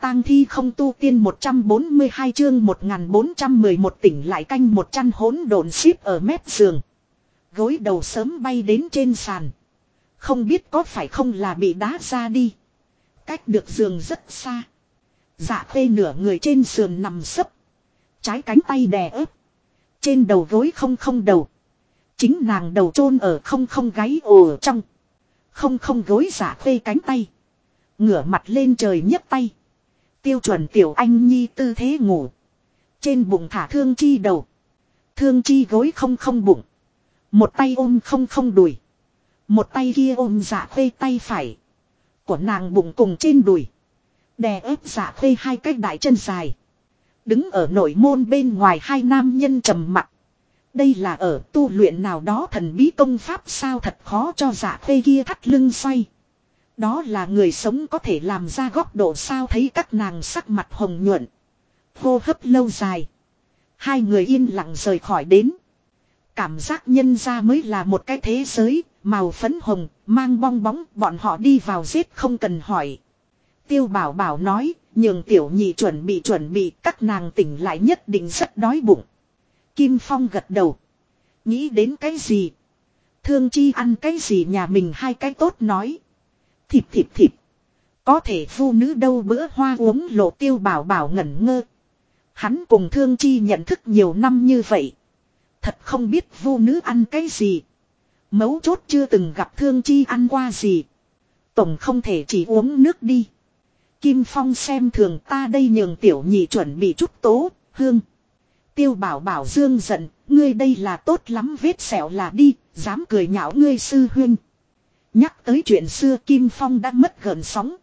tang thi không tu tiên 142 chương 1411 tỉnh lại canh một chăn hỗn độn xíp ở mép giường. Gối đầu sớm bay đến trên sàn. Không biết có phải không là bị đá ra đi. Cách được giường rất xa. Dạ Khê nửa người trên sườn nằm sấp. Trái cánh tay đè ớp. Trên đầu gối không đầu. Chính nàng đầu chôn ở không gáy ồ trong. Không gối Dạ Khê cánh tay. Ngửa mặt lên trời nhấc tay. Tiêu chuẩn tiểu anh nhi tư thế ngủ. Trên bụng thả Thương Chi đầu. Thương Chi gối không bụng. Một tay ôm không đùi. Một tay kia ôm Dạ Khê tay phải. Của nàng bụng cùng trên đùi. Đè ép Dạ Khê hai cái đại chân dài. Đứng ở nội môn bên ngoài hai nam nhân trầm mặc. Đây là ở tu luyện nào đó thần bí công pháp sao thật khó cho Dạ Khê kia thắt lưng xoay. Đó là người sống có thể làm ra góc độ sao thấy các nàng sắc mặt hồng nhuận. Hô hấp lâu dài. Hai người yên lặng rời khỏi đến. Cảm giác nhân ra mới là một cái thế giới, màu phấn hồng, mang bong bóng, bọn họ đi vào giết không cần hỏi. Tiêu Bảo Bảo nói, nhường tiểu nhị chuẩn bị, các nàng tỉnh lại nhất định rất đói bụng. Kim Phong gật đầu. Nghĩ đến cái gì? Thương Chi ăn cái gì nhà mình hai cái tốt nói. Thịt. Có thể phụ nữ đâu bữa hoa uống lộ Tiêu Bảo Bảo ngẩn ngơ. Hắn cùng Thương Chi nhận thức nhiều năm như vậy. Thật không biết phụ nữ ăn cái gì. Mấu chốt chưa từng gặp Thương Chi ăn qua gì. Tổng không thể chỉ uống nước đi. Kim Phong xem thường ta đây nhường tiểu nhị chuẩn bị chút tố, hương. Tiêu Bảo Bảo dương giận, ngươi đây là tốt lắm vết sẹo là đi, dám cười nhạo ngươi sư huynh. Nhắc tới chuyện xưa Kim Phong đã mất gợn sóng.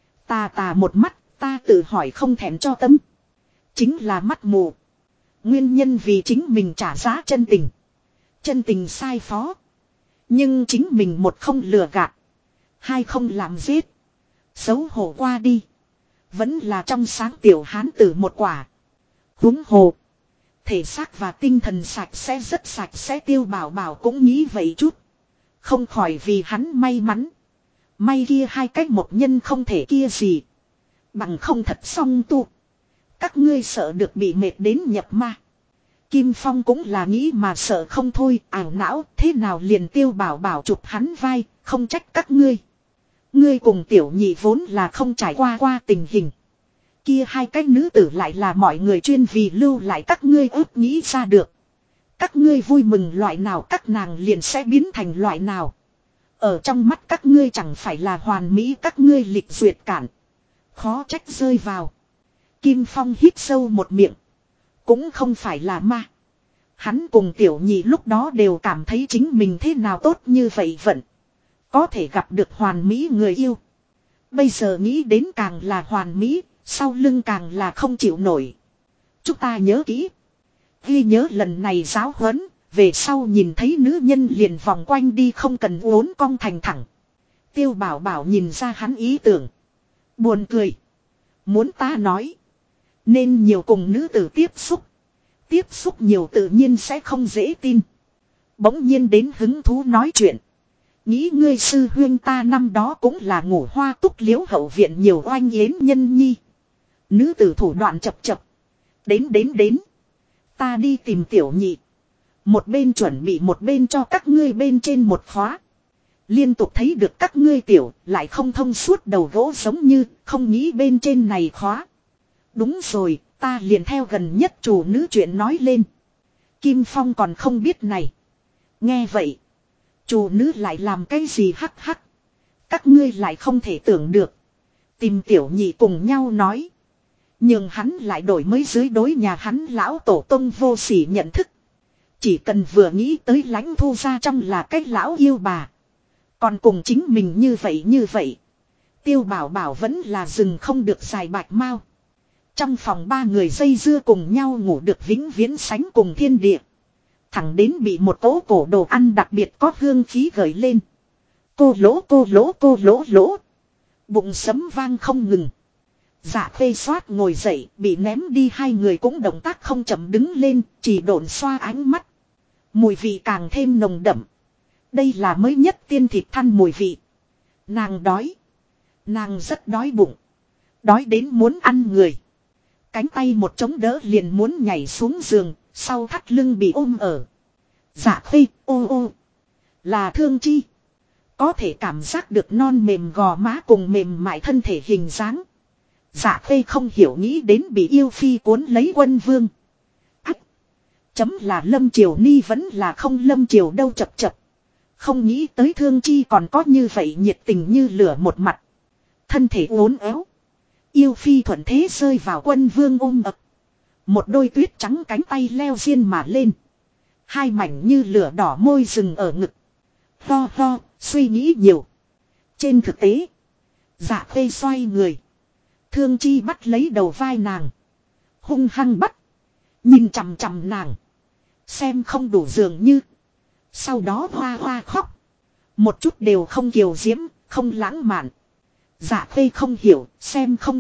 Tà một mắt, ta tự hỏi không thèm cho tâm. Chính là mắt mù. Nguyên nhân vì chính mình trả giá chân tình. Chân tình sai phó. Nhưng chính mình một không lừa gạt. Hai không làm giết. Xấu hổ qua đi. Vẫn là trong sáng tiểu hán tử một quả. Huống hồ. Thể xác và tinh thần sạch sẽ rất sạch sẽ Tiêu Bảo Bảo cũng nghĩ vậy chút. Không khỏi vì hắn may mắn. May kia hai cách một nhân không thể kia gì. Bằng không thật xong tu. Các ngươi sợ được bị mệt đến nhập ma. Kim Phong cũng là nghĩ mà sợ không thôi. Ảo não thế nào liền Tiêu Bảo Bảo chụp hắn vai. Không trách các ngươi. Ngươi cùng tiểu nhị vốn là không trải qua tình hình. Kia hai cái nữ tử lại là mọi người chuyên vì lưu lại các ngươi ước nghĩ ra được. Các ngươi vui mừng loại nào các nàng liền sẽ biến thành loại nào. Ở trong mắt các ngươi chẳng phải là hoàn mỹ các ngươi lịch duyệt cản. Khó trách rơi vào. Kim Phong hít sâu một miệng. Cũng không phải là ma. Hắn cùng tiểu nhị lúc đó đều cảm thấy chính mình thế nào tốt như vậy vận. Có thể gặp được hoàn mỹ người yêu. Bây giờ nghĩ đến càng là hoàn mỹ, sau lưng càng là không chịu nổi. Chúng ta nhớ kỹ. Ghi nhớ lần này giáo huấn, về sau nhìn thấy nữ nhân liền vòng quanh đi không cần uốn cong thành thẳng. Tiêu Bảo Bảo nhìn ra hắn ý tưởng. Buồn cười. Muốn ta nói. Nên nhiều cùng nữ tử tiếp xúc. Tiếp xúc nhiều tự nhiên sẽ không dễ tin. Bỗng nhiên đến hứng thú nói chuyện. Nghĩ ngươi sư huyên ta năm đó cũng là ngủ hoa túc liễu hậu viện nhiều oanh yến nhân nhi. Nữ tử thủ đoạn chập. Đến. Ta đi tìm tiểu nhị. Một bên chuẩn bị một bên cho các ngươi bên trên một khóa. Liên tục thấy được các ngươi tiểu lại không thông suốt đầu gỗ giống như không nghĩ bên trên này khóa. Đúng rồi, ta liền theo gần nhất chủ nữ chuyện nói lên. Kim Phong còn không biết này. Nghe vậy. Chủ nữ lại làm cái gì hắc. Các ngươi lại không thể tưởng được. Tìm tiểu nhị cùng nhau nói. Nhưng hắn lại đổi mới dưới đối nhà hắn lão tổ tông vô sỉ nhận thức. Chỉ cần vừa nghĩ tới Lãnh Thu ra trong là cái lão yêu bà. Còn cùng chính mình như vậy. Tiêu Bảo Bảo vẫn là rừng không được dài bạch mau. Trong phòng ba người dây dưa cùng nhau ngủ được vĩnh viễn sánh cùng thiên địa. Thẳng đến bị một cỗ cổ đồ ăn đặc biệt có hương khí gợi lên. Cô lỗ. Bụng sấm vang không ngừng. Dạ Khê xoát ngồi dậy, bị ném đi hai người cũng động tác không chậm đứng lên, chỉ độn xoa ánh mắt. Mùi vị càng thêm nồng đậm. Đây là mới nhất tiên thịt thăn mùi vị. Nàng đói. Nàng rất đói bụng. Đói đến muốn ăn người. Cánh tay một chống đỡ liền muốn nhảy xuống giường, sau thắt lưng bị ôm ở. Dạ Khê, ô ô. Là Thương Chi. Có thể cảm giác được non mềm gò má cùng mềm mại thân thể hình dáng. Dạ Khê không hiểu nghĩ đến bị yêu phi cuốn lấy Quân Vương. Ách. Chấm là Lâm Triều Ni vẫn là không Lâm Triều đâu chập chập. Không nghĩ tới Thương Chi còn có như vậy nhiệt tình như lửa một mặt. Thân thể uốn éo. Yêu phi thuận thế rơi vào Quân Vương ôm ập. Một đôi tuyết trắng cánh tay leo xiên mà lên. Hai mảnh như lửa đỏ môi rừng ở ngực. Ho ho, suy nghĩ nhiều. Trên thực tế, Dạ Khê xoay người. Thương Chi bắt lấy đầu vai nàng. Hung hăng bắt. Nhìn chằm chằm nàng. Xem không đủ dường như. Sau đó hoa hoa khóc. Một chút đều không kiều diễm, không lãng mạn. Dạ Khê không hiểu, xem không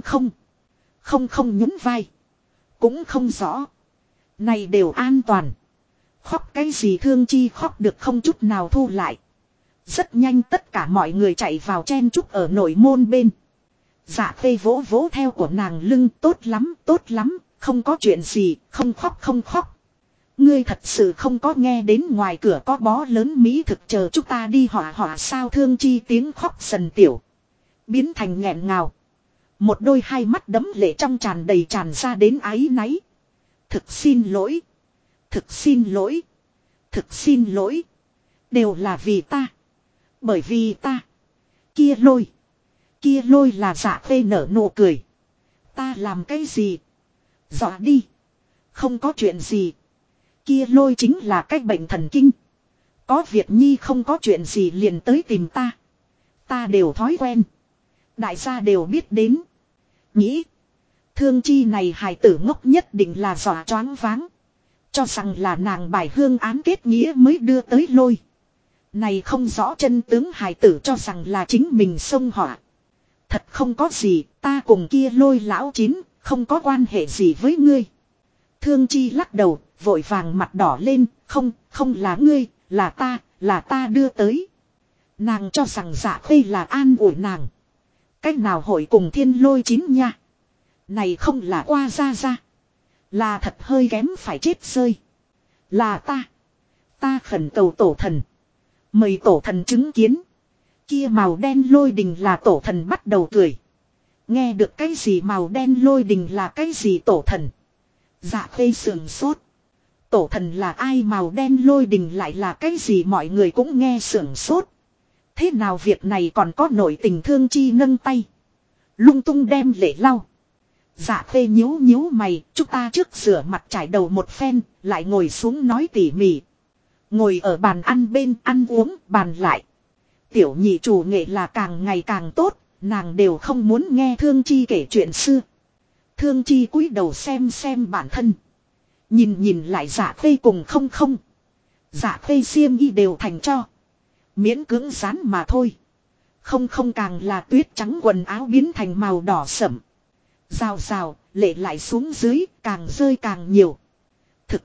nhún vai. Cũng không rõ. Này đều an toàn. Khóc cái gì Thương Chi khóc được không chút nào thu lại. Rất nhanh tất cả mọi người chạy vào chen chúc ở nội môn bên. Dạ Khê vỗ vỗ theo của nàng lưng tốt lắm, không có chuyện gì, không khóc. Ngươi thật sự không có nghe đến ngoài cửa có bó lớn mỹ thực chờ chúng ta đi họa sao Thương Chi tiếng khóc dần tiểu. Biến thành nghẹn ngào. Một đôi hai mắt đẫm lệ trong tràn đầy tràn ra đến áy náy. Thực xin lỗi. Đều là vì ta. Bởi vì ta. Kia lôi là Dạ Khê nở nụ cười. Ta làm cái gì? Dọa đi. Không có chuyện gì. Kia lôi chính là cái bệnh thần kinh. Có việc nhi không có chuyện gì liền tới tìm ta. Ta đều thói quen. Đại gia đều biết đến. Nghĩ. Thương Chi này hài tử ngốc nhất định là dọa choáng váng. Cho rằng là nàng bài hương án kết nghĩa mới đưa tới lôi. Này không rõ chân tướng hài tử cho rằng là chính mình xông họa. Thật không có gì, ta cùng kia lôi lão chín, không có quan hệ gì với ngươi. Thương Chi lắc đầu, vội vàng mặt đỏ lên, không là ngươi, là ta đưa tới. Nàng cho rằng Dạ Khê là an ủi nàng. Cách nào hội cùng thiên lôi chín nha. Này không là qua ra. Là thật hơi kém phải chết rơi. Là ta khẩn cầu tổ thần. Mời tổ thần chứng kiến. Kia màu đen lôi đình là tổ thần bắt đầu cười. Nghe được cái gì màu đen lôi đình là cái gì tổ thần. Dạ Khê sườn sốt. Tổ thần là ai màu đen lôi đình lại là cái gì mọi người cũng nghe sườn sốt. Thế nào việc này còn có nổi tình Thương Chi nâng tay. Lung tung đem lệ lau. Dạ Khê nhíu mày, chúng ta trước rửa mặt trải đầu một phen, lại ngồi xuống nói tỉ mỉ. Ngồi ở bàn ăn bên ăn uống, bàn lại. Tiểu nhị chủ nghệ là càng ngày càng tốt, nàng đều không muốn nghe Thương Chi kể chuyện xưa. Thương Chi cúi đầu xem bản thân. Nhìn lại Dạ Khê cùng không. Dạ Khê xiêm y đều thành cho. Miễn cưỡng dán mà thôi. Không càng là tuyết trắng quần áo biến thành màu đỏ sẫm. Rào, lệ lại xuống dưới, càng rơi càng nhiều. Thực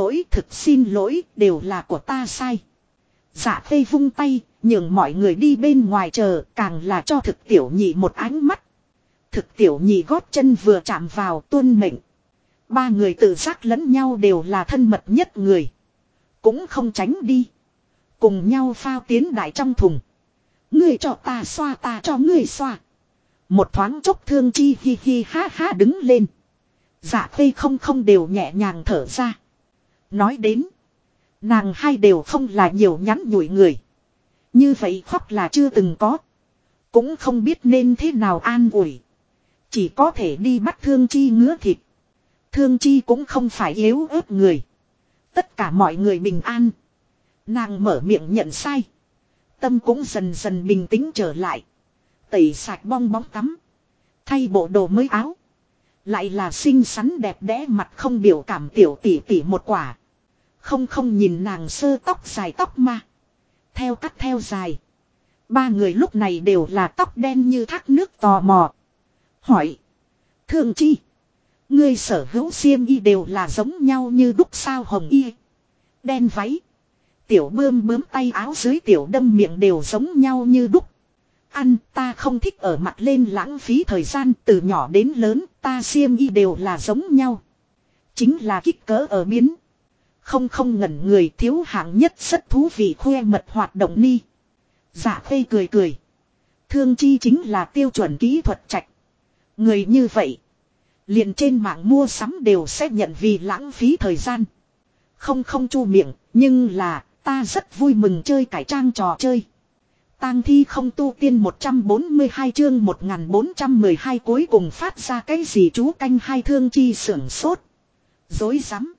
xin lỗi, đều là của ta sai. Dạ Khê vung tay, nhường mọi người đi bên ngoài chờ, càng là cho thực tiểu nhị một ánh mắt. Thực tiểu nhị gót chân vừa chạm vào tuân mệnh. Ba người tự giác lẫn nhau đều là thân mật nhất người. Cũng không tránh đi. Cùng nhau phao tiến đại trong thùng. Ngươi cho ta xoa ta cho ngươi xoa. Một thoáng chốc Thương Chi hi hi ha ha đứng lên. Dạ Khê không đều nhẹ nhàng thở ra. Nói đến. Nàng hai đều không là nhiều nhắn nhủi người. Như vậy khóc là chưa từng có. Cũng không biết nên thế nào an ủi. Chỉ có thể đi bắt Thương Chi ngứa thịt. Thương Chi cũng không phải yếu ớt người. Tất cả mọi người bình an. Nàng mở miệng nhận sai. Tâm cũng dần dần bình tĩnh trở lại. Tẩy sạch bong bóng tắm. Thay bộ đồ mới áo. Lại là xinh xắn đẹp đẽ mặt không biểu cảm tiểu tỷ tỷ một quả. Không nhìn nàng sơ tóc dài tóc ma. Theo cắt theo dài. Ba người lúc này đều là tóc đen như thác nước tò mò. Hỏi. Thương Chi. Ngươi sở hữu xiêm y đều là giống nhau như đúc sao hồng y. Đen váy. Tiểu bươm bướm tay áo dưới tiểu đâm miệng đều giống nhau như đúc. Ăn, ta không thích ở mặt lên lãng phí thời gian, từ nhỏ đến lớn, ta xiêm y đều là giống nhau. Chính là kích cỡ ở biến. Không ngẩn người, thiếu hạng nhất rất thú vị khoe mật hoạt động ni. Dạ Khê cười cười. Thương Chi chính là tiêu chuẩn kỹ thuật trạch. Người như vậy, liền trên mạng mua sắm đều sẽ nhận vì lãng phí thời gian. Không chu miệng, nhưng là ta rất vui mừng chơi cải trang trò chơi. Tang thi không tu tiên 142 chương 1412 cuối cùng phát ra cái gì chú canh hai. Thương Chi sưởng sốt. Dối rắm.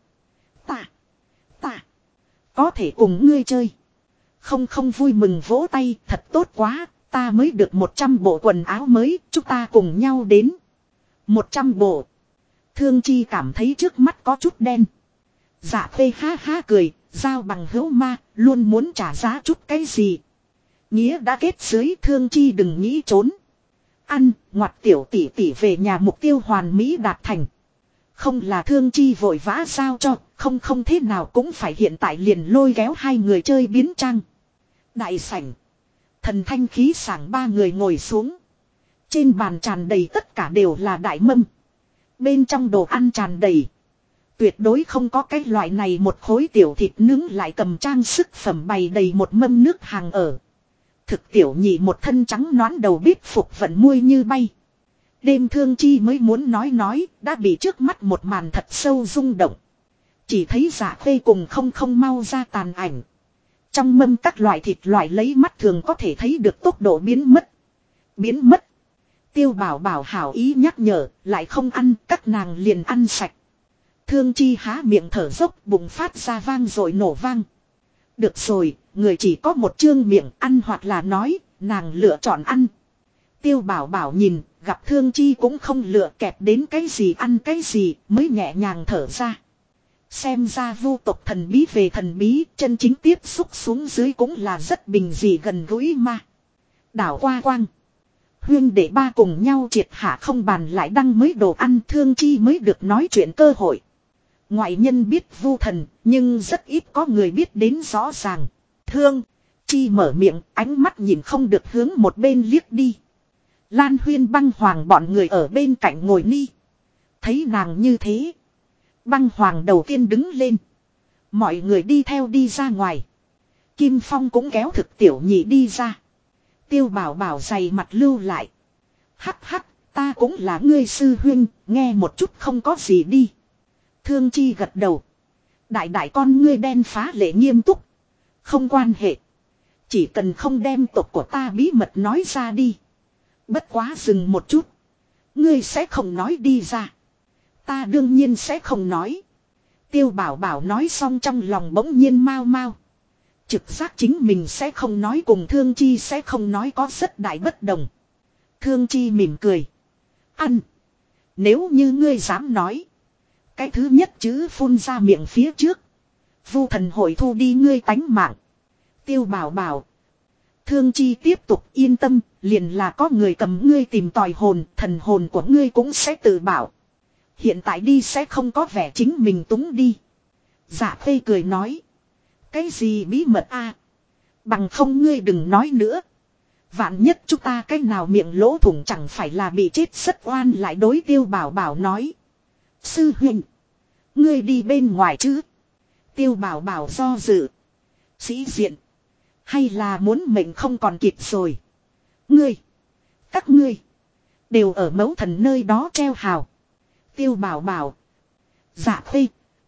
Ta. Có thể cùng ngươi chơi. Không vui mừng vỗ tay, thật tốt quá, ta mới được 100 bộ quần áo mới, chúng ta cùng nhau đến. 100 bộ. Thương Chi cảm thấy trước mắt có chút đen. Dạ Phê ha ha cười, giao bằng hữu ma, luôn muốn trả giá chút cái gì. Nghĩa đã kết dưới. Thương Chi đừng nghĩ trốn. Ăn, ngoặt tiểu tỷ tỷ về nhà, mục tiêu hoàn mỹ đạt thành. Không là Thương Chi vội vã sao cho, không thế nào cũng phải hiện tại liền lôi kéo hai người chơi biến trang. Đại sảnh. Thần thanh khí sảng ba người ngồi xuống. Trên bàn tràn đầy tất cả đều là đại mâm. Bên trong đồ ăn tràn đầy. Tuyệt đối không có cái loại này một khối tiểu thịt nướng lại cầm trang sức phẩm bày đầy một mâm nước hàng ở. Thực tiểu nhị một thân trắng nõn đầu bếp phục vận muôi như bay. Đêm Thương Chi mới muốn nói đã bị trước mắt một màn thật sâu rung động. Chỉ thấy Dạ Khê cùng không mau ra tàn ảnh. Trong mâm các loại thịt loại lấy mắt thường có thể thấy được tốc độ biến mất. Tiêu Bảo Bảo hảo ý nhắc nhở, lại không ăn, các nàng liền ăn sạch. Thương Chi há miệng thở dốc, bụng phát ra vang rồi nổ vang. Được rồi, người chỉ có một chương miệng, ăn hoặc là nói, nàng lựa chọn ăn. Tiêu Bảo Bảo nhìn, gặp Thương Chi cũng không lựa kẹp đến cái gì ăn cái gì, mới nhẹ nhàng thở ra. Xem ra vu tộc thần bí về thần bí, chân chính tiếp xúc xuống dưới cũng là rất bình dị gần gũi mà. Đảo qua quang. Huyên để ba cùng nhau triệt hạ không bàn lại đăng mới đồ ăn. Thương Chi mới được nói chuyện cơ hội. Ngoại nhân biết vu thần, nhưng rất ít có người biết đến rõ ràng. Thương Chi mở miệng, ánh mắt nhìn không được hướng một bên liếc đi. Lan Huyên Băng Hoàng bọn người ở bên cạnh ngồi ni. Thấy nàng như thế, Băng Hoàng đầu tiên đứng lên. Mọi người đi theo đi ra ngoài. Kim Phong cũng kéo thực tiểu nhị đi ra. Tiêu Bảo Bảo dày mặt lưu lại. Hắc, ta cũng là ngươi sư huynh, nghe một chút không có gì đi. Thương Chi gật đầu. Đại con ngươi đen phá lệ nghiêm túc. Không quan hệ. Chỉ cần không đem tộc của ta bí mật nói ra đi. Bất quá dừng một chút. Ngươi sẽ không nói đi ra. Ta đương nhiên sẽ không nói. Tiêu Bảo Bảo nói xong trong lòng bỗng nhiên mau mau. Trực giác chính mình sẽ không nói cùng Thương Chi sẽ không nói có rất đại bất đồng. Thương Chi mỉm cười. Ăn. Nếu như ngươi dám nói. Cái thứ nhất chữ phun ra miệng phía trước. Vu thần hội thu đi ngươi tánh mạng. Tiêu Bảo Bảo. Thương Chi tiếp tục yên tâm. Liền là có người cầm ngươi tìm tòi hồn. Thần hồn của ngươi cũng sẽ tự bảo. Hiện tại đi sẽ không có vẻ chính mình túng đi. Dạ Khê cười nói. Cái gì bí mật a? Bằng không ngươi đừng nói nữa. Vạn nhất chúng ta cái nào miệng lỗ thủng chẳng phải là bị chết rất oan. Lại đối Tiêu Bảo Bảo nói. Sư huynh. Ngươi đi bên ngoài chứ? Tiêu Bảo Bảo do dự. Sĩ diện. Hay là muốn mệnh không còn kịp rồi. Ngươi. Các ngươi. Đều ở mẫu thần nơi đó treo hào. Tiêu Bảo Bảo. Dạ Khê.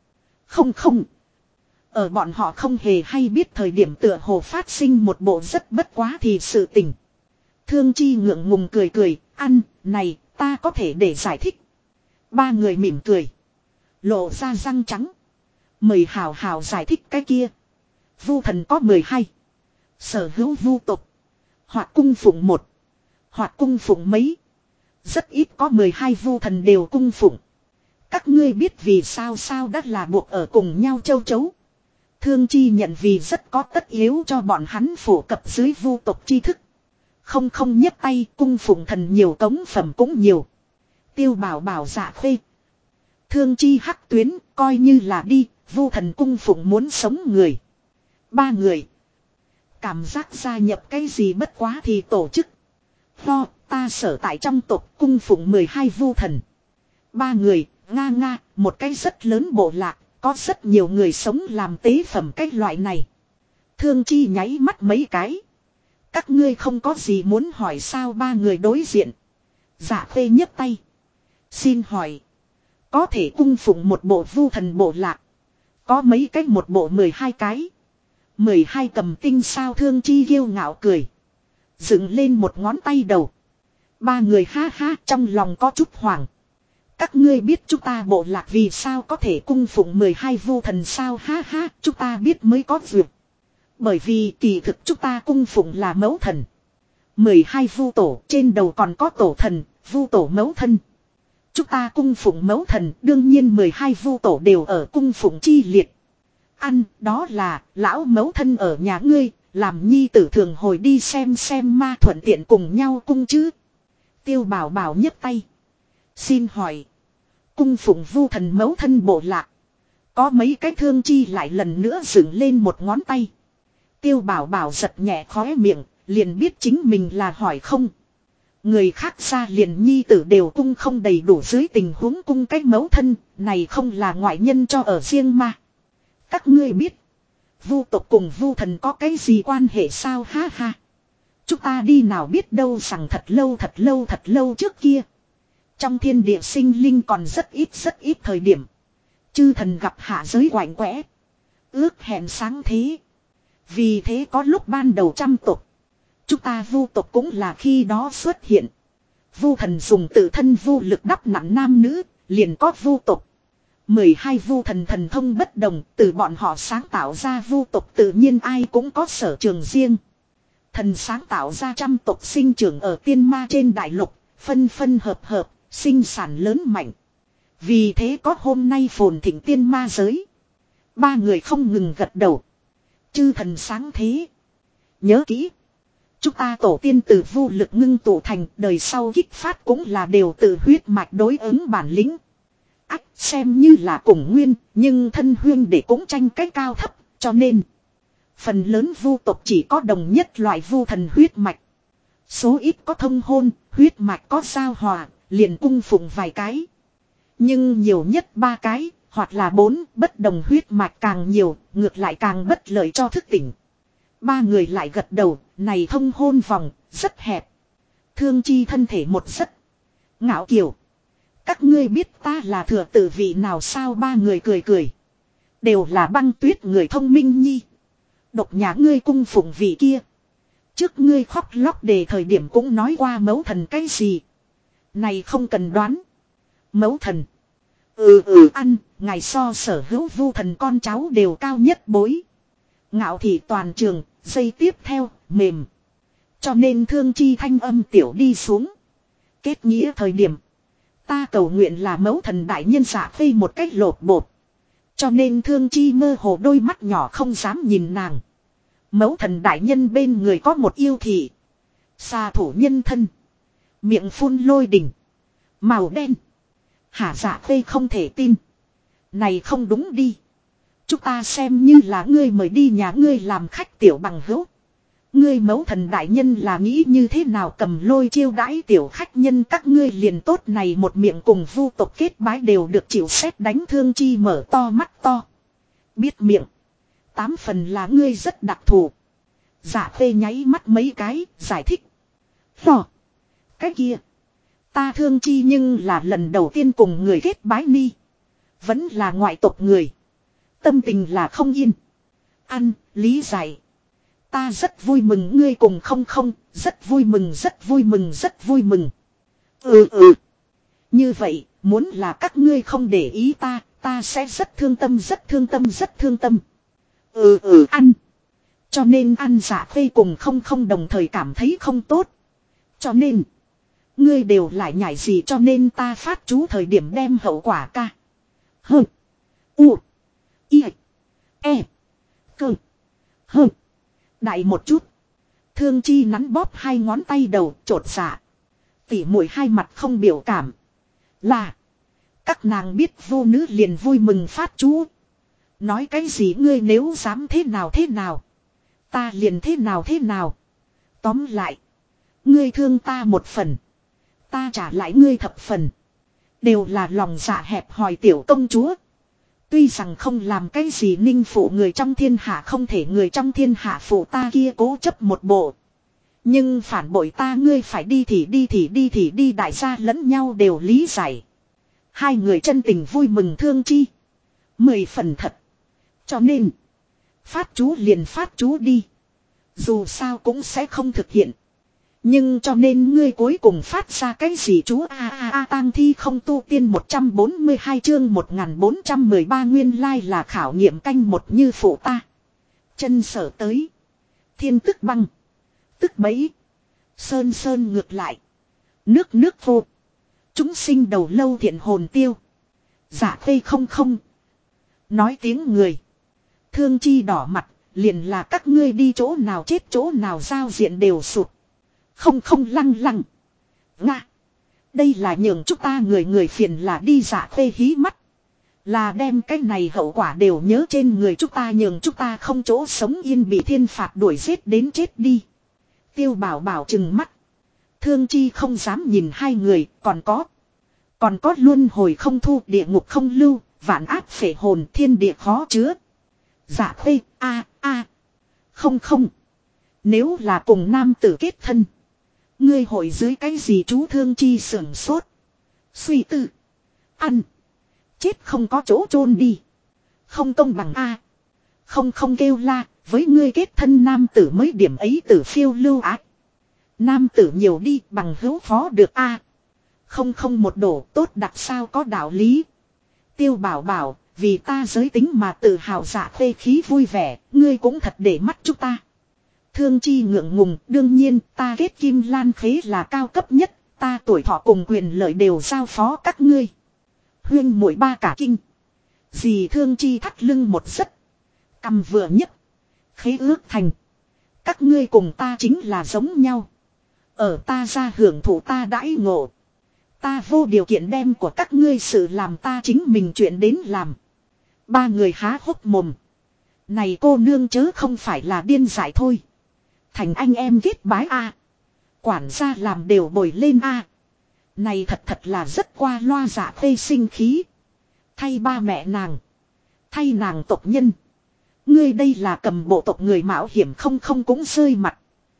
Không. Ở bọn họ không hề hay biết thời điểm tựa hồ phát sinh một bộ rất bất quá thì sự tình. Thương Chi ngượng ngùng cười. Ăn, này, ta có thể để giải thích. Ba người mỉm cười. Lộ ra răng trắng. Mời hào giải thích cái kia. Vu thần có 12. Sở hữu vu tộc. Hoặc cung phụng một. Hoặc cung phụng mấy. Rất ít có 12 vu thần đều cung phụng. Các ngươi biết vì sao đã là buộc ở cùng nhau châu chấu. Thương Chi nhận vì rất có tất yếu cho bọn hắn phổ cập dưới vu tộc tri thức. Không nhấc tay, cung phụng thần nhiều cống phẩm cũng nhiều. Tiêu Bảo Bảo Dạ Khê. Thương Chi hắc tuyến, coi như là đi, vu thần cung phụng muốn sống người. Ba người. Cảm giác gia nhập cái gì bất quá thì tổ chức. Ho, ta sở tại trong tộc cung phụng 12 vu thần. Ba người, nga, một cái rất lớn bộ lạc, có rất nhiều người sống làm tế phẩm cái loại này. Thương Chi nháy mắt mấy cái. Các ngươi không có gì muốn hỏi sao? Ba người đối diện. Dạ Khê nhấc tay. Xin hỏi. Có thể cung phụng một bộ vu thần bộ lạc. Có mấy cách một bộ 12 cái. 12 cầm tinh sao? Thương Chi kiêu ngạo cười. Dựng lên một ngón tay đầu. Ba người ha ha trong lòng có chút hoảng. Các ngươi biết chúng ta bộ lạc vì sao có thể cung phụng 12 vu thần sao? Ha ha, chúng ta biết mới có việc. Bởi vì kỳ thực chúng ta cung phụng là mẫu thần. 12 vu tổ, trên đầu còn có tổ thần, vu tổ mẫu thân. Chúng ta cung phụng mẫu thần, đương nhiên 12 vu tổ đều ở cung phụng chi liệt. Ăn, đó là, lão mẫu thân ở nhà ngươi, làm nhi tử thường hồi đi xem ma thuận tiện cùng nhau cung chứ. Tiêu Bảo Bảo nhấc tay. Xin hỏi. Cung phụng vu thần mẫu thân bộ lạc. Có mấy cái? Thương Chi lại lần nữa dựng lên một ngón tay. Tiêu Bảo Bảo giật nhẹ khóe miệng, liền biết chính mình là hỏi không. Người khác xa liền nhi tử đều cung không đầy đủ dưới tình huống cung cách mẫu thân, này không là ngoại nhân cho ở riêng mà. Các ngươi biết, vu tộc cùng vu thần có cái gì quan hệ sao? Ha ha. Chúng ta đi nào biết đâu rằng thật lâu trước kia. Trong thiên địa sinh linh còn rất ít thời điểm. Chư thần gặp hạ giới quạnh quẽ. Ước hẹn sáng thế. Vì thế có lúc ban đầu trăm tộc. Chúng ta vu tộc cũng là khi đó xuất hiện. Vu thần dùng tự thân vu lực đắp nặng nam nữ, liền có vu tộc. 12 vu thần thần thông bất đồng, từ bọn họ sáng tạo ra vu tộc tự nhiên ai cũng có sở trường riêng. Thần sáng tạo ra trăm tộc sinh trưởng ở tiên ma trên đại lục, phân hợp, sinh sản lớn mạnh. Vì thế có hôm nay phồn thịnh tiên ma giới. Ba người không ngừng gật đầu. Chư thần sáng thế. Nhớ kỹ. Chúng ta tổ tiên từ vu lực ngưng tụ thành, đời sau kích phát cũng là đều từ huyết mạch đối ứng bản lĩnh. Ách xem như là cùng nguyên, nhưng thân huyên để cũng tranh cái cao thấp, cho nên phần lớn vu tộc chỉ có đồng nhất loại vu thần huyết mạch. Số ít có thông hôn, huyết mạch có giao hòa, liền cung phụng vài cái. Nhưng nhiều nhất 3 cái, hoặc là 4, bất đồng huyết mạch càng nhiều, ngược lại càng bất lợi cho thức tỉnh. Ba người lại gật đầu, này thông hôn vòng, rất hẹp. Thương Chi thân thể một rất ngạo kiều. Các ngươi biết ta là thừa tử vị nào sao? Ba người cười. Đều là Băng Tuyết người thông minh nhi. Độc nhà ngươi cung phụng vị kia. Trước ngươi khóc lóc đề thời điểm cũng nói qua mẫu thần cái gì. Này không cần đoán. Mẫu thần. Ăn, ngài so sở hữu vu thần con cháu đều cao nhất bối. Ngạo thị toàn trường, giây tiếp theo, mềm. Cho nên Thương Chi thanh âm tiểu đi xuống. Kết nghĩa thời điểm. Ta cầu nguyện là mẫu thần đại nhân Dạ Khê một cách lột bột. Cho nên Thương Chi mơ hồ đôi mắt nhỏ không dám nhìn nàng. Mẫu thần đại nhân bên người có một yêu thị. Xà thủ nhân thân. Miệng phun lôi đỉnh. Màu đen. Hả? Dạ Khê không thể tin. Này không đúng đi. Chúng ta xem như là ngươi mời đi nhà ngươi làm khách tiểu bằng hữu. Ngươi mẫu thần đại nhân là nghĩ như thế nào cầm lôi chiêu đãi tiểu khách nhân các ngươi liền tốt này một miệng cùng vu tộc kết bái đều được chịu xét đánh. Thương Chi mở to mắt to. Biết miệng. 8 phần là ngươi rất đặc thù. Dạ Khê nháy mắt mấy cái, giải thích. Phò. Cái kia. Ta Thương Chi nhưng là lần đầu tiên cùng người kết bái ni. Vẫn là ngoại tộc người. Tâm tình là không yên. Ăn, lý giải. Ta rất vui mừng ngươi cùng không, rất vui mừng. Như vậy, muốn là các ngươi không để ý ta sẽ rất thương tâm. Ăn. Cho nên ăn Dạ Khê cùng không đồng thời cảm thấy không tốt. Cho nên, ngươi đều lại nhảy gì cho nên ta phát chú thời điểm đem hậu quả ca. Hừ. U. I. E. Cơ. Hừ. Đại một chút. Thương Chi nắn bóp 2 ngón tay đầu trột dạ. Tỉ muội hai mặt không biểu cảm. Là. Các nàng biết vô nữ liền vui mừng phát chú. Nói cái gì ngươi nếu dám thế nào. Ta liền thế nào. Tóm lại. Ngươi thương ta một phần. Ta trả lại ngươi thập phần. Đều là lòng dạ hẹp hòi tiểu công chúa. Tuy rằng không làm cái gì ninh phụ người trong thiên hạ không thể người trong thiên hạ phụ ta kia cố chấp một bộ. Nhưng phản bội ta ngươi phải đi thì đi đại gia lẫn nhau đều lý giải. Hai người chân tình vui mừng thương chi. 10 phần thật. Cho nên. Phát chú liền phát chú đi. Dù sao cũng sẽ không thực hiện. Nhưng cho nên ngươi cuối cùng phát ra cái gì chú tang thi không tu tiên 142 chương 1413 nguyên lai là khảo nghiệm canh một như phụ ta. Chân sở tới. Thiên tức băng. Tức bấy. Sơn sơn ngược lại. Nước nước vô. Chúng sinh đầu lâu thiện hồn tiêu. Dạ tây không không. Nói tiếng người. Thương chi đỏ mặt. Liền là các ngươi đi chỗ nào chết chỗ nào giao diện đều sụt. Không không lăng lăng. Nga. Đây là nhường chúng ta người phiền là đi dạ tây hí mắt. Là đem cái này hậu quả đều nhớ trên người chúng ta nhường chúng ta không chỗ sống yên bị thiên phạt đuổi giết đến chết đi. Tiêu bảo bảo trừng mắt. Thương chi không dám nhìn hai người còn có luân hồi không thu địa ngục không lưu vạn áp phệ hồn thiên địa khó chứa. Dạ tê không không. Nếu là cùng nam tử kết thân. Ngươi hội dưới cái gì chú thương chi sưởng sốt. Suy tư. Ăn. Chết không có chỗ chôn đi. Không công bằng Không không kêu la. Với ngươi kết thân nam tử mới điểm ấy tử phiêu lưu ác. Nam tử nhiều đi bằng hữu phó được Không không một đổ tốt đặt sao có đạo lý. Tiêu bảo bảo. Vì ta giới tính mà tự hào dạ phê khí vui vẻ. Ngươi cũng thật để mắt chúng ta. Thương chi ngượng ngùng. Đương nhiên ta kết kim lan khế là cao cấp nhất. Ta tuổi thọ cùng quyền lợi đều giao phó các ngươi. Huyên mũi ba cả kinh. Dì thương chi thắt lưng một giấc. Cầm vừa nhất. Khế ước thành. Các ngươi cùng ta chính là giống nhau. Ở ta ra hưởng thụ ta đãi ngộ. Ta vô điều kiện đem của các ngươi sự làm ta chính mình chuyện đến làm. Ba người há hốc mồm. Này cô nương chớ không phải là điên dại thôi. Thành anh em kết bái Quản gia làm đều bồi lên Này thật là rất qua loa dạ phê sinh khí. Thay ba mẹ nàng. Thay nàng tộc nhân. Ngươi đây là cầm bộ tộc người mạo hiểm không không cũng rơi mặt.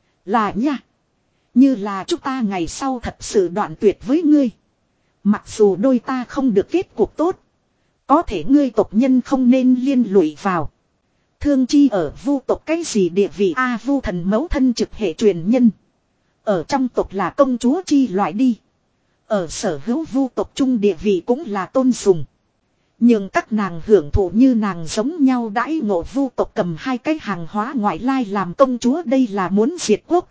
Là nha. Như là chúng ta ngày sau thật sự đoạn tuyệt với ngươi. Mặc dù đôi ta không được kết cuộc tốt. Có thể ngươi tộc nhân không nên liên lụy vào. Thương chi ở vu tộc cái gì địa vị vu thần mẫu thân trực hệ truyền nhân. Ở trong tộc là công chúa chi loại đi. Ở sở hữu vu tộc trung địa vị cũng là tôn sùng. Nhưng các nàng hưởng thụ như nàng giống nhau đãi ngộ vu tộc cầm hai cái hàng hóa ngoại lai làm công chúa đây là muốn diệt quốc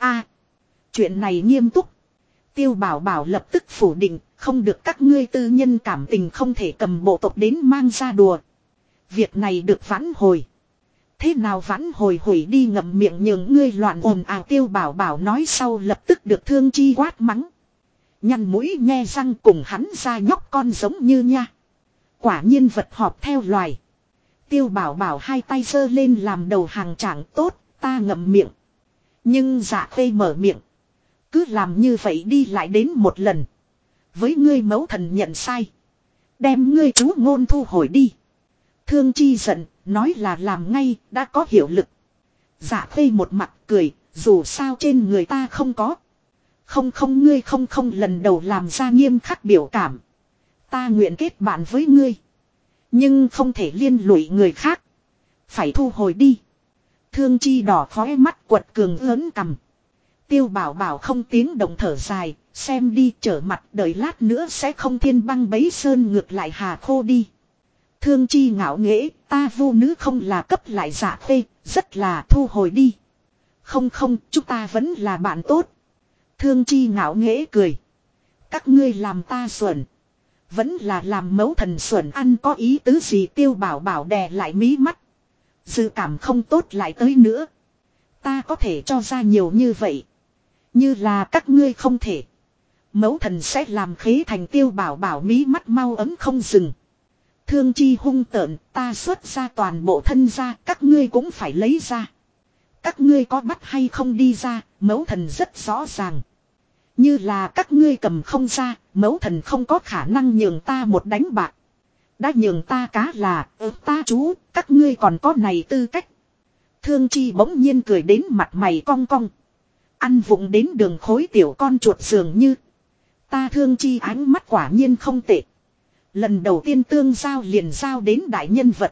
Chuyện này nghiêm túc. Tiêu bảo bảo lập tức phủ định, không được các ngươi tư nhân cảm tình không thể cầm bộ tộc đến mang ra đùa. Việc này được vãn hồi. Thế nào vãn hồi hủy đi ngậm miệng nhường ngươi loạn ồn ào tiêu bảo bảo nói sau lập tức được thương chi quát mắng. Nhăn mũi nhe răng cùng hắn ra nhóc con giống như nha. Quả nhiên vật họp theo loài. Tiêu bảo bảo hai tay giơ lên làm đầu hàng trạng tốt, ta ngậm miệng. Nhưng dạ khê mở miệng. Cứ làm như vậy đi lại đến một lần. Với ngươi mẫu thần nhận sai. Đem ngươi chú ngôn thu hồi đi. Thương chi giận, nói là làm ngay, đã có hiệu lực. Dạ khê một mặt cười, dù sao trên người ta không có. Không không ngươi không không lần đầu làm ra nghiêm khắc biểu cảm. Ta nguyện kết bạn với ngươi. Nhưng không thể liên lụy người khác. Phải thu hồi đi. Thương chi đỏ khóe mắt quật cường ớn cầm. Tiêu bảo bảo không tiếng động thở dài. Xem đi trở mặt đợi lát nữa sẽ không thiên băng bấy sơn ngược lại hà khô đi. Thương chi ngạo nghễ ta vô nữ không là cấp lại dạ phê. Rất là thu hồi đi. Không không chúng ta vẫn là bạn tốt. Thương chi ngạo nghễ cười. Các ngươi làm ta xuẩn. Vẫn là làm mẫu thần xuẩn ăn có ý tứ gì tiêu bảo bảo đè lại mí mắt. Dự cảm không tốt lại tới nữa. Ta có thể cho ra nhiều như vậy. Như là các ngươi không thể. Mẫu thần sẽ làm khế thành tiêu bảo bảo mí mắt mau ấm không dừng. Thương chi hung tợn ta xuất ra toàn bộ thân ra các ngươi cũng phải lấy ra. Các ngươi có bắt hay không đi ra mẫu thần rất rõ ràng. Như là các ngươi cầm không ra, mẫu thần không có khả năng nhường ta một đánh bạc. Đã nhường ta cá là, ta chú, các ngươi còn có này tư cách. Thương Chi bỗng nhiên cười đến mặt mày cong cong. Ăn vụng đến đường khối tiểu con chuột dường như. Ta Thương Chi ánh mắt quả nhiên không tệ. Lần đầu tiên tương giao liền giao đến đại nhân vật.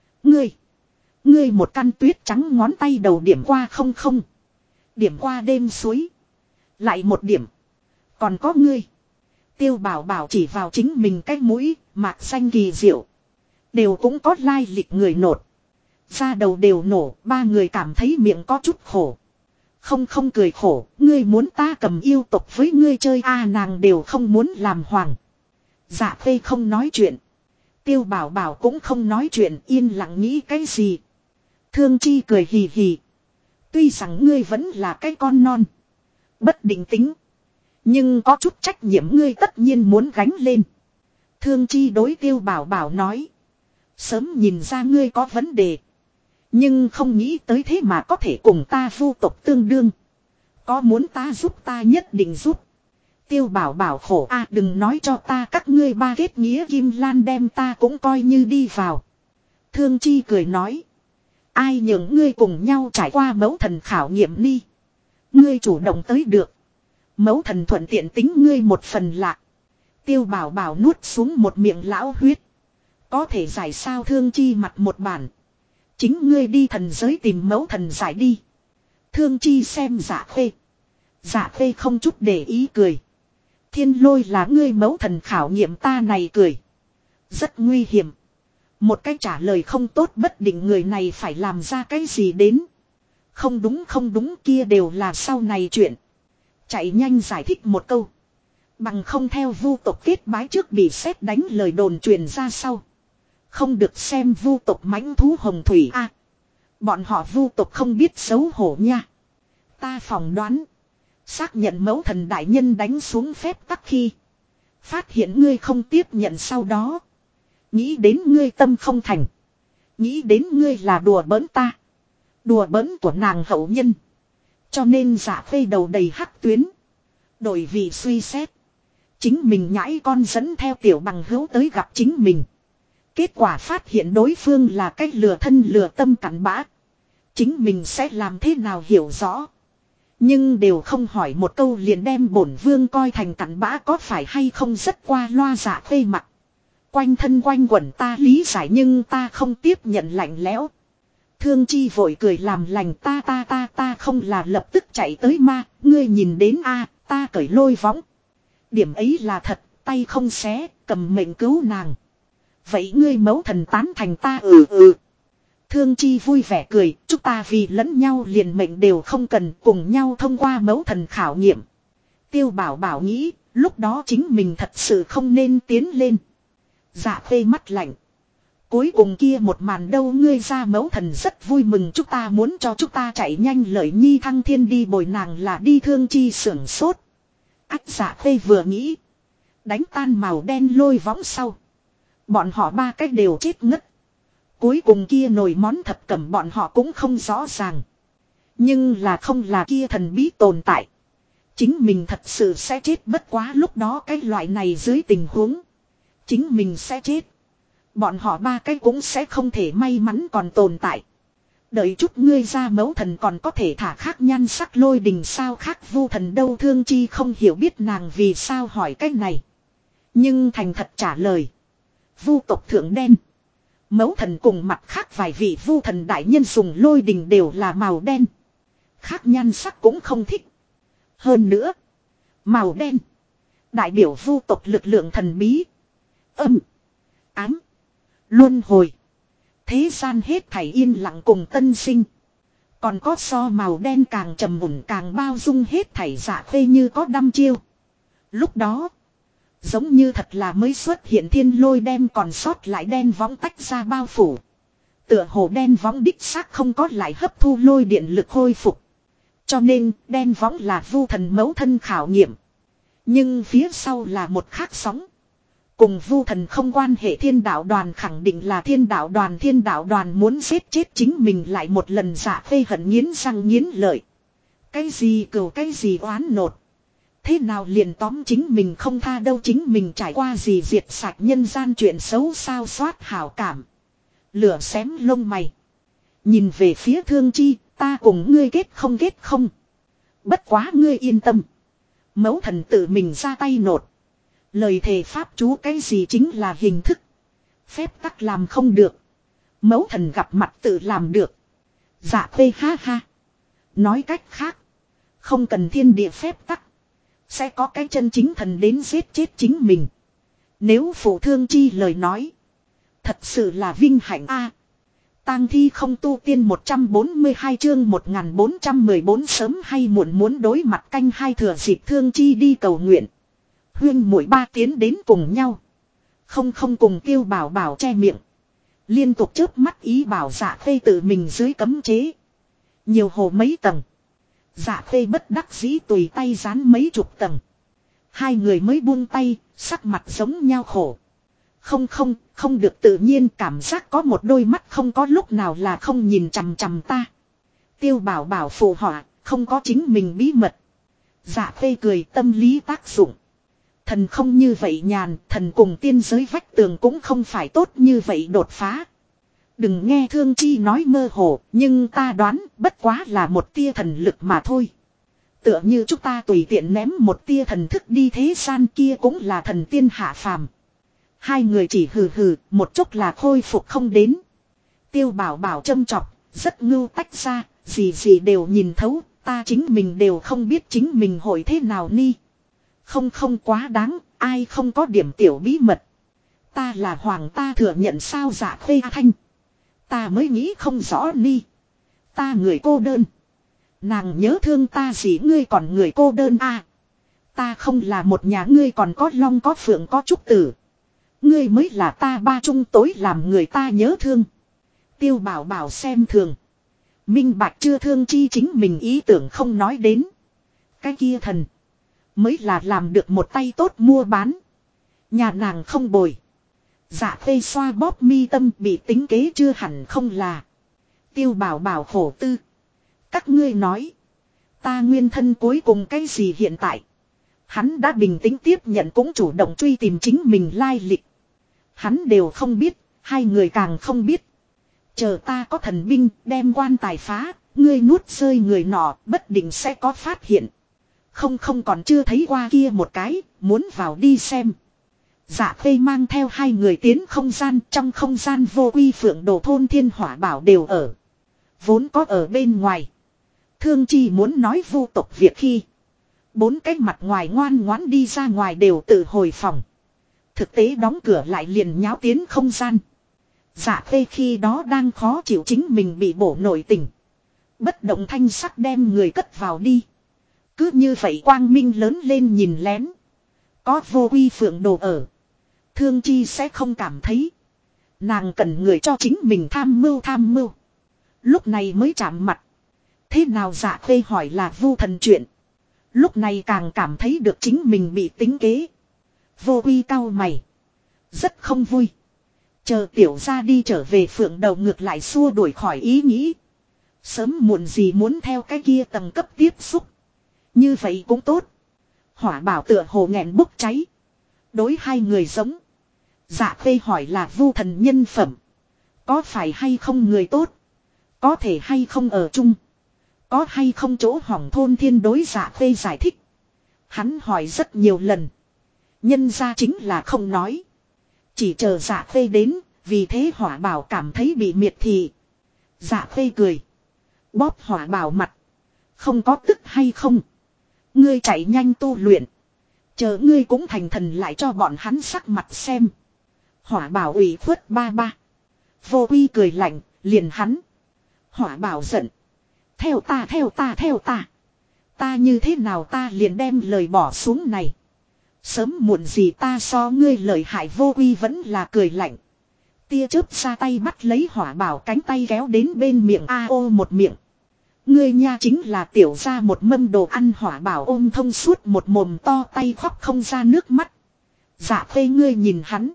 Ngươi một căn tuyết trắng ngón tay đầu điểm qua không không. Điểm qua đêm suối. Lại một điểm. Còn có ngươi. Tiêu Bảo Bảo chỉ vào chính mình cái mũi, mạc xanh kỳ diệu. Đều cũng có lai lịch người nột. Da đầu đều nổ, ba người cảm thấy miệng có chút khổ. Không cười khổ, ngươi muốn ta cầm yêu tộc với ngươi chơi nàng đều không muốn làm hoàng. Dạ Khê không nói chuyện. Tiêu Bảo Bảo cũng không nói chuyện, yên lặng nghĩ cái gì. Thương Chi cười hì hì. Tuy rằng ngươi vẫn là cái con non. Bất định tính. Nhưng có chút trách nhiệm ngươi tất nhiên muốn gánh lên. Thương Chi đối Tiêu Bảo Bảo nói. Sớm nhìn ra ngươi có vấn đề. Nhưng không nghĩ tới thế mà có thể cùng ta vu tộc tương đương. Có muốn ta giúp ta nhất định giúp. Tiêu Bảo Bảo khổ đừng nói cho ta các ngươi ba kết nghĩa Kim Lan đem ta cũng coi như đi vào. Thương Chi cười nói. Ai nhường ngươi cùng nhau trải qua mẫu thần khảo nghiệm đi. Ngươi chủ động tới được. Mẫu thần thuận tiện tính ngươi một phần lạc. Tiêu Bảo Bảo nuốt xuống một miệng lão huyết. Có thể giải sao Thương Chi mặt một bản. Chính ngươi đi thần giới tìm mẫu thần giải đi. Thương Chi xem Dạ Khê. Dạ Khê không chút để ý cười. Thiên Lôi là ngươi mẫu thần khảo nghiệm ta này cười. Rất nguy hiểm. Một cái trả lời không tốt bất định người này phải làm ra cái gì đến. Không đúng kia đều là sau này chuyện. Chạy nhanh giải thích một câu. Bằng không theo vu tộc kết bái trước bị sét đánh lời đồn truyền ra sau. Không được xem vu tộc mãnh thú hồng thủy bọn họ vu tộc không biết xấu hổ nha. Ta phỏng đoán. Xác nhận mẫu thần đại nhân đánh xuống phép tắc khi. Phát hiện ngươi không tiếp nhận sau đó. Nghĩ đến ngươi tâm không thành. Nghĩ đến ngươi là đùa bỡn ta. Đùa bỡn của nàng hậu nhân. Cho nên Dạ Khê đầu đầy hắc tuyến. Đổi vì suy xét. Chính mình nhãi con dẫn theo tiểu bằng hữu tới gặp chính mình. Kết quả phát hiện đối phương là cái lừa thân lừa tâm cặn bã. Chính mình sẽ làm thế nào hiểu rõ. Nhưng đều không hỏi một câu liền đem bổn vương coi thành cặn bã có phải hay không rất qua loa. Dạ Khê mặt. Quanh thân quanh quẩn ta lý giải nhưng ta không tiếp nhận lạnh lẽo. Thương Chi vội cười làm lành ta không là lập tức chạy tới ma, ngươi nhìn đến ta cởi lôi võng. Điểm ấy là thật, tay không xé, cầm mệnh cứu nàng. Vậy ngươi mẫu thần tán thành ta Thương Chi vui vẻ cười, chúng ta vì lẫn nhau liền mệnh đều không cần cùng nhau thông qua mẫu thần khảo nghiệm. Tiêu Bảo Bảo nghĩ, lúc đó chính mình thật sự không nên tiến lên. Dạ Khê mắt lạnh. Cuối cùng kia một màn đâu ngươi ra mẫu thần rất vui mừng chúng ta muốn cho chúng ta chạy nhanh lợi nhi thăng thiên đi bồi nàng là đi. Thương Chi sưởng sốt. Dạ Khê vừa nghĩ. Đánh tan màu đen lôi võng sau. Bọn họ ba cách đều chết ngất. Cuối cùng kia nồi món thập cẩm bọn họ cũng không rõ ràng. Nhưng là không là kia thần bí tồn tại. Chính mình thật sự sẽ chết bất quá lúc đó cái loại này dưới tình huống. Chính mình sẽ chết. Bọn họ ba cái cũng sẽ không thể may mắn còn tồn tại. Đợi chút ngươi ra mẫu thần còn có thể thả khác nhan sắc lôi đình sao khác vu thần đâu. Thương Chi không hiểu biết nàng vì sao hỏi cái này. Nhưng thành thật trả lời. Vu tộc thượng đen. Mẫu thần cùng mặt khác vài vị vu thần đại nhân dùng lôi đình đều là màu đen. Khác nhan sắc cũng không thích. Hơn nữa. Màu đen. Đại biểu vu tộc lực lượng thần bí. Âm. Ám. Luân hồi. Thế gian hết thảy yên lặng cùng tân sinh. Còn có so màu đen càng trầm mùn càng bao dung hết thảy. Dạ Khê như có đăm chiêu. Lúc đó. Giống như thật là mới xuất hiện thiên lôi đem còn sót lại đen võng tách ra bao phủ. Tựa hồ đen võng đích xác không có lại hấp thu lôi điện lực hồi phục. Cho nên đen võng là vu thần mẫu thân khảo nghiệm. Nhưng phía sau là một khác sóng. Cùng vu thần không quan hệ thiên đạo đoàn khẳng định là thiên đạo đoàn muốn giết chết chính mình lại một lần. Dạ Khê hận nghiến răng nghiến lợi. Cái gì cừu cái gì oán nột. Thế nào liền tóm chính mình không tha đâu, chính mình trải qua gì diệt sạch nhân gian chuyện xấu sao soát hảo cảm. Lửa xém lông mày. Nhìn về phía Thương Chi, ta cùng ngươi kết không. Bất quá ngươi yên tâm. Mẫu thần tự mình ra tay nột. Lời thề pháp chú cái gì chính là hình thức. Phép tắc làm không được. Mẫu thần gặp mặt tự làm được. Dạ phê ha ha. Nói cách khác. Không cần thiên địa phép tắc. Sẽ có cái chân chính thần đến giết chết chính mình. Nếu phụ Thương Chi lời nói. Thật sự là vinh hạnh a. Tang thi không tu tiên 142 chương 1414 sớm hay muộn muốn đối mặt canh hai thừa dịp Thương Chi đi cầu nguyện. Huyên muội ba tiến đến cùng nhau. Không cùng Tiêu Bảo Bảo che miệng. Liên tục chớp mắt ý bảo Dạ Khê tự mình dưới cấm chế. Nhiều hồ mấy tầng. Dạ Khê bất đắc dĩ tùy tay dán mấy chục tầng. Hai người mới buông tay, sắc mặt giống nhau khổ. Không được, tự nhiên cảm giác có một đôi mắt không có lúc nào là không nhìn chằm chằm ta. Tiêu Bảo Bảo phụ họa, không có chính mình bí mật. Dạ Khê cười, tâm lý tác dụng. Thần không như vậy nhàn, thần cùng tiên giới vách tường cũng không phải tốt như vậy đột phá. Đừng nghe Thương Chi nói mơ hồ, nhưng ta đoán bất quá là một tia thần lực mà thôi. Tựa như chúng ta tùy tiện ném một tia thần thức đi thế gian, kia cũng là thần tiên hạ phàm. Hai người chỉ hừ, một chút là khôi phục không đến. Tiêu Bảo Bảo châm chọc, rất ngưu tách ra, gì đều nhìn thấu, ta chính mình đều không biết chính mình hội thế nào ni. Không quá đáng, ai không có điểm tiểu bí mật. Ta là hoàng, ta thừa nhận sao Dạ Khê Thanh. Ta mới nghĩ không rõ ni. Ta người cô đơn. Nàng nhớ thương ta gì, ngươi còn người cô đơn à. Ta không là một nhà, ngươi còn có long có phượng có trúc tử. Ngươi mới là ta ba trung tối làm người ta nhớ thương. Tiêu Bảo Bảo xem thường. Minh bạch chưa, Thương Chi chính mình ý tưởng không nói đến. Cái kia thần. Mới là làm được một tay tốt mua bán. Nhà nàng không bồi. Dạ Khê xoa bóp mi tâm, bị tính kế chưa hẳn không là. Tiêu Bảo Bảo khổ tư. Các ngươi nói. Ta nguyên thân cuối cùng cái gì hiện tại. Hắn đã bình tĩnh tiếp nhận, cũng chủ động truy tìm chính mình lai lịch. Hắn đều không biết, hai người càng không biết. Chờ ta có thần binh đem quan tài phá, ngươi nuốt rơi người nọ bất định sẽ có phát hiện. Không còn chưa thấy qua kia một cái, muốn vào đi xem. Dạ Khê mang theo hai người tiến không gian, trong không gian vô quy phượng đồ thôn thiên hỏa bảo đều ở. Vốn có ở bên ngoài. Thương Chi muốn nói vu tộc việc khi. Bốn cái mặt ngoài ngoan ngoãn đi ra ngoài đều tự hồi phòng. Thực tế đóng cửa lại liền nháo tiến không gian. Dạ Khê khi đó đang khó chịu chính mình bị bổ nội tình. Bất động thanh sắc đem người cất vào đi. Cứ như vậy quang minh lớn lên nhìn lén. Có vô quy phượng đồ ở. Thương Chi sẽ không cảm thấy. Nàng cần người cho chính mình tham mưu. Lúc này mới chạm mặt. Thế nào Dạ Khê hỏi là vu thần chuyện. Lúc này càng cảm thấy được chính mình bị tính kế. Vô quy cau mày. Rất không vui. Chờ tiểu ra đi trở về phượng đầu ngược lại xua đuổi khỏi ý nghĩ. Sớm muộn gì muốn theo cái kia tầng cấp tiếp xúc. Như vậy cũng tốt. Hỏa bảo tựa hồ nghẹn bốc cháy. Đối hai người giống. Dạ Khê hỏi là vu thần nhân phẩm. Có phải hay không người tốt. Có thể hay không ở chung. Có hay không chỗ hỏng thôn thiên đối Dạ Khê giải thích. Hắn hỏi rất nhiều lần. Nhân ra chính là không nói. Chỉ chờ Dạ Khê đến. Vì thế hỏa bảo cảm thấy bị miệt thị. Dạ Khê cười. Bóp hỏa bảo mặt. Không có tức hay không. Ngươi chạy nhanh tu luyện. Chờ ngươi cũng thành thần lại cho bọn hắn sắc mặt xem. Hỏa bảo ủy khuất ba. Vô quy cười lạnh, liền hắn. Hỏa bảo giận. Theo ta. Ta như thế nào ta liền đem lời bỏ xuống này. Sớm muộn gì ta so ngươi lợi hại, vô quy vẫn là cười lạnh. Tia chớp ra tay bắt lấy hỏa bảo cánh tay kéo đến bên miệng ô một miệng. Ngươi nha chính là tiểu ra một mâm đồ ăn, hỏa bảo ôm thông suốt một mồm to tay khóc không ra nước mắt. Dạ Khê ngươi nhìn hắn.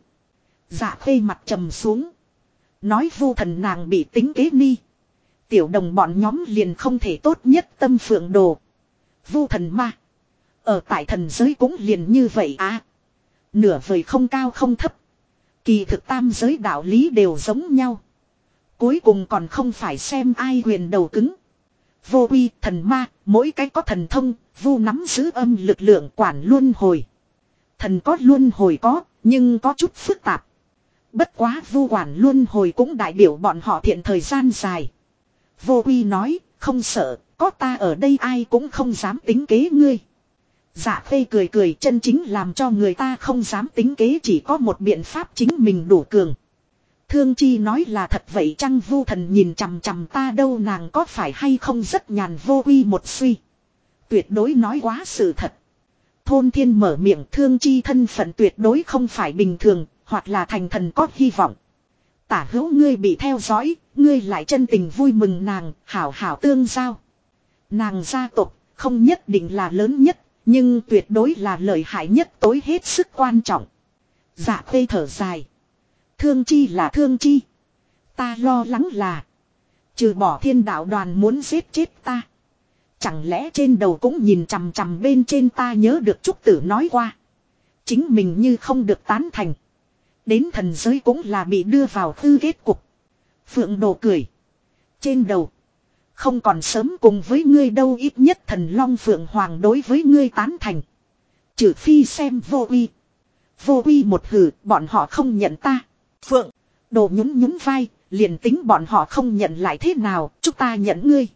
Dạ Khê mặt trầm xuống. Nói vu thần nàng bị tính kế ni. Tiểu đồng bọn nhóm liền không thể tốt nhất tâm phượng đồ. Vu thần ma. Ở tại thần giới cũng liền như vậy à. Nửa vời không cao không thấp. Kỳ thực tam giới đạo lý đều giống nhau. Cuối cùng còn không phải xem ai quyền đầu cứng. Vô uy, thần ma, mỗi cái có thần thông, vu nắm giữ âm lực lượng quản luân hồi. Thần có luân hồi có, nhưng có chút phức tạp. Bất quá vu quản luân hồi cũng đại biểu bọn họ thiện thời gian dài. Vô uy nói, không sợ, có ta ở đây ai cũng không dám tính kế ngươi. Dạ Khê cười cười, chân chính làm cho người ta không dám tính kế chỉ có một biện pháp chính mình đủ cường. Thương Chi nói là thật vậy chăng? Vu thần nhìn chằm chằm ta đâu, nàng có phải hay không rất nhàn. Vô uy một suy. Tuyệt đối nói quá sự thật. Thôn Thiên mở miệng, Thương Chi thân phận tuyệt đối không phải bình thường, hoặc là thành thần có hy vọng. Tả hữu ngươi bị theo dõi, ngươi lại chân tình vui mừng nàng, hảo hảo tương giao. Nàng gia tộc không nhất định là lớn nhất, nhưng tuyệt đối là lợi hại nhất, tối hết sức quan trọng. Dạ Khê thở dài. Thương Chi là Thương Chi. Ta lo lắng là trừ bỏ thiên đạo đoàn muốn giết chết ta, chẳng lẽ trên đầu cũng nhìn chằm chằm bên trên ta. Nhớ được Trúc Tử nói qua, chính mình như không được tán thành, đến thần giới cũng là bị đưa vào tư kết cục. Phượng Đồ cười. Trên đầu không còn sớm cùng với ngươi đâu, ít nhất thần Long Phượng Hoàng đối với ngươi tán thành. Trừ phi xem Vô uy. Vô uy một hử, bọn họ không nhận ta. Phượng Đồ nhún nhún vai, liền tính bọn họ không nhận lại thế nào, chúng ta nhận ngươi.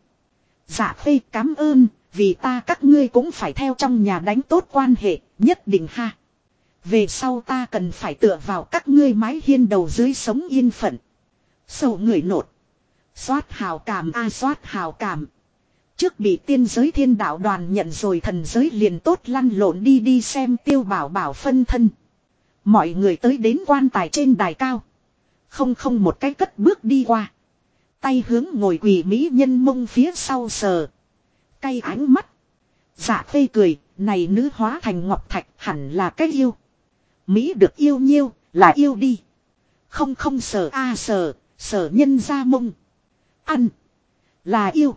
Dạ Khê cảm ơn, vì ta các ngươi cũng phải theo trong nhà đánh tốt quan hệ, nhất định ha. Về sau ta cần phải tựa vào các ngươi mái hiên đầu dưới sống yên phận. Sầu người nột. Xoát hào cảm a xoát hào cảm. Trước bị tiên giới thiên đạo đoàn nhận rồi thần giới liền tốt lăn lộn đi xem Tiêu Bảo Bảo phân thân. Mọi người tới đến quan tài trên đài cao. Không một cái cất bước đi qua. Tay hướng ngồi quỳ mỹ nhân mông phía sau sờ. Cay ánh mắt. Dạ Khê cười, này nữ hóa thành ngọc thạch hẳn là cái yêu. Mỹ được yêu nhiêu, là yêu đi. Không sờ a sờ nhân ra mông. Ăn. Là yêu.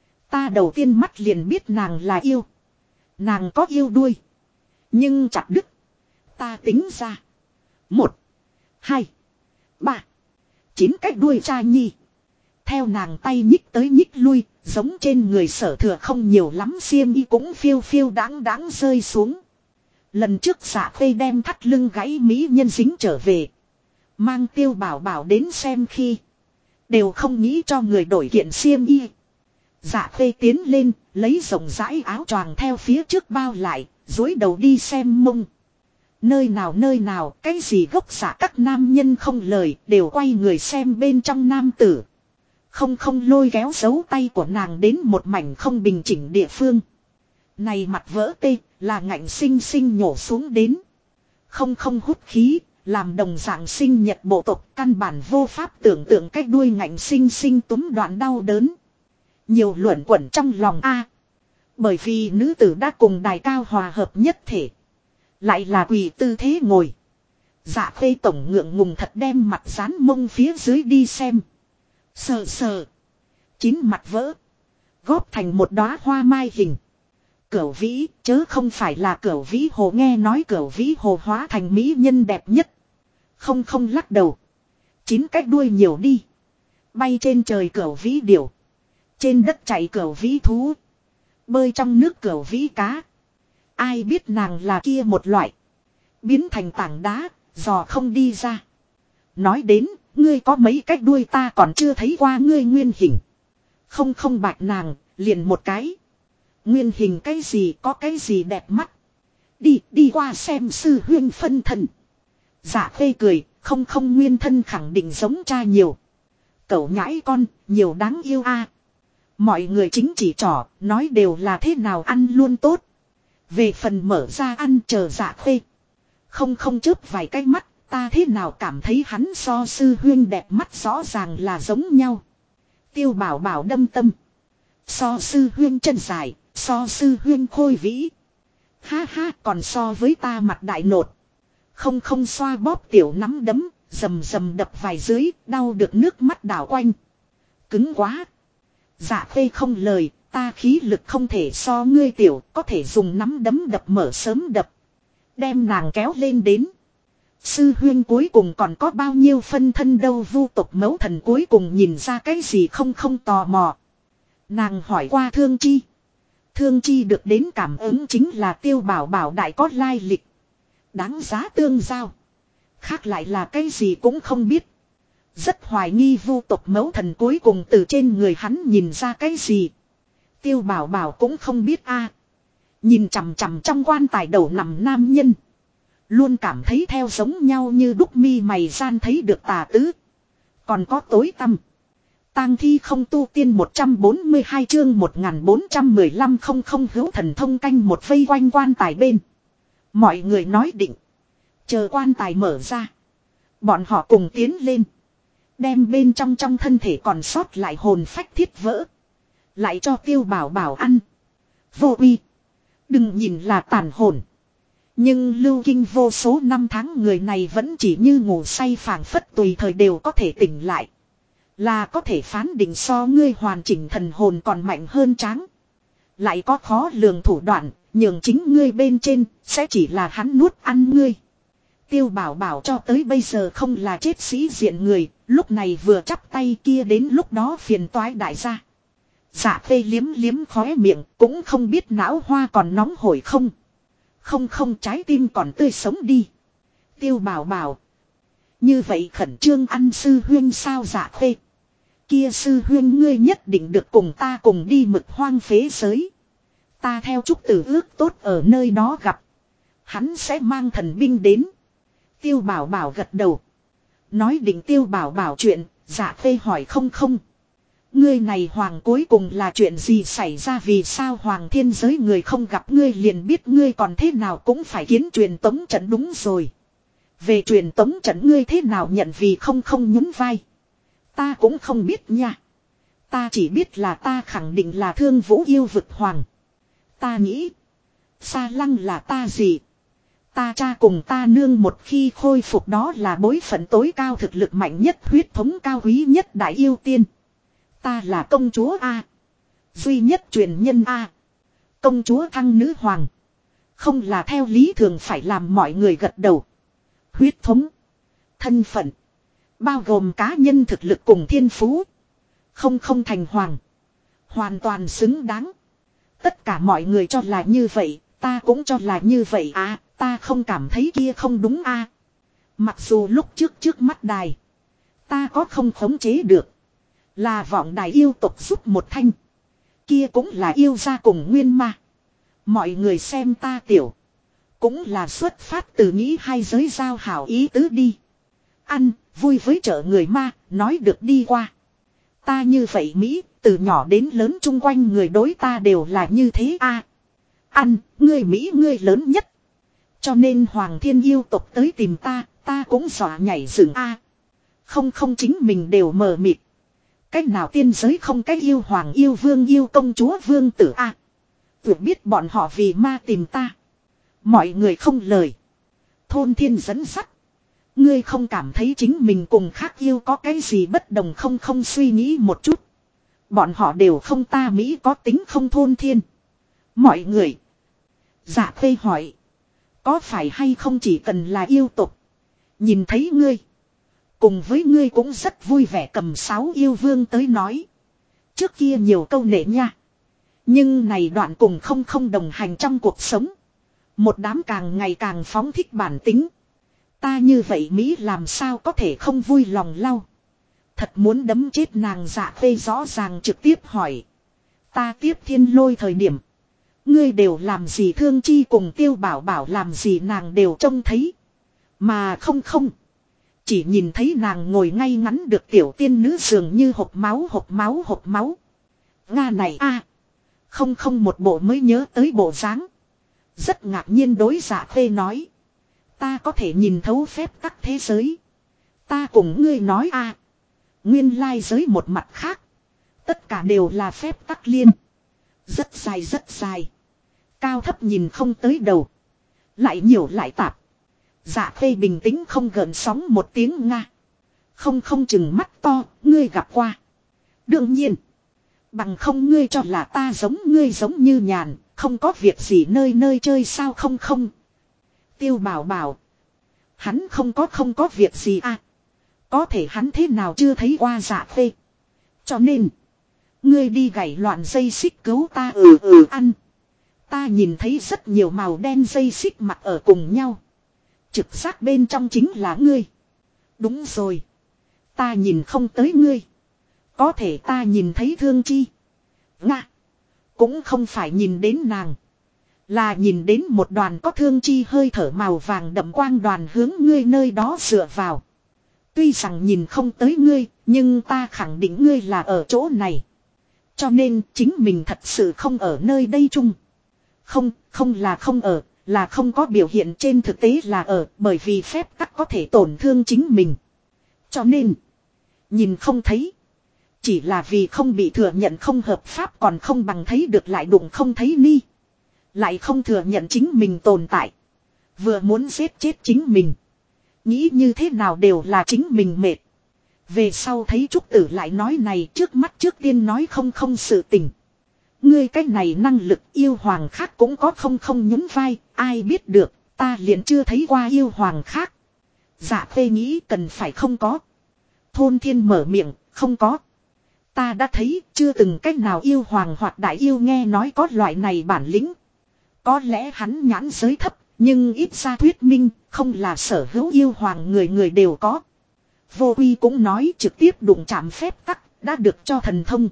Ta đầu tiên mắt liền biết nàng là yêu. Nàng có yêu đuôi. Nhưng chặt đứt. Ta tính ra. 1, 2, 3, 9 cái đuôi cha nhi. Theo nàng tay nhích tới nhích lui, giống trên người Sở Thừa không nhiều lắm xiêm y cũng phiêu phiêu đáng rơi xuống. Lần trước Dạ Khê đem thắt lưng gãy mỹ nhân dính trở về. Mang Tiêu Bảo Bảo đến xem khi. Đều không nghĩ cho người đổi kiện xiêm y. Dạ Khê tiến lên, lấy rộng rãi áo choàng theo phía trước bao lại, dúi đầu đi xem mông. Nơi nào, cái gì gốc dạ các nam nhân không lời, đều quay người xem bên trong nam tử. Không lôi kéo dấu tay của nàng đến một mảnh không bình chỉnh địa phương. Này mặt vỡ tê, là ngạnh sinh nhổ xuống đến. Không hút khí, làm đồng dạng sinh nhật bộ tộc căn bản vô pháp tưởng tượng cái đuôi ngạnh sinh túm đoạn đau đớn. Nhiều luẩn quẩn trong lòng a. Bởi vì nữ tử đã cùng đài cao hòa hợp nhất thể. Lại là quỳ tư thế ngồi. Dạ Khê tổng ngượng ngùng thật đem mặt dán mông phía dưới đi xem. Sờ. Chín mặt vỡ. Góp thành một đóa hoa mai hình. Cửu vĩ, chớ không phải là Cửu Vĩ Hồ, nghe nói Cửu Vĩ Hồ hóa thành mỹ nhân đẹp nhất. Không lắc đầu. 9 cái đuôi nhiều đi. Bay trên trời Cửu Vĩ điểu. Trên đất chạy Cửu Vĩ thú. Bơi trong nước Cửu Vĩ cá. Ai biết nàng là kia một loại. Biến thành tảng đá, dò không đi ra. Nói đến, ngươi có mấy cái đuôi ta còn chưa thấy qua ngươi nguyên hình. Không bạch nàng, liền một cái. Nguyên hình cái gì, có cái gì đẹp mắt. Đi qua xem sư huyên phân thân. Dạ Khê cười, không nguyên thân khẳng định giống cha nhiều. Cậu nhãi con, nhiều đáng yêu a. Mọi người chính chỉ trỏ, nói đều là thế nào ăn luôn tốt. Về phần mở ra ăn chờ Dạ Khê. Không chớp vài cái mắt, ta thế nào cảm thấy hắn so sư huyên đẹp mắt rõ ràng là giống nhau. Tiêu Bảo Bảo đâm tâm. So sư huyên chân dài, so sư huyên khôi vĩ. Ha còn so với ta mặt đại nột. Không xoa bóp tiểu nắm đấm, rầm đập vài dưới, đau được nước mắt đảo quanh. Cứng quá. Dạ Khê không lời, Ta khí lực không thể so ngươi tiểu, có thể dùng nắm đấm đập mở sớm đập. Đem nàng kéo lên đến. Sư huyên cuối cùng còn có bao nhiêu phân thân đâu, vu tộc mẫu thần cuối cùng nhìn ra cái gì không tò mò. Nàng hỏi qua Thương Chi. Thương Chi được đến cảm ứng chính là Tiêu Bảo Bảo đại có lai lịch. Đáng giá tương giao. Khác lại là cái gì cũng không biết. Rất hoài nghi vu tộc mẫu thần cuối cùng từ trên người hắn nhìn ra cái gì. Tiêu Bảo Bảo cũng không biết a. Nhìn chằm chằm trong quan tài đầu nằm nam nhân. Luôn cảm thấy theo giống nhau như đúc mi mày gian thấy được tà tứ. Còn có tối tăm. Tang thi không tu tiên 142 chương 1415 không hữu thần thông canh một vây quanh quan tài bên. Mọi người nói định. Chờ quan tài mở ra. Bọn họ cùng tiến lên. Đem bên trong thân thể còn sót lại hồn phách thiết vỡ. Lại cho Tiêu Bảo Bảo ăn. Vô uy. Đừng nhìn là tàn hồn. Nhưng lưu kinh vô số năm tháng người này vẫn chỉ như ngủ say phảng phất tùy thời đều có thể tỉnh lại. Là có thể phán định so ngươi hoàn chỉnh thần hồn còn mạnh hơn tráng. Lại có khó lường thủ đoạn, nhường chính ngươi bên trên, sẽ chỉ là hắn nuốt ăn ngươi. Tiêu Bảo Bảo cho tới bây giờ không là chết sĩ diện người, lúc này vừa chắp tay kia đến lúc đó phiền toái đại gia. Dạ Phê liếm liếm khóe miệng, cũng không biết não hoa còn nóng hổi không. Không trái tim còn tươi sống đi. Tiêu Bảo Bảo. Như vậy khẩn trương ăn sư huyên sao Dạ Phê. Kia sư huyên ngươi nhất định được cùng ta cùng đi Mực Hoang phế giới. Ta theo chúc tử ước tốt ở nơi đó gặp. Hắn sẽ mang thần binh đến. Tiêu Bảo Bảo gật đầu. Nói định Tiêu Bảo Bảo chuyện, Dạ Phê hỏi không. Ngươi này hoàng cuối cùng là chuyện gì xảy ra, vì sao hoàng thiên giới người không gặp ngươi liền biết ngươi còn thế nào cũng phải kiến truyền tống trận đúng rồi. Về truyền tống trận ngươi thế nào nhận vì không nhún vai. Ta cũng không biết nha. Ta chỉ biết là ta khẳng định là Thương Vũ yêu vực hoàng. Ta nghĩ. Sa Lăng là ta gì. Ta cha cùng ta nương một khi khôi phục đó là bối phận tối cao thực lực mạnh nhất huyết thống cao quý nhất đại yêu tiên. Ta là công chúa A. Duy nhất truyền nhân A. Công chúa thăng nữ hoàng. Không là theo lý thường phải làm mọi người gật đầu. Huyết thống. Thân phận. Bao gồm cá nhân thực lực cùng thiên phú. Không thành hoàng. Hoàn toàn xứng đáng. Tất cả mọi người cho là như vậy. Ta cũng cho là như vậy à. Ta không cảm thấy kia không đúng a. Mặc dù lúc trước mắt đài. Ta có không khống chế được. Là vọng đài yêu tộc giúp một thanh. Kia cũng là yêu gia cùng nguyên ma. Mọi người xem ta tiểu. Cũng là xuất phát từ nghĩ hai giới giao hảo ý tứ đi. Ăn, vui với chợ người ma, nói được đi qua. Ta như vậy Mỹ, từ nhỏ đến lớn chung quanh người đối ta đều là như thế a. Ăn, ngươi Mỹ ngươi lớn nhất. Cho nên Hoàng Thiên yêu tộc tới tìm ta, ta cũng dọa nhảy dựng a. Không chính mình đều mờ mịt. Cách nào tiên giới không cách yêu hoàng yêu vương yêu công chúa vương tử a. Vừa biết bọn họ vì ma tìm ta. Mọi người không lời. Thôn Thiên dẫn dắt. Ngươi không cảm thấy chính mình cùng khác yêu có cái gì bất đồng không suy nghĩ một chút. Bọn họ đều không ta Mỹ có tính không Thôn Thiên. Mọi người. Dạ Khê hỏi. Có phải hay không chỉ cần là yêu tục. Nhìn thấy ngươi. Cùng với ngươi cũng rất vui vẻ cầm sáo yêu vương tới nói. Trước kia nhiều câu nệ nha. Nhưng này đoạn cùng không đồng hành trong cuộc sống. Một đám càng ngày càng phóng thích bản tính. Ta như vậy Mỹ làm sao có thể không vui lòng lau. Thật muốn đấm chết nàng Dạ Khê rõ ràng trực tiếp hỏi. Ta tiếp thiên lôi thời điểm. Ngươi đều làm gì Thương Chi cùng Tiêu Bảo Bảo làm gì nàng đều trông thấy. Mà không. Chỉ nhìn thấy nàng ngồi ngay ngắn được tiểu tiên nữ dường như hộp máu. Nga này a. Không một bộ mới nhớ tới bộ dáng. Rất ngạc nhiên đối Dạ Khê nói. Ta có thể nhìn thấu phép các thế giới. Ta cùng ngươi nói a. Nguyên lai giới một mặt khác. Tất cả đều là phép tắc liên. Rất dài. Cao thấp nhìn không tới đầu. Lại nhiều lại tạp. Dạ Khê bình tĩnh không gợn sóng một tiếng Nga. Không chừng mắt to, ngươi gặp qua. Đương nhiên. Bằng không ngươi cho là ta giống ngươi giống như nhàn, không có việc gì nơi nơi chơi sao không không. Tiêu Bảo bảo. Hắn không có việc gì à. Có thể hắn thế nào chưa thấy qua Dạ Khê. Cho nên. Ngươi đi gảy loạn dây xích cứu ta ăn. Ta nhìn thấy rất nhiều màu đen dây xích mặc ở cùng nhau. Trực giác bên trong chính là ngươi. Đúng rồi. Ta nhìn không tới ngươi. Có thể ta nhìn thấy Thương Chi. Nga. Cũng không phải nhìn đến nàng. Là nhìn đến một đoàn có Thương Chi hơi thở màu vàng đậm quang đoàn hướng ngươi nơi đó dựa vào. Tuy rằng nhìn không tới ngươi, nhưng ta khẳng định ngươi là ở chỗ này. Cho nên chính mình thật sự không ở nơi đây chung. Không là không ở, là không có biểu hiện trên thực tế là ở, bởi vì phép tắc có thể tổn thương chính mình. Cho nên, nhìn không thấy. Chỉ là vì không bị thừa nhận không hợp pháp còn không bằng thấy được lại đụng không thấy ni. Lại không thừa nhận chính mình tồn tại. Vừa muốn giết chết chính mình. Nghĩ như thế nào đều là chính mình mệt. Về sau thấy Trúc Tử lại nói này trước mắt trước tiên nói không sự tình. Ngươi cái này năng lực yêu hoàng khác cũng có không nhún vai, ai biết được, ta liền chưa thấy qua yêu hoàng khác. Dạ Khê nghĩ cần phải không có. Thôn Thiên mở miệng, không có. Ta đã thấy chưa từng cách nào yêu hoàng hoặc đại yêu nghe nói có loại này bản lĩnh. Có lẽ hắn nhãn giới thấp, nhưng ít ra thuyết minh, không là sở hữu yêu hoàng người người đều có. Vô Uy cũng nói trực tiếp đụng chạm phép tắc, đã được cho thần thông.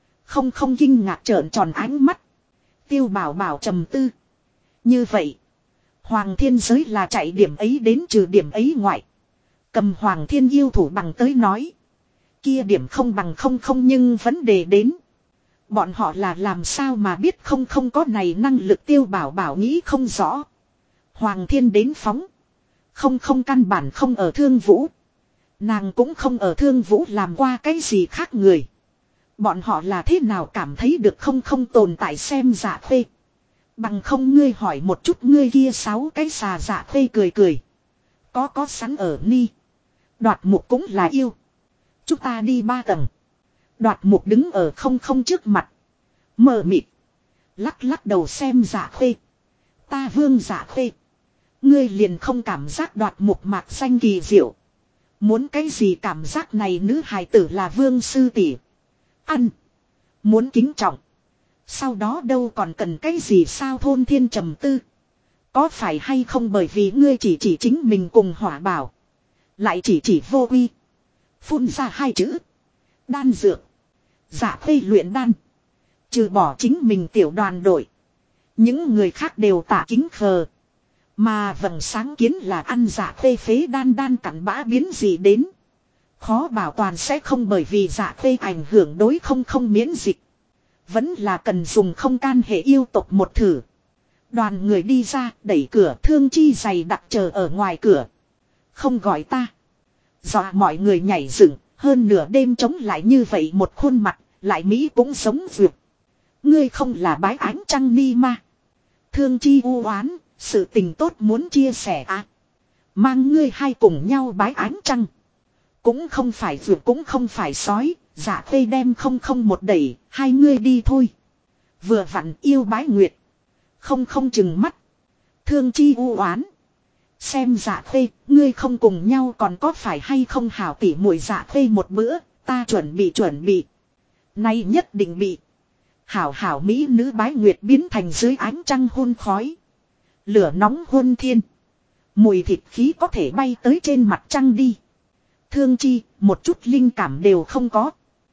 Không kinh ngạc trợn tròn ánh mắt. Tiêu Bảo bảo trầm tư. Như vậy, Hoàng Thiên giới là chạy điểm ấy đến trừ điểm ấy ngoại. Cầm Hoàng Thiên yêu thủ bằng tới nói. Kia điểm không bằng không nhưng vấn đề đến. Bọn họ là làm sao mà biết không có này năng lực Tiêu Bảo bảo nghĩ không rõ. Hoàng Thiên đến phóng. Không căn bản không ở Thương Vũ. Nàng cũng không ở Thương Vũ làm qua cái gì khác người. Bọn họ là thế nào cảm thấy được không tồn tại xem Dạ Khê. Bằng không ngươi hỏi một chút ngươi kia 6 cái xà Dạ Khê cười. Có sẵn ở ni. Đoạt Mục cũng là yêu. Chúng ta đi 3 tầng. Đoạt Mục đứng ở không trước mặt. Mờ mịt. Lắc đầu xem Dạ Khê. Ta Vương Dạ Khê. Ngươi liền không cảm giác Đoạt Mục mạc xanh kỳ diệu. Muốn cái gì cảm giác này nữ hài tử là Vương sư tỷ. Ăn. Muốn kính trọng. Sau đó đâu còn cần cái gì sao Thôn Thiên trầm tư. Có phải hay không bởi vì ngươi chỉ chính mình cùng Hỏa Bảo. Lại chỉ Vô Uy. Phun ra 2 chữ. Đan dược. Dạ Khê luyện đan. Trừ bỏ chính mình tiểu đoàn đội. Những người khác đều tả kính khờ. Mà vầng sáng kiến là ăn Dạ Khê phế đan cặn bã biến gì đến. Khó bảo toàn sẽ không bởi vì Dạ Khê ảnh hưởng đối không miễn dịch. Vẫn là cần dùng không can hệ yêu tộc một thử. Đoàn người đi ra đẩy cửa Thương Chi dày đặc chờ ở ngoài cửa. Không gọi ta. Dọa mọi người nhảy dựng, hơn nửa đêm chống lại như vậy một khuôn mặt, lại Mỹ cũng sống vượt. Ngươi không là bái ánh trăng ni ma. Thương Chi u oán, sự tình tốt muốn chia sẻ à. Mang ngươi hai cùng nhau bái ánh trăng. Cũng không phải vượt cũng không phải sói, Dạ Khê đem không một đẩy, hai ngươi đi thôi. Vừa vặn yêu bái nguyệt. Không chừng mắt. Thương Chi u oán. Xem Dạ Khê, ngươi không cùng nhau còn có phải hay không hảo tỉ muội Dạ Khê một bữa, ta chuẩn bị. Nay nhất định bị. Hảo mỹ nữ bái nguyệt biến thành dưới ánh trăng hôn khói. Lửa nóng hôn thiên. Mùi thịt khí có thể bay tới trên mặt trăng đi. Thương Chi, một chút linh cảm đều không có.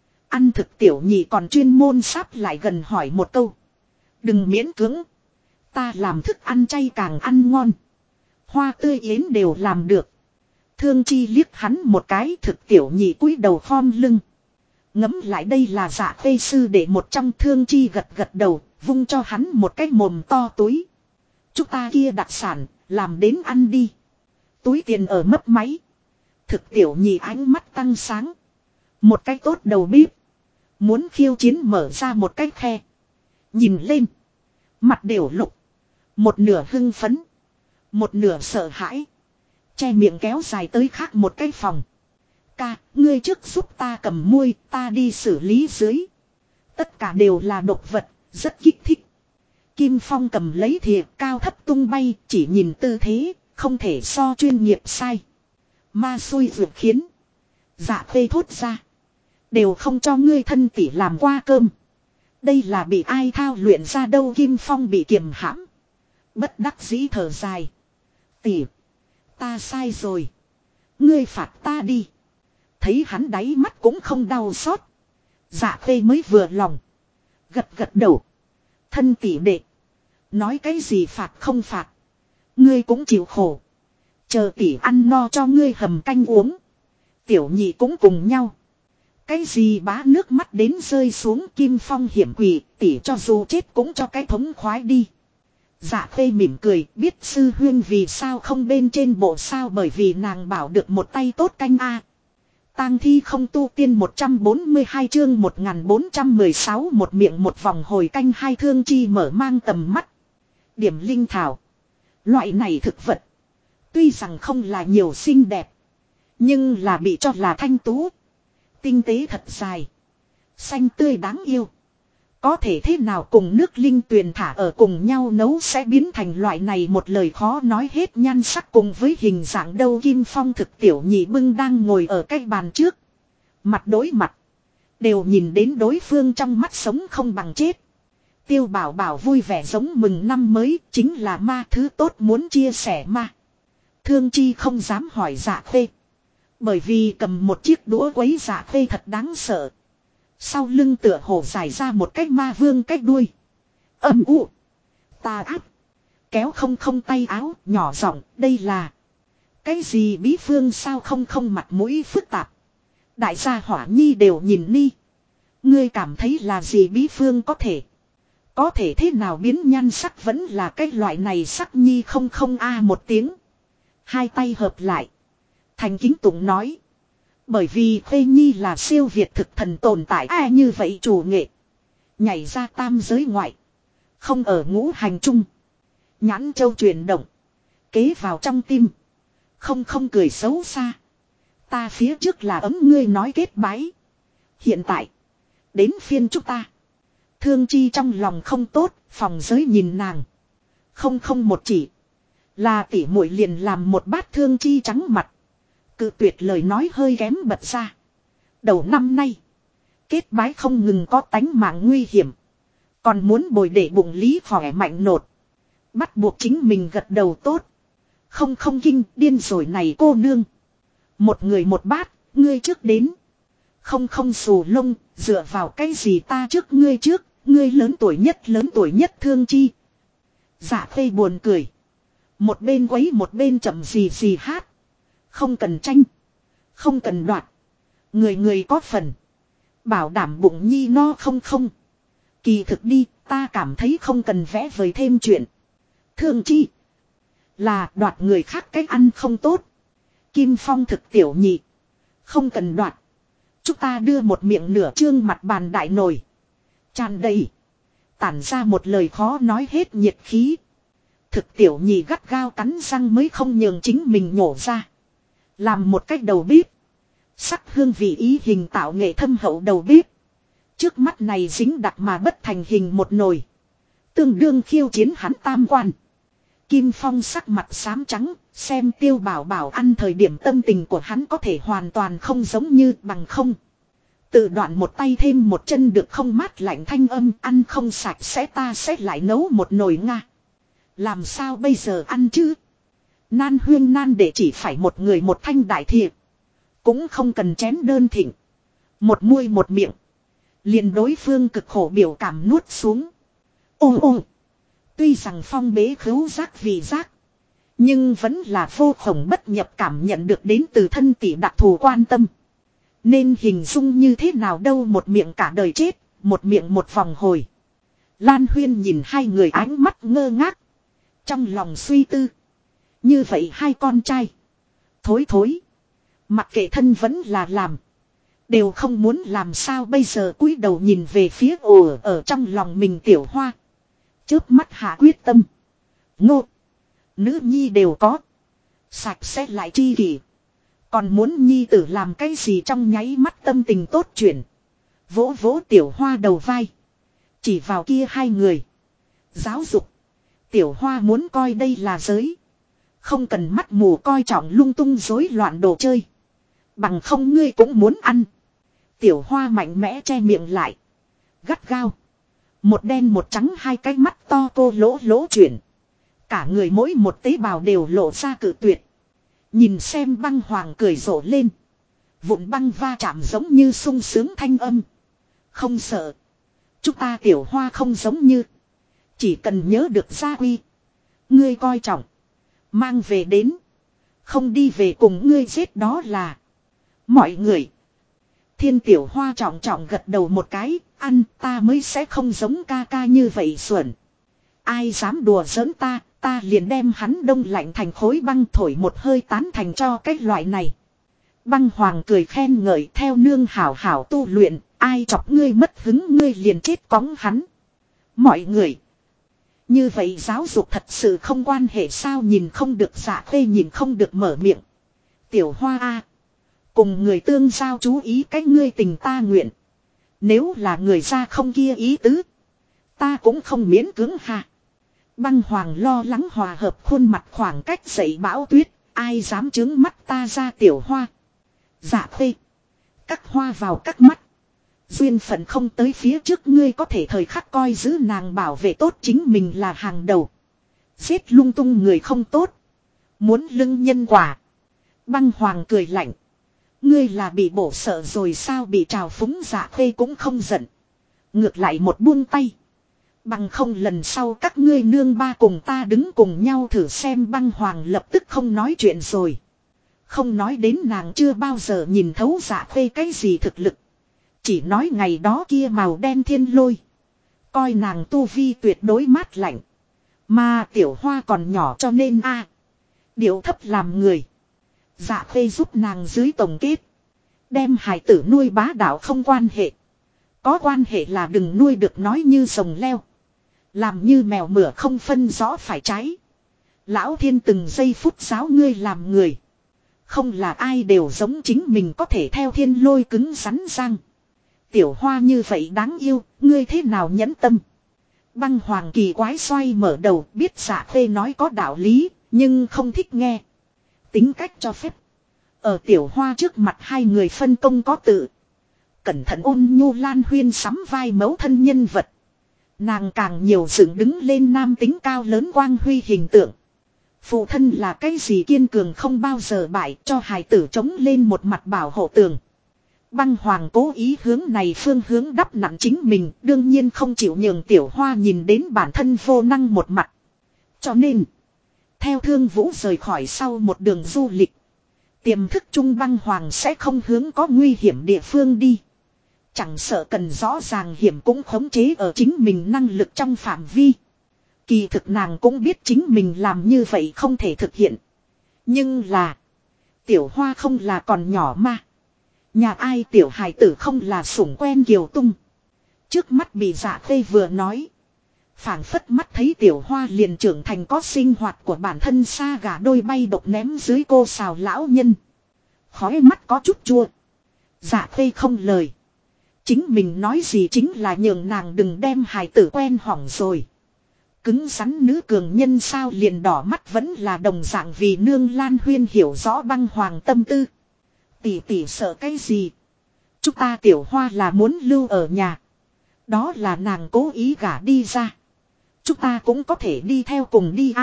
Ăn thực tiểu nhị còn chuyên môn sáp lại gần hỏi một câu. Đừng miễn cưỡng. Ta làm thức ăn chay càng ăn ngon. Hoa tươi yến đều làm được. Thương Chi liếc hắn một cái thực tiểu nhị cúi đầu khom lưng. Ngấm lại đây là Dạ Khê sư để một trong Thương Chi gật đầu, vung cho hắn một cái mồm to túi. Chúng ta kia đặc sản, làm đến ăn đi. Túi tiền ở mấp máy. Thực tiểu nhị ánh mắt tăng sáng. Một cái tốt đầu bếp. Muốn khiêu chiến mở ra một cái khe. Nhìn lên. Mặt đều lục. Một nửa hưng phấn. Một nửa sợ hãi. Che miệng kéo dài tới khác một cái phòng. Ca, ngươi trước giúp ta cầm muôi, ta đi xử lý dưới. Tất cả đều là độc vật, rất kích thích. Kim Phong cầm lấy thìa cao thấp tung bay, chỉ nhìn tư thế, không thể so chuyên nghiệp sai. Ma xui vượt khiến. Dạ Khê thốt ra. Đều không cho ngươi thân tỷ làm qua cơm. Đây là bị ai thao luyện ra đâu. Kim Phong bị kiềm hãm. Bất đắc dĩ thở dài. Tỷ. Ta sai rồi. Ngươi phạt ta đi. Thấy hắn đáy mắt cũng không đau xót. Dạ Khê mới vừa lòng. Gật gật đầu. Thân tỷ đệ. Nói cái gì phạt không phạt. Ngươi cũng chịu khổ. Chờ tỷ ăn no cho ngươi hầm canh uống. Tiểu nhị cũng cùng nhau. Cái gì bá nước mắt đến rơi xuống. Kim Phong hiểm quỷ. Tỷ cho dù chết cũng cho cái thống khoái đi. Dạ Khê mỉm cười. Biết sư huyên vì sao không bên trên bộ sao. Bởi vì nàng bảo được một tay tốt canh a. Tang thi không tu tiên 142 chương 1416 một miệng một vòng hồi canh hai. Thương Chi mở mang tầm mắt. Điểm linh thảo. Loại này thực vật. Tuy rằng không là nhiều xinh đẹp. Nhưng là bị cho là thanh tú. Tinh tế thật dài. Xanh tươi đáng yêu. Có thể thế nào cùng nước linh tuyền thả ở cùng nhau nấu sẽ biến thành loại này một lời khó nói hết nhan sắc cùng với hình dạng đâu. Kim Phong thực tiểu nhị bưng đang ngồi ở cái bàn trước. Mặt đối mặt. Đều nhìn đến đối phương trong mắt sống không bằng chết. Tiêu Bảo Bảo vui vẻ giống mừng năm mới chính là ma thứ tốt muốn chia sẻ ma. Thương Chi không dám hỏi Dạ Khê. Bởi vì cầm một chiếc đũa quấy Dạ Khê thật đáng sợ. Sau lưng tựa hồ dài ra một cái ma vương cái đuôi. Âm u. Tà ác. Kéo không tay áo nhỏ giọng đây là. Cái gì bí phương sao không mặt mũi phức tạp. Đại gia Hỏa Nhi đều nhìn ni. Ngươi cảm thấy là gì bí phương có thể. Có thể thế nào biến nhan sắc vẫn là cái loại này sắc nhi không a một tiếng. Hai tay hợp lại. Thành kính tụng nói. Bởi vì Khê Nhi là siêu việt thực thần tồn tại như vậy chủ nghệ. Nhảy ra tam giới ngoại. Không ở ngũ hành chung. Nhãn châu chuyển động. Kế vào trong tim. Không cười xấu xa. Ta phía trước là ấm ngươi nói kết bái. Hiện tại. Đến phiên chúng ta. Thương Chi trong lòng không tốt. Phòng giới nhìn nàng. Không một chỉ. Là tỉ muội liền làm một bát Thương Chi trắng mặt. Cự tuyệt lời nói hơi kém bật ra. Đầu năm nay. Kết bái không ngừng có tánh mạng nguy hiểm. Còn muốn bồi để bụng lý khỏe mạnh nột. Bắt buộc chính mình gật đầu tốt. Không kinh điên rồi này cô nương. Một người một bát, ngươi trước đến. Không xù lông, dựa vào cái gì ta trước, ngươi lớn tuổi nhất Thương Chi. Dạ Khê buồn cười. Một bên quấy một bên chậm gì hát. Không cần tranh. Không cần đoạt. Người có phần. Bảo đảm bụng nhi no không. Kỳ thực đi, ta cảm thấy không cần vẽ vời thêm chuyện. Thương Chi. Là đoạt người khác cách ăn không tốt. Kim Phong thực tiểu nhị. Không cần đoạt. Chúng ta đưa một miệng nửa trương mặt bàn đại nồi. Tràn đầy. Tản ra một lời khó nói hết nhiệt khí. Thực tiểu nhị gắt gao cắn răng mới không nhường chính mình nhổ ra. Làm một cách đầu bếp. Sắc hương vị ý hình tạo nghệ thâm hậu đầu bếp. Trước mắt này dính đặc mà bất thành hình một nồi. Tương đương khiêu chiến hắn tam quan. Kim Phong sắc mặt xám trắng. Xem Tiêu Bảo Bảo ăn thời điểm tâm tình của hắn có thể hoàn toàn không giống như bằng không. Tự đoạn một tay thêm một chân được không mát lạnh thanh âm ăn không sạch sẽ ta sẽ lại nấu một nồi nga. Làm sao bây giờ ăn chứ? Nan huyên nan để chỉ phải một người một thanh đại thiệp. Cũng không cần chén đơn thịnh. Một muôi một miệng. Liền đối phương cực khổ biểu cảm nuốt xuống. Ô. Tuy rằng Phong bế khứu giác vì giác. Nhưng vẫn là vô khổng bất nhập cảm nhận được đến từ thân tỷ đặc thù quan tâm. Nên hình dung như thế nào đâu một miệng cả đời chết. Một miệng một vòng hồi. Lan Huyên nhìn hai người ánh mắt ngơ ngác. Trong lòng suy tư. Như vậy hai con trai. Thối. Mặc kệ thân vẫn là làm. Đều không muốn làm sao bây giờ cúi đầu nhìn về phía ồ ở trong lòng mình tiểu hoa. Chớp mắt hạ quyết tâm. Ngô. Nữ nhi đều có. Sạch sẽ lại chi kỷ. Còn muốn nhi tử làm cái gì trong nháy mắt tâm tình tốt chuyển. Vỗ vỗ Tiểu Hoa đầu vai. Chỉ vào kia hai người. Giáo dục. Tiểu Hoa muốn coi đây là giới. Không cần mắt mù coi trọng lung tung rối loạn đồ chơi. Bằng không ngươi cũng muốn ăn. Tiểu Hoa mạnh mẽ che miệng lại. Gắt gao. Một đen một trắng hai cái mắt to cô lỗ lỗ chuyển. Cả người mỗi một tế bào đều lộ ra cự tuyệt. Nhìn xem băng hoàng cười rộ lên. Vụn băng va chạm giống như sung sướng thanh âm. Không sợ. Chúng ta Tiểu Hoa không giống như. Chỉ cần nhớ được gia quy. Ngươi coi trọng. Mang về đến. Không đi về cùng ngươi giết đó là. Mọi người. Thiên Tiểu Hoa trọng trọng gật đầu một cái. Ăn ta mới sẽ không giống ca ca như vậy xuẩn. Ai dám đùa giỡn ta. Ta liền đem hắn đông lạnh thành khối băng thổi một hơi tán thành cho cái loại này. Băng hoàng cười khen ngợi theo nương hảo hảo tu luyện. Ai chọc ngươi mất hứng ngươi liền chết cóng hắn. Mọi người. Như vậy giáo dục thật sự không quan hệ sao nhìn không được Dạ Khê nhìn không được mở miệng. Tiểu Hoa a, cùng người tương giao chú ý cách ngươi tình ta nguyện. Nếu là người ra không kia ý tứ. Ta cũng không miễn cưỡng ha. Băng hoàng lo lắng hòa hợp khuôn mặt khoảng cách dậy bão tuyết. Ai dám trướng mắt ta ra Tiểu Hoa. Dạ Khê. Cắt hoa vào các mắt. Duyên phận không tới phía trước ngươi có thể thời khắc coi giữ nàng bảo vệ tốt chính mình là hàng đầu. Giết lung tung người không tốt. Muốn lưng nhân quả. Băng hoàng cười lạnh. Ngươi là bị bổ sợ rồi sao bị trào phúng Dạ Khê cũng không giận. Ngược lại một buông tay. Bằng không lần sau các ngươi nương ba cùng ta đứng cùng nhau thử xem băng hoàng lập tức không nói chuyện rồi. Không nói đến nàng chưa bao giờ nhìn thấu Dạ Khê cái gì thực lực. Chỉ nói ngày đó kia màu đen thiên lôi. Coi nàng tu vi tuyệt đối mát lạnh. Mà Tiểu Hoa còn nhỏ cho nên điệu thấp làm người. Dạ Khê giúp nàng dưới tổng kết. Đem hài tử nuôi bá đạo không quan hệ. Có quan hệ là đừng nuôi được nói như rồng leo. Làm như mèo mửa không phân rõ phải trái. Lão Thiên từng giây phút giáo ngươi làm người. Không là ai đều giống chính mình có thể theo thiên lôi cứng rắn răng. Tiểu Hoa như vậy đáng yêu, ngươi thế nào nhẫn tâm. Băng hoàng kỳ quái xoay mở đầu biết Dạ Khê nói có đạo lý, nhưng không thích nghe. Tính cách cho phép. Ở Tiểu Hoa trước mặt hai người phân công có tự. Cẩn thận ôn nhu Lan Huyên sắm vai mẫu thân nhân vật. Nàng càng nhiều dựng đứng lên nam tính cao lớn quang huy hình tượng. Phụ thân là cái gì kiên cường không bao giờ bại cho hài tử chống lên một mặt bảo hộ tường. Băng hoàng cố ý hướng này phương hướng đắp nặng chính mình đương nhiên không chịu nhường Tiểu Hoa nhìn đến bản thân vô năng một mặt. Cho nên, theo Thương Vũ rời khỏi sau một đường du lịch, tiềm thức trung băng hoàng sẽ không hướng có nguy hiểm địa phương đi. Chẳng sợ cần rõ ràng hiểm cũng khống chế ở chính mình năng lực trong phạm vi. Kỳ thực nàng cũng biết chính mình làm như vậy không thể thực hiện. Nhưng là, Tiểu Hoa không là còn nhỏ mà. Nhà ai tiểu hài tử không là sủng quen kiều tung. Trước mắt bị Dạ Khê vừa nói. Phảng phất mắt thấy Tiểu Hoa liền trưởng thành có sinh hoạt của bản thân xa gà đôi bay độc ném dưới cô xào lão nhân. Khói mắt có chút chua. Dạ Khê không lời. Chính mình nói gì chính là nhường nàng đừng đem hài tử quen hỏng rồi. Cứng rắn nữ cường nhân sao liền đỏ mắt vẫn là đồng dạng vì nương Lan Huyên hiểu rõ băng hoàng tâm tư. Tỷ tỷ sợ cái gì? Chúng ta Tiểu Hoa là muốn lưu ở nhà. Đó là nàng cố ý gả đi ra. Chúng ta cũng có thể đi theo cùng đi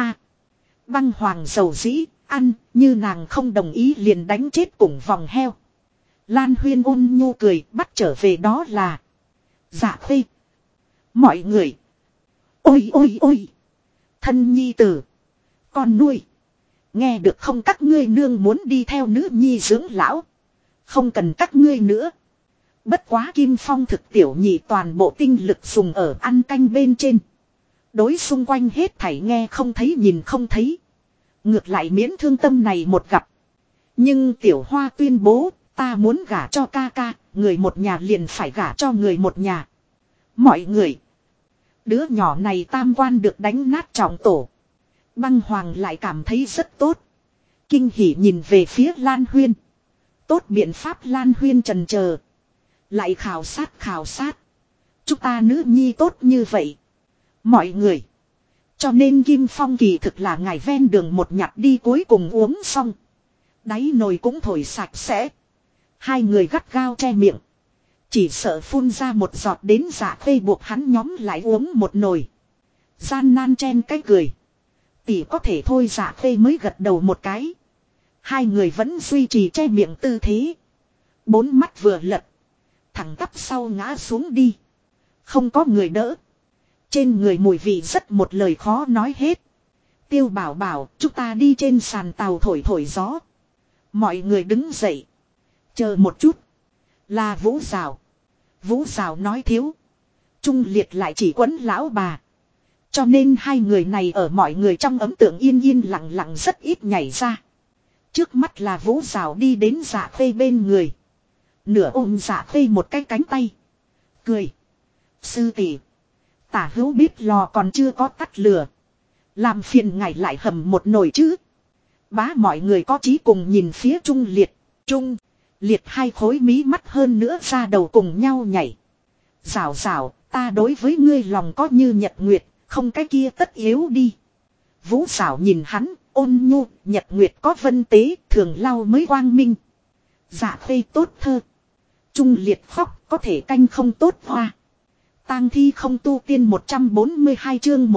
Băng hoàng dầu dĩ, ăn, như nàng không đồng ý liền đánh chết cùng vòng heo. Lan Huyên ôn nhu cười, bắt trở về đó là Dạ Khê. Mọi người. Ôi ôi ôi. Thân nhi tử. Con nuôi. Nghe được không các ngươi nương muốn đi theo nữ nhi dưỡng lão. Không cần các ngươi nữa. Bất quá Kim Phong thực tiểu nhị toàn bộ tinh lực dùng ở ăn canh bên trên. Đối xung quanh hết thảy nghe không thấy nhìn không thấy. Ngược lại miễn thương tâm này một gặp. Nhưng Tiểu Hoa tuyên bố ta muốn gả cho ca ca. Người một nhà liền phải gả cho người một nhà. Mọi người. Đứa nhỏ này tam quan được đánh nát trọng tổ. Băng hoàng lại cảm thấy rất tốt. Kinh hỉ nhìn về phía Lan Huyên. Tốt biện pháp Lan Huyên trần chờ. Lại khảo sát. Chúng ta nữ nhi tốt như vậy. Mọi người. Cho nên Kim Phong kỳ thực là ngài ven đường một nhặt đi cuối cùng uống xong. Đáy nồi cũng thổi sạch sẽ. Hai người gắt gao che miệng. Chỉ sợ phun ra một giọt đến Dạ Khê buộc hắn nhóm lại uống một nồi. Gian nan chen cái cười. Tỷ có thể thôi, Dạ Khê mới gật đầu một cái. Hai người vẫn duy trì che miệng tư thế. Bốn mắt vừa lật. Thẳng tắp sau ngã xuống đi. Không có người đỡ. Trên người mùi vị rất một lời khó nói hết. Tiêu Bảo bảo chúng ta đi trên sàn tàu thổi thổi gió. Mọi người đứng dậy. Chờ một chút. Là Vũ Giảo. Vũ Giảo nói thiếu. Trung Liệt lại chỉ quấn lão bà. Cho nên hai người này ở mọi người trong ấn tượng yên yên lặng lặng rất ít nhảy ra. Trước mắt là Vũ Giảo đi đến Dạ Khê bên người. Nửa ôm Dạ Khê một cái cánh tay. Cười. Sư tỷ, tả hữu biết lò còn chưa có tắt lửa. Làm phiền ngài lại hầm một nồi chứ. Bá mọi người có chí cùng nhìn phía Trung Liệt. Trung Liệt hai khối mí mắt hơn nữa ra đầu cùng nhau nhảy. Giảo giảo, ta đối với ngươi lòng có như nhật nguyệt, không cái kia tất yếu đi. Vũ Giảo nhìn hắn, ôn nhu, nhật nguyệt có vân tế, thường lau mới quang minh. Dạ Khê tốt thơ. Trung Liệt khóc, có thể canh không tốt hoa. Tang thi không tu tiên 142 chương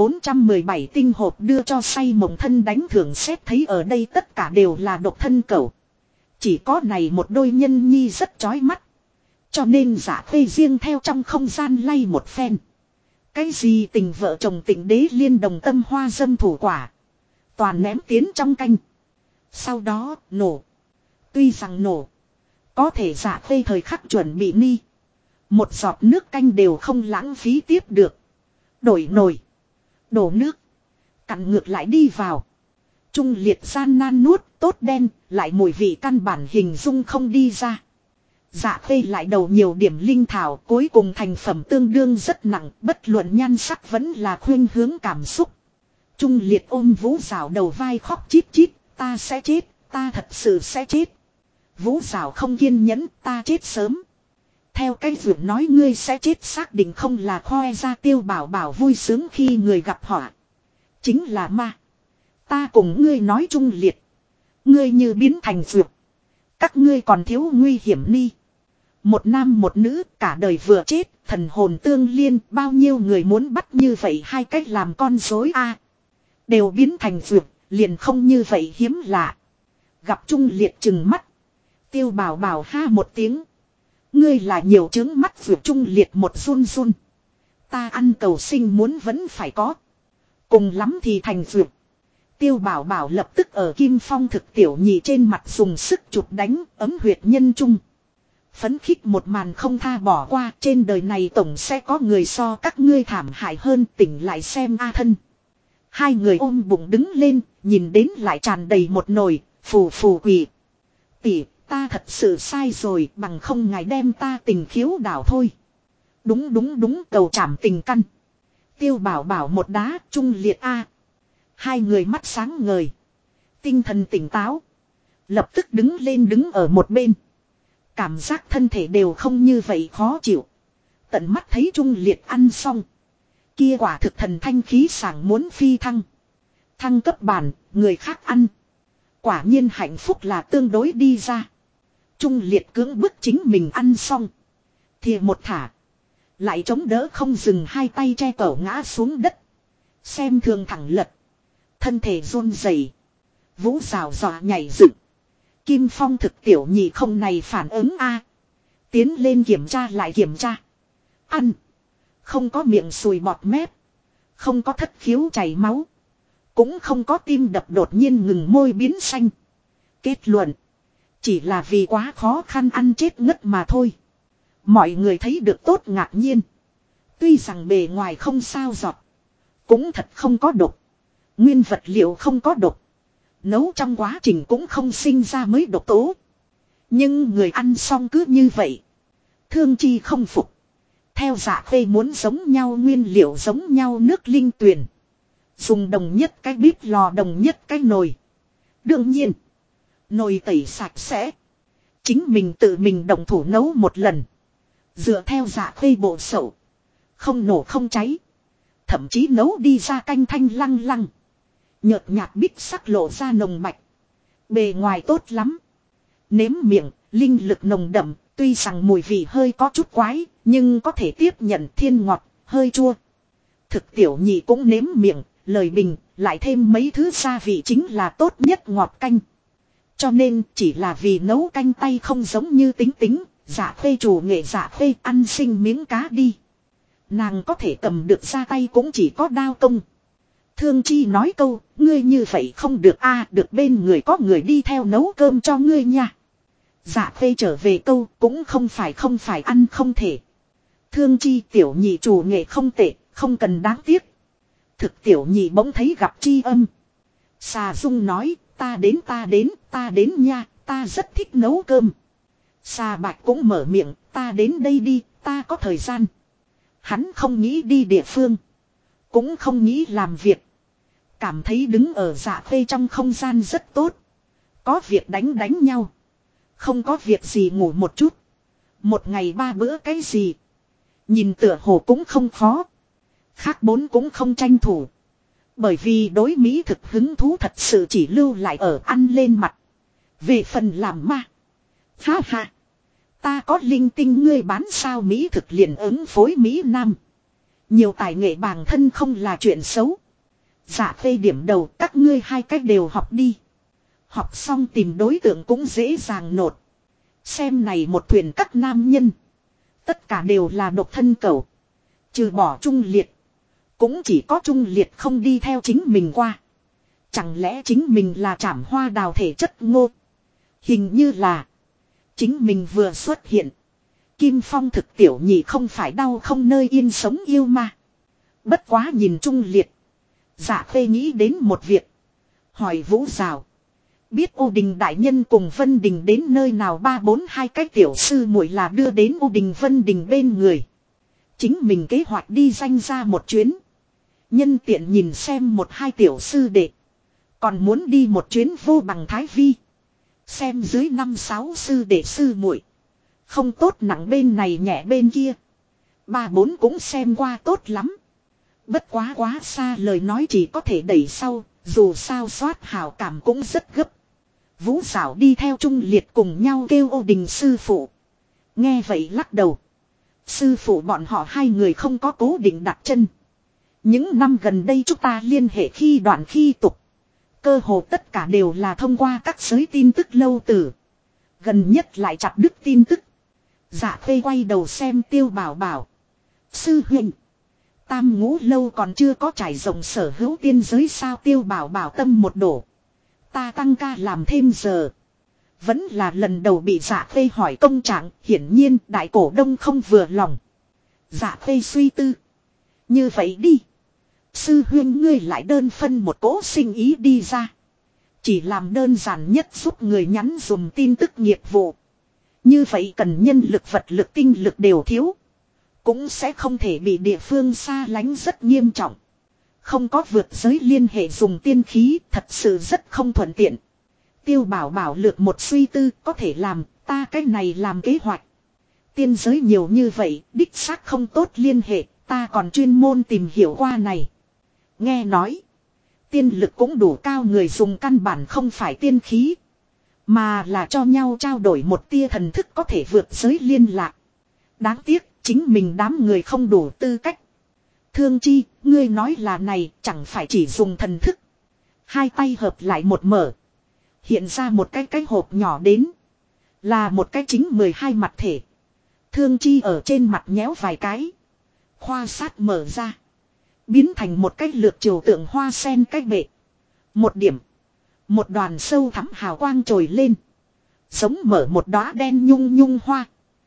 1417 tinh hộp đưa cho say mộng thân đánh thưởng, xét thấy ở đây tất cả đều là độc thân cẩu. Chỉ có này một đôi nhân nhi rất chói mắt. Cho nên Dạ Khê riêng theo trong không gian lay một phen. Cái gì tình vợ chồng tình đế liên đồng tâm hoa dâm thủ quả. Toàn ném tiến trong canh. Sau đó nổ. Tuy rằng nổ. Có thể Dạ Khê thời khắc chuẩn bị ni. Một giọt nước canh đều không lãng phí tiếp được. Đổi nồi. Đổ nước. Cặn ngược lại đi vào. Trung Liệt gian nan nuốt tốt đen. Lại mùi vị căn bản hình dung không đi ra. Dạ Khê lại đầu nhiều điểm linh thảo. Cuối cùng thành phẩm tương đương rất nặng. Bất luận nhan sắc vẫn là khuynh hướng cảm xúc. Trung Liệt ôm Vũ Giảo đầu vai khóc chít chít. Ta sẽ chết. Ta thật sự sẽ chết. Vũ Giảo không kiên nhẫn. Ta chết sớm. Theo cái việc nói ngươi sẽ chết xác định không là khoe ra. Tiêu Bảo bảo vui sướng khi người gặp họa. Chính là ma. Ta cùng ngươi nói Trung Liệt. Ngươi như biến thành vượt. Các ngươi còn thiếu nguy hiểm ni. Một nam một nữ cả đời vừa chết. Thần hồn tương liên. Bao nhiêu người muốn bắt như vậy hai cách làm con dối a đều biến thành vượt. Liền không như vậy hiếm lạ. Gặp Trung Liệt chừng mắt. Tiêu Bảo bảo ha một tiếng. Ngươi là nhiều trướng mắt vượt. Trung Liệt một run run. Ta ăn cầu sinh muốn vẫn phải có. Cùng lắm thì thành vượt. Tiêu Bảo bảo lập tức ở Kim Phong thực tiểu nhị trên mặt dùng sức chụp đánh ấm huyệt nhân trung. Phấn khích một màn không tha bỏ qua. Trên đời này tổng sẽ có người so các ngươi thảm hại hơn, tỉnh lại xem a thân. Hai người ôm bụng đứng lên, nhìn đến lại tràn đầy một nồi, phù phù quỳ. Tỷ, ta thật sự sai rồi, bằng không ngài đem ta tình khiếu đảo thôi. Đúng, cầu trảm tình căn. Tiêu Bảo bảo một đá, Trung Liệt a. Hai người mắt sáng ngời. Tinh thần tỉnh táo. Lập tức đứng lên đứng ở một bên. Cảm giác thân thể đều không như vậy khó chịu. Tận mắt thấy Trung Liệt ăn xong. Kia quả thực thần thanh khí sảng muốn phi thăng. Thăng cấp bản, người khác ăn. Quả nhiên hạnh phúc là tương đối đi ra. Trung Liệt cưỡng bức chính mình ăn xong. Thìa một thả. Lại chống đỡ không dừng, hai tay che cẩu ngã xuống đất. Xem thường thẳng lật. Thân thể run rẩy. Vũ Giảo dọa nhảy dựng. Kim Phong thực tiểu nhị không này phản ứng a. Tiến lên kiểm tra lại kiểm tra. Ăn. Không có miệng sùi bọt mép. Không có thất khiếu chảy máu. Cũng không có tim đập đột nhiên ngừng môi biến xanh. Kết luận. Chỉ là vì quá khó khăn ăn chết ngất mà thôi. Mọi người thấy được tốt ngạc nhiên. Tuy rằng bề ngoài không sao giọt. Cũng thật không có độc. Nguyên vật liệu không có độc. Nấu trong quá trình cũng không sinh ra mới độc tố. Nhưng người ăn xong cứ như vậy. Thương chi không phục. Theo Dạ Khê muốn giống nhau nguyên liệu giống nhau nước linh tuyền. Dùng đồng nhất cái bếp lò đồng nhất cái nồi. Đương nhiên. Nồi tẩy sạch sẽ. Chính mình tự mình động thủ nấu một lần. Dựa theo dạ khuê bộ sậu. Không nổ không cháy. Thậm chí nấu đi ra canh thanh lăng lăng. Nhợt nhạt bít sắc lộ ra nồng bạch. Bề ngoài tốt lắm. Nếm miệng, linh lực nồng đậm. Tuy rằng mùi vị hơi có chút quái. Nhưng có thể tiếp nhận thiên ngọt, hơi chua. Thực tiểu nhị cũng nếm miệng, lời bình. Lại thêm mấy thứ gia vị chính là tốt nhất ngọt canh. Cho nên chỉ là vì nấu canh tay không giống như tính tính. Dạ khuê chủ nghệ dạ khuê ăn sinh miếng cá đi. Nàng có thể cầm được ra tay cũng chỉ có đao công. Thương Chi nói câu, ngươi như vậy không được được bên người có người đi theo nấu cơm cho ngươi nha. Dạ khuê trở về câu, cũng không phải ăn không thể. Thương Chi tiểu nhị chủ nghệ không tệ, không cần đáng tiếc. Thực tiểu nhị bỗng thấy gặp chi âm. Xà Dung nói, ta đến nha, ta rất thích nấu cơm. Xà Bạch cũng mở miệng, ta đến đây đi, ta có thời gian. Hắn không nghĩ đi địa phương. Cũng không nghĩ làm việc. Cảm thấy đứng ở dạ khuê trong không gian rất tốt. Có việc đánh nhau. Không có việc gì ngủ một chút. Một ngày 3 bữa cái gì. Nhìn tựa hồ cũng không khó. Khác 4 cũng không tranh thủ. Bởi vì đối mỹ thực hứng thú thật sự chỉ lưu lại ở ăn lên mặt. Về phần làm ma. Ha ha. Ta có linh tinh ngươi bán sao mỹ thực liền ứng phối Mỹ Nam. Nhiều tài nghệ bản thân không là chuyện xấu. Dạ phê điểm đầu các ngươi hai cách đều học đi. Học xong tìm đối tượng cũng dễ dàng nột. Xem này một thuyền các nam nhân. Tất cả đều là độc thân cẩu. Trừ bỏ Trung Liệt. Cũng chỉ có Trung Liệt không đi theo chính mình qua. Chẳng lẽ chính mình là trảm hoa đào thể chất ngô. Hình như là. Chính mình vừa xuất hiện. Kim Phong thực tiểu nhị không phải đau không nơi yên sống yêu mà. Bất quá nhìn Trung Liệt. Dạ phê nghĩ đến một việc. Hỏi Vũ Rào. Biết Ô Đình đại nhân cùng Vân Đình đến nơi nào 3-4 cái tiểu sư muội là đưa đến Ô Đình Vân Đình bên người. Chính mình kế hoạch đi danh ra một chuyến. Nhân tiện nhìn xem 1-2 tiểu sư đệ. Còn muốn đi một chuyến vô bằng Thái Vi. Xem dưới 5-6 sư đệ sư muội. Không tốt nặng bên này nhẹ bên kia. 3-4 cũng xem qua tốt lắm. Bất quá xa lời nói chỉ có thể đẩy sau. Dù sao soát hảo cảm cũng rất gấp. Vũ Giảo đi theo Trung Liệt cùng nhau kêu Ô Đình sư phụ. Nghe vậy lắc đầu. Sư phụ bọn họ 2 người không có cố định đặt chân. Những năm gần đây chúng ta liên hệ khi đoạn khi tục. Cơ hồ tất cả đều là thông qua các giới tin tức lâu tử. Gần nhất lại chặt đứt tin tức. Dạ phê quay đầu xem Tiêu Bảo Bảo. Sư huynh. Tam Ngũ lâu còn chưa có trải rộng sở hữu tiên giới sao Tiêu Bảo Bảo tâm một đổ. Ta tăng ca làm thêm giờ. Vẫn là lần đầu bị dạ phê hỏi công trạng. Hiển nhiên đại cổ đông không vừa lòng. Dạ phê suy tư. Như vậy đi. Sư huynh ngươi lại đơn phân một cỗ sinh ý đi ra. Chỉ làm đơn giản nhất giúp người nhắn dùng tin tức nghiệp vụ. Như vậy cần nhân lực vật lực tinh lực đều thiếu. Cũng sẽ không thể bị địa phương xa lánh rất nghiêm trọng. Không có vượt giới liên hệ dùng tiên khí thật sự rất không thuận tiện. Tiêu Bảo Bảo lược một suy tư có thể làm ta cái này làm kế hoạch. Tiên giới nhiều như vậy đích xác không tốt liên hệ ta còn chuyên môn tìm hiểu qua này. Nghe nói. Tiên lực cũng đủ cao người dùng căn bản không phải tiên khí. Mà là cho nhau trao đổi một tia thần thức có thể vượt giới liên lạc. Đáng tiếc chính mình đám người không đủ tư cách. Thương Chi, ngươi nói là này chẳng phải chỉ dùng thần thức. 2 tay hợp lại một mở. Hiện ra một cái hộp nhỏ đến. Là một cái chính 12 mặt thể. Thương Chi ở trên mặt nhéo vài cái. Khoa sát mở ra. Biến thành một cái lược chiều tượng hoa sen cách bệ. Một điểm. Một đoàn sâu thắm hào quang trồi lên. Giống mở một đóa đen nhung nhung hoa.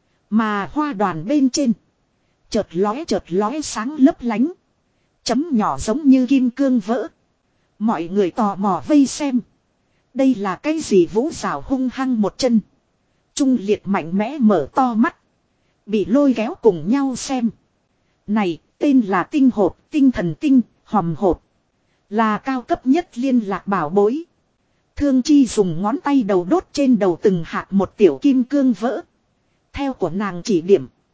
Mà hoa đoàn bên trên. Chợt lóe sáng lấp lánh. Chấm nhỏ giống như kim cương vỡ. Mọi người tò mò vây xem. Đây là cái gì Vũ Giảo hung hăng một chân. Trung Liệt mạnh mẽ mở to mắt. Bị lôi kéo cùng nhau xem. Này tên là tinh hộp, tinh thần tinh, hòm hộp. Là cao cấp nhất liên lạc bảo bối. Thương Chi dùng ngón tay đầu đốt trên đầu từng hạt một tiểu kim cương vỡ. Theo của nàng chỉ điểm.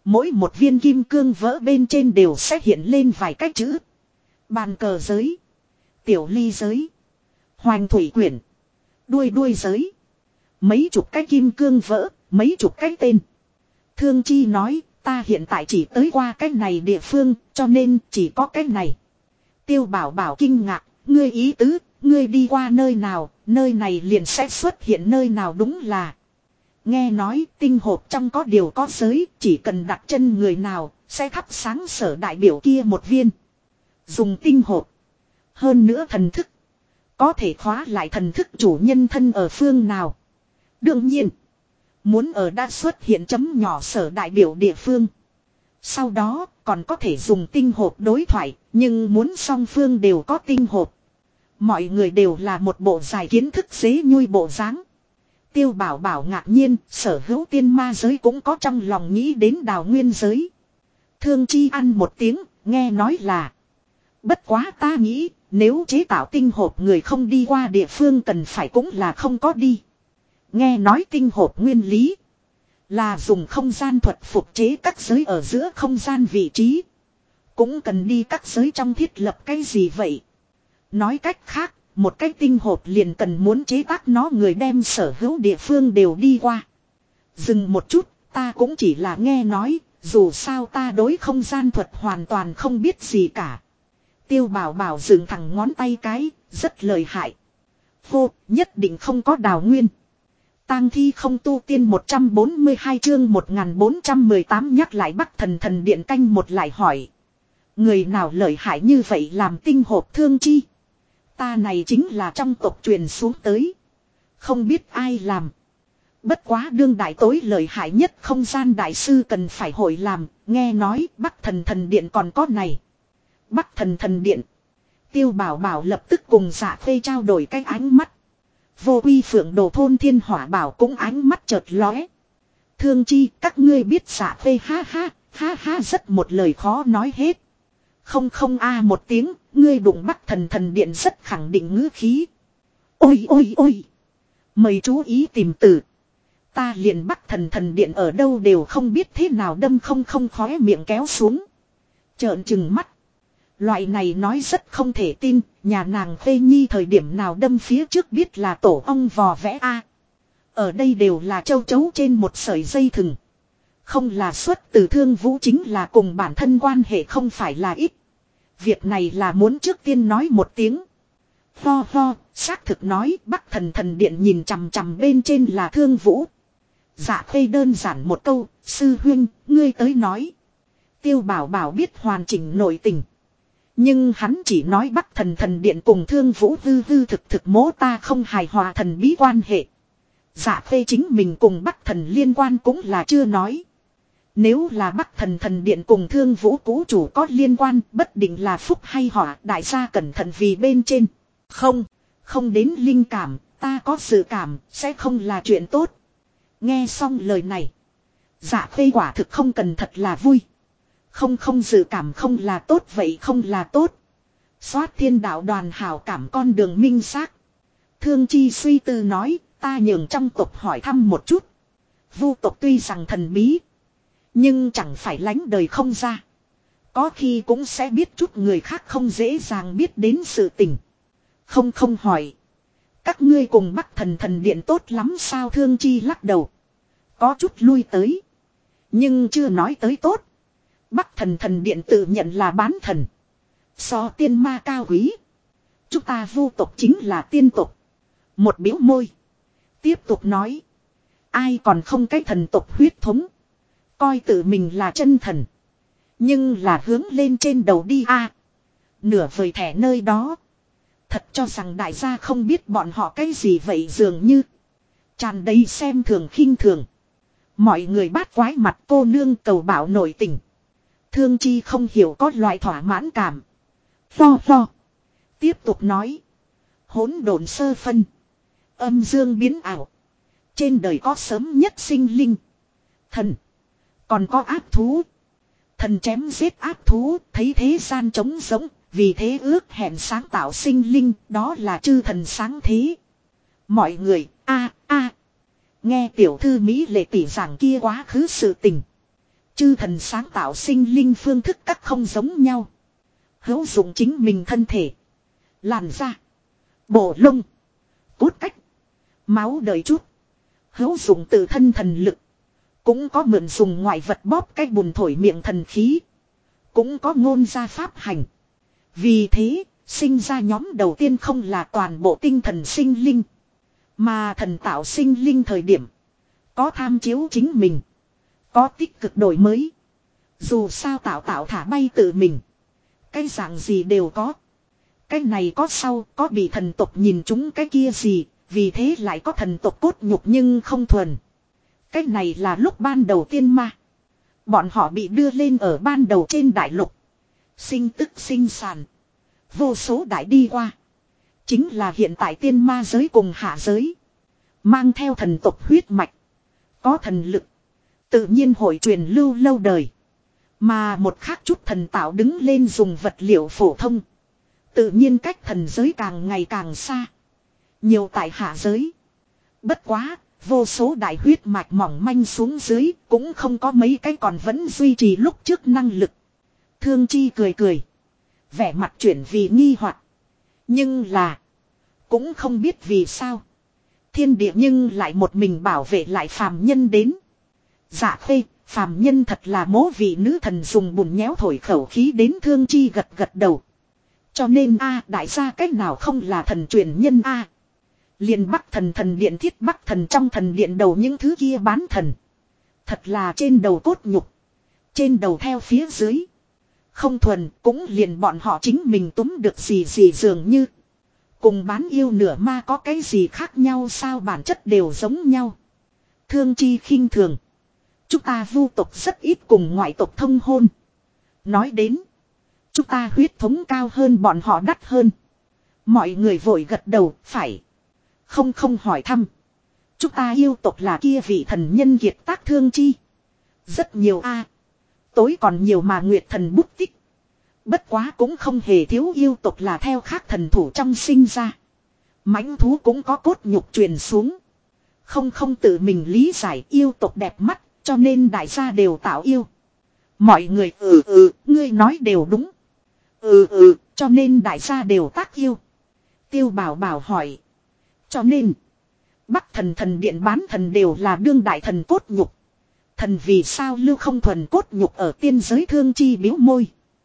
Mỗi một viên kim cương vỡ bên trên đều sẽ hiện lên vài cái chữ. Bàn cờ giới. Tiểu ly giới. Hoành thủy quyển. Đuôi giới. Mấy chục cái kim cương vỡ, mấy chục cái tên. Thương Chi nói, ta hiện tại chỉ tới qua cái này địa phương, cho nên chỉ có cái này. Tiêu Bảo Bảo kinh ngạc, ngươi ý tứ, ngươi đi qua nơi nào, nơi này liền sẽ xuất hiện nơi nào đúng là. Nghe nói tinh hộp trong có điều có giới, chỉ cần đặt chân người nào, sẽ thắp sáng sở đại biểu kia một viên. Dùng tinh hộp. Hơn nữa thần thức. Có thể khóa lại thần thức chủ nhân thân ở phương nào. Đương nhiên. Muốn ở đã xuất hiện chấm nhỏ sở đại biểu địa phương. Sau đó còn có thể dùng tinh hộp đối thoại. Nhưng muốn song phương đều có tinh hộp. Mọi người đều là một bộ dài kiến thức dế nhui bộ dáng. Tiêu Bảo Bảo ngạc nhiên, sở hữu tiên ma giới cũng có trong lòng nghĩ đến đào nguyên giới. Thương Chi ăn một tiếng, nghe nói là. Bất quá ta nghĩ, nếu chế tạo tinh hộp người không đi qua địa phương cần phải cũng là không có đi. Nghe nói tinh hộp nguyên lý. Là dùng không gian thuật phục chế các giới ở giữa không gian vị trí. Cũng cần đi các giới trong thiết lập cái gì vậy. Nói cách khác. Một cái tinh hộp liền cần muốn chế tác nó người đem sở hữu địa phương đều đi qua. Dừng một chút, ta cũng chỉ là nghe nói, dù sao ta đối không gian thuật hoàn toàn không biết gì cả. Tiêu Bảo Bảo dựng thẳng ngón tay cái, rất lợi hại. Hô, nhất định không có đào nguyên. Tang thi không tu tiên 142 chương 1418 nhắc lại Bắc Thần Thần Điện canh một lại hỏi. Người nào lợi hại như vậy làm tinh hộp Thương Chi? Ta này chính là trong tộc truyền xuống tới. Không biết ai làm. Bất quá đương đại tối lợi hại nhất không gian đại sư cần phải hội làm. Nghe nói Bắc Thần Thần Điện còn có này. Bắc Thần Thần Điện. Tiêu Bảo Bảo lập tức cùng Dạ Khê trao đổi cái ánh mắt. Vô Quy Phượng Đồ thôn Thiên Hỏa Bảo cũng ánh mắt chợt lóe. Thương Chi các ngươi biết Dạ Khê ha ha rất một lời khó nói hết. Không a một tiếng, ngươi đụng Bắc Thần Thần Điện rất khẳng định ngữ khí. Ôi. Mời chú ý tìm từ. Ta liền Bắc Thần Thần Điện ở đâu đều không biết thế nào đâm không khóe miệng kéo xuống. Trợn trừng mắt. Loại này nói rất không thể tin, nhà nàng Khê Nhi thời điểm nào đâm phía trước biết là tổ ong vò vẽ a. Ở đây đều là châu chấu trên một sợi dây thừng. Không là xuất từ Thương Vũ chính là cùng bản thân quan hệ không phải là ít. Việc này là muốn trước tiên nói một tiếng. Ho, xác thực nói Bắc Thần Thần Điện nhìn chằm chằm bên trên là Thương Vũ. Dạ Khê đơn giản một câu, sư huynh, ngươi tới nói. Tiêu Bảo Bảo biết hoàn chỉnh nội tình. Nhưng hắn chỉ nói Bắc Thần Thần Điện cùng Thương Vũ hư thực mố ta không hài hòa thần bí quan hệ. Dạ Khê chính mình cùng Bắc Thần liên quan cũng là chưa nói. Nếu là Bắc Thần Thần Điện cùng Thương Vũ cũ chủ có liên quan, bất định là phúc hay họa, đại gia cẩn thận vì bên trên. Không đến linh cảm, ta có dự cảm, sẽ không là chuyện tốt. Nghe xong lời này. Dạ Khê quả thực không cần thật là vui. Không dự cảm không là tốt vậy không là tốt. Xoát thiên đạo đoàn hảo cảm con đường minh xác. Thương Chi suy tư nói, ta nhường trong tộc hỏi thăm một chút. Vu tộc tuy rằng thần bí. Nhưng chẳng phải lánh đời không ra. Có khi cũng sẽ biết chút người khác không dễ dàng biết đến sự tình. Không hỏi. Các ngươi cùng Bắc Thần Thần Điện tốt lắm sao Thương Chi lắc đầu. Có chút lui tới. Nhưng chưa nói tới tốt. Bắc Thần Thần Điện tự nhận là bán thần. So tiên ma cao quý. Chúng ta Vu tộc chính là tiên tộc. Một biểu môi. Tiếp tục nói. Ai còn không cái thần tộc huyết thống. Coi tự mình là chân thần. Nhưng là hướng lên trên đầu đi a. Nửa vời thẻ nơi đó. Thật cho rằng đại gia không biết bọn họ cái gì vậy dường như. Tràn đầy xem thường khinh thường. Mọi người bát quái mặt cô nương cầu bảo nổi tình. Thương Chi không hiểu có loại thỏa mãn cảm. Lo. Tiếp tục nói. Hỗn độn sơ phân. Âm dương biến ảo. Trên đời có sớm nhất sinh linh. Thần. Còn có ác thú. Thần chém giết ác thú. Thấy thế gian trống giống. Vì thế ước hẹn sáng tạo sinh linh. Đó là chư thần sáng thế. Mọi người a. Nghe tiểu thư Mỹ lệ tỷ giảng kia quá khứ sự tình. Chư thần sáng tạo sinh linh phương thức các không giống nhau. Hữu dụng chính mình thân thể, làn da, bộ lông, cốt cách, máu đợi chút. Hữu dụng tự thân thần lực. Cũng có mượn dùng ngoại vật bóp cái bùn thổi miệng thần khí. Cũng có ngôn ra pháp hành. Vì thế, sinh ra nhóm đầu tiên không là toàn bộ tinh thần sinh linh. Mà thần tạo sinh linh thời điểm. Có tham chiếu chính mình. Có tích cực đổi mới. Dù sao tạo thả bay tự mình. Cái dạng gì đều có. Cái này có sau, có bị thần tộc nhìn chúng cái kia gì. Vì thế lại có thần tộc cốt nhục nhưng không thuần. Cái này là lúc ban đầu tiên ma. Bọn họ bị đưa lên ở ban đầu trên đại lục. Sinh tức sinh sản. Vô số đại đi qua. Chính là hiện tại tiên ma giới cùng hạ giới. Mang theo thần tộc huyết mạch. Có thần lực. Tự nhiên hội truyền lưu lâu đời. Mà một khác chút thần tạo đứng lên dùng vật liệu phổ thông. Tự nhiên cách thần giới càng ngày càng xa. Nhiều tại hạ giới. Bất quá, vô số đại huyết mạch mỏng manh xuống dưới, cũng không có mấy cái còn vẫn duy trì lúc trước năng lực. Thương Chi cười cười. Vẻ mặt chuyển vì nghi hoặc. Nhưng là, cũng không biết vì sao. Thiên địa nhưng lại một mình bảo vệ lại phàm nhân đến. Dạ khê, phàm nhân thật là mố vị nữ thần dùng bùn nhéo thổi khẩu khí đến Thương Chi gật gật đầu. Cho nên đại gia cách nào không là thần truyền nhân liền Bắc thần điện thiết Bắc thần trong thần điện đầu những thứ kia bán thần. Thật là trên đầu cốt nhục. Trên đầu theo phía dưới. Không thuần cũng liền bọn họ chính mình túm được gì dường như. Cùng bán yêu nửa ma có cái gì khác nhau sao bản chất đều giống nhau. Thương Chi khinh thường. Chúng ta vu tộc rất ít cùng ngoại tộc thông hôn. Nói đến. Chúng ta huyết thống cao hơn bọn họ đắt hơn. Mọi người vội gật đầu phải. Không hỏi thăm. Chúng ta yêu tộc là kia vị thần nhân kiệt tác Thương Chi. Rất nhiều tối còn nhiều mà Nguyệt thần bút tích. Bất quá cũng không hề thiếu yêu tộc là theo khác thần thủ trong sinh ra. Mãnh thú cũng có cốt nhục truyền xuống. Không tự mình lý giải yêu tộc đẹp mắt cho nên đại gia đều tạo yêu. Mọi người ngươi nói đều đúng. Cho nên đại gia đều tác yêu. Tiêu Bảo Bảo hỏi. Cho nên, Bắc thần điện bán thần đều là đương đại thần cốt nhục. Thần vì sao lưu không thuần cốt nhục ở tiên giới Thương Chi biếu môi.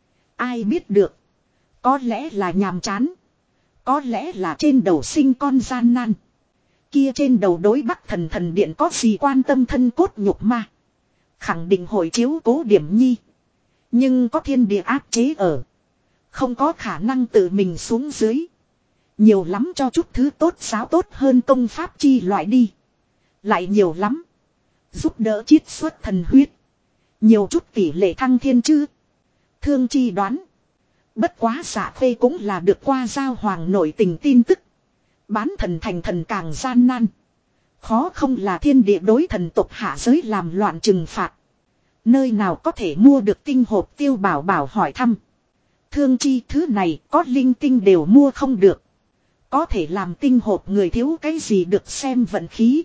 Ai biết được. Có lẽ là nhàm chán. Có lẽ là trên đầu sinh con gian nan. Kia trên đầu đối Bắc thần điện có gì quan tâm thân cốt nhục mà. Khẳng định hội chiếu cố điểm nhi. Nhưng có thiên địa áp chế ở. Không có khả năng tự mình xuống dưới. Nhiều lắm cho chút thứ tốt giáo tốt hơn công pháp chi loại đi. Lại nhiều lắm. Giúp đỡ chiết xuất thần huyết. Nhiều chút tỷ lệ thăng thiên chứ. Thương Chi đoán. Bất quá Dạ Khê cũng là được qua giao hoàng nổi tình tin tức. Bán thần thành thần càng gian nan. Khó không là thiên địa đối thần tộc hạ giới làm loạn trừng phạt. Nơi nào có thể mua được tinh hộp Tiêu Bảo Bảo hỏi thăm. Thương Chi thứ này có linh tinh đều mua không được. Có thể làm tinh hộp người thiếu cái gì được xem vận khí.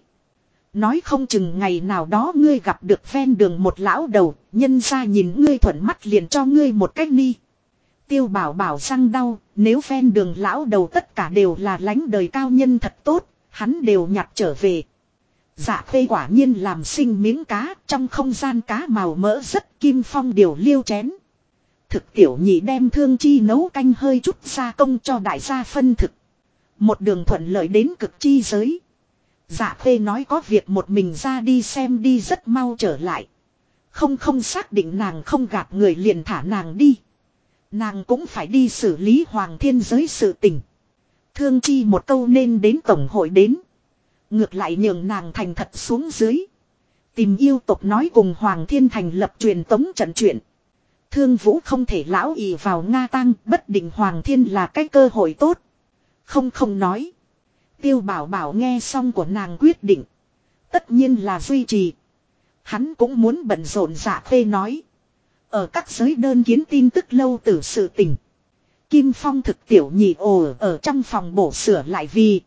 Nói không chừng ngày nào đó ngươi gặp được ven đường một lão đầu, nhân ra nhìn ngươi thuận mắt liền cho ngươi một cách ni. Tiêu Bảo Bảo răng đau, nếu ven đường lão đầu tất cả đều là lánh đời cao nhân thật tốt, hắn đều nhặt trở về. Dạ Khê quả nhiên làm sinh miếng cá, trong không gian cá màu mỡ rất kim phong điều liêu chén. Thực tiểu nhị đem Thương Chi nấu canh hơi chút gia công cho đại gia phân thực. Một đường thuận lợi đến cực chi giới. Dạ Khê nói có việc một mình ra đi xem đi rất mau trở lại. Không xác định nàng không gạt người liền thả nàng đi. Nàng cũng phải đi xử lý Hoàng Thiên giới sự tình. Thương Chi một câu nên đến tổng hội đến. Ngược lại nhường nàng thành thật xuống dưới. Tìm yêu tộc nói cùng Hoàng Thiên thành lập truyền tống trận chuyện. Thương Vũ không thể lão ì vào Nga Tăng, bất định Hoàng Thiên là cái cơ hội tốt. Không nói. Tiêu Bảo Bảo nghe xong của nàng quyết định. Tất nhiên là duy trì. Hắn cũng muốn bận rộn. Dạ Khê nói. Ở các giới đơn kiến tin tức lâu tử sự tình. Kim Phong thực tiểu nhị ở trong phòng bổ sửa lại vì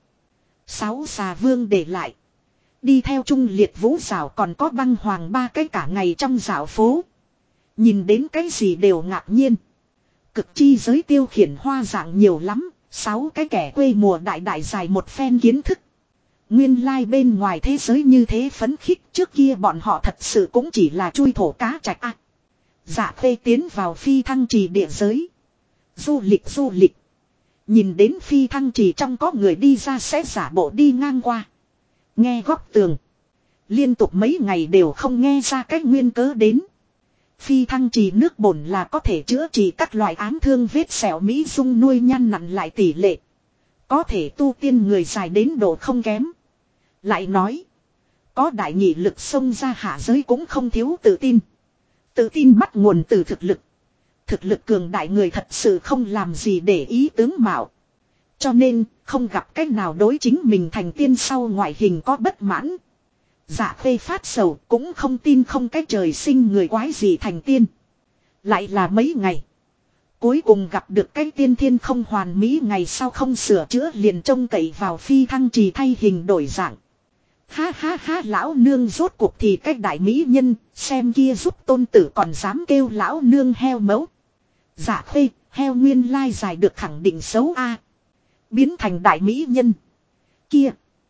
6 xà vương để lại. Đi theo Trung Liệt Vũ Giảo còn có Băng Hoàng ba cái cả ngày trong dạo phố. Nhìn đến cái gì đều ngạc nhiên. Cực chi giới tiêu khiển hoa dạng nhiều lắm. 6 cái kẻ quê mùa đại đại dài một phen kiến thức. Nguyên lai bên ngoài thế giới như thế phấn khích. Trước kia bọn họ thật sự cũng chỉ là chui thổ cá trạch ác. Dạ Khê tiến vào phi thăng trì địa giới. Du lịch. Nhìn đến phi thăng trì trong có người đi ra sẽ giả bộ đi ngang qua. Nghe góc tường. Liên tục mấy ngày đều không nghe ra cái nguyên cớ đến. Phi thăng trì nước bổn là có thể chữa trị các loại ám thương vết sẹo mỹ dung nuôi nhăn nặn lại tỷ lệ. Có thể tu tiên người dài đến độ không kém. Lại nói. Có đại nghị lực xông ra hạ giới cũng không thiếu tự tin. Tự tin bắt nguồn từ thực lực. Thực lực cường đại người thật sự không làm gì để ý tướng mạo. Cho nên không gặp cách nào đối chính mình thành tiên sau ngoại hình có bất mãn. Dạ Khê phát sầu cũng không tin không cái trời sinh người quái gì thành tiên. Lại là mấy ngày. Cuối cùng gặp được cái tiên thiên không hoàn mỹ ngày sau không sửa chữa liền trông cậy vào phi thăng trì thay hình đổi dạng. Ha ha ha lão nương rốt cuộc thì cách đại mỹ nhân xem kia giúp tôn tử còn dám kêu lão nương heo mẫu. Dạ Khê heo nguyên lai dài được khẳng định xấu a biến thành đại mỹ nhân. Kia.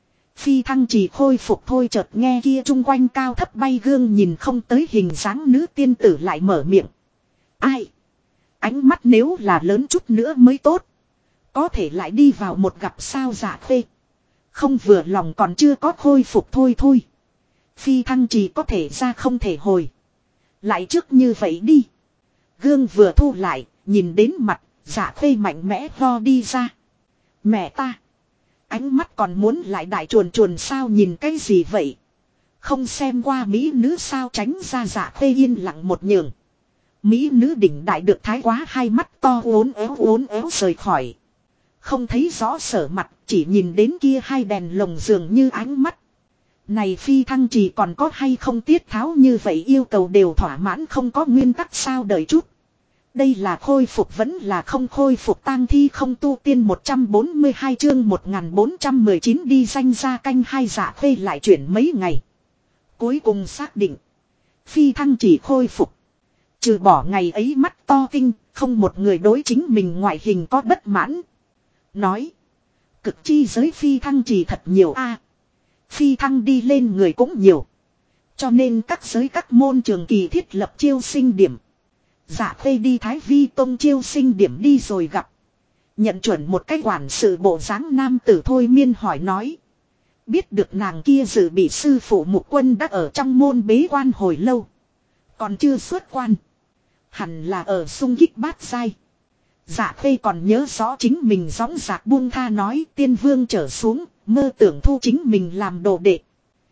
Phi thăng trì khôi phục thôi chợt nghe kia chung quanh cao thấp bay gương nhìn không tới hình dáng nữ tiên tử lại mở miệng. Ai? Ánh mắt nếu là lớn chút nữa mới tốt. Có thể lại đi vào một gặp sao Dạ Khê. Không vừa lòng còn chưa có khôi phục thôi. Phi thăng trì có thể ra không thể hồi. Lại trước như vậy đi. Gương vừa thu lại, nhìn đến mặt, Dạ Khê mạnh mẽ lo đi ra. Mẹ ta. Ánh mắt còn muốn lại đại chuồn sao nhìn cái gì vậy. Không xem qua mỹ nữ sao tránh ra Dạ Khê yên lặng một nhường. Mỹ nữ đỉnh đại được thái quá hai mắt to uốn éo rời khỏi. Không thấy rõ sở mặt chỉ nhìn đến kia hai đèn lồng dường như ánh mắt. Này phi thăng trì còn có hay không tiết tháo như vậy yêu cầu đều thỏa mãn không có nguyên tắc sao đợi chút. Đây là khôi phục vẫn là không khôi phục tang thi không tu tiên 142 chương 1419 đi danh ra canh hai Dạ Khê lại chuyển mấy ngày. Cuối cùng xác định. Phi thăng chỉ khôi phục. Trừ bỏ ngày ấy mắt to tinh, không một người đối chính mình ngoại hình có bất mãn. Nói. Cực chi giới phi thăng chỉ thật nhiều a phi thăng đi lên người cũng nhiều. Cho nên các giới các môn trường kỳ thiết lập chiêu sinh điểm. Dạ Khê đi Thái Vi Tông chiêu sinh điểm đi rồi gặp. Nhận chuẩn một cái quản sự bộ dáng nam tử thôi miên hỏi nói. Biết được nàng kia dự bị sư phụ Mục Quân đã ở trong môn bế quan hồi lâu. Còn chưa xuất quan. Hẳn là ở xung kích bát giai. Dạ Khê còn nhớ rõ chính mình dõng dạc buông tha nói tiên vương trở xuống, mơ tưởng thu chính mình làm đồ đệ.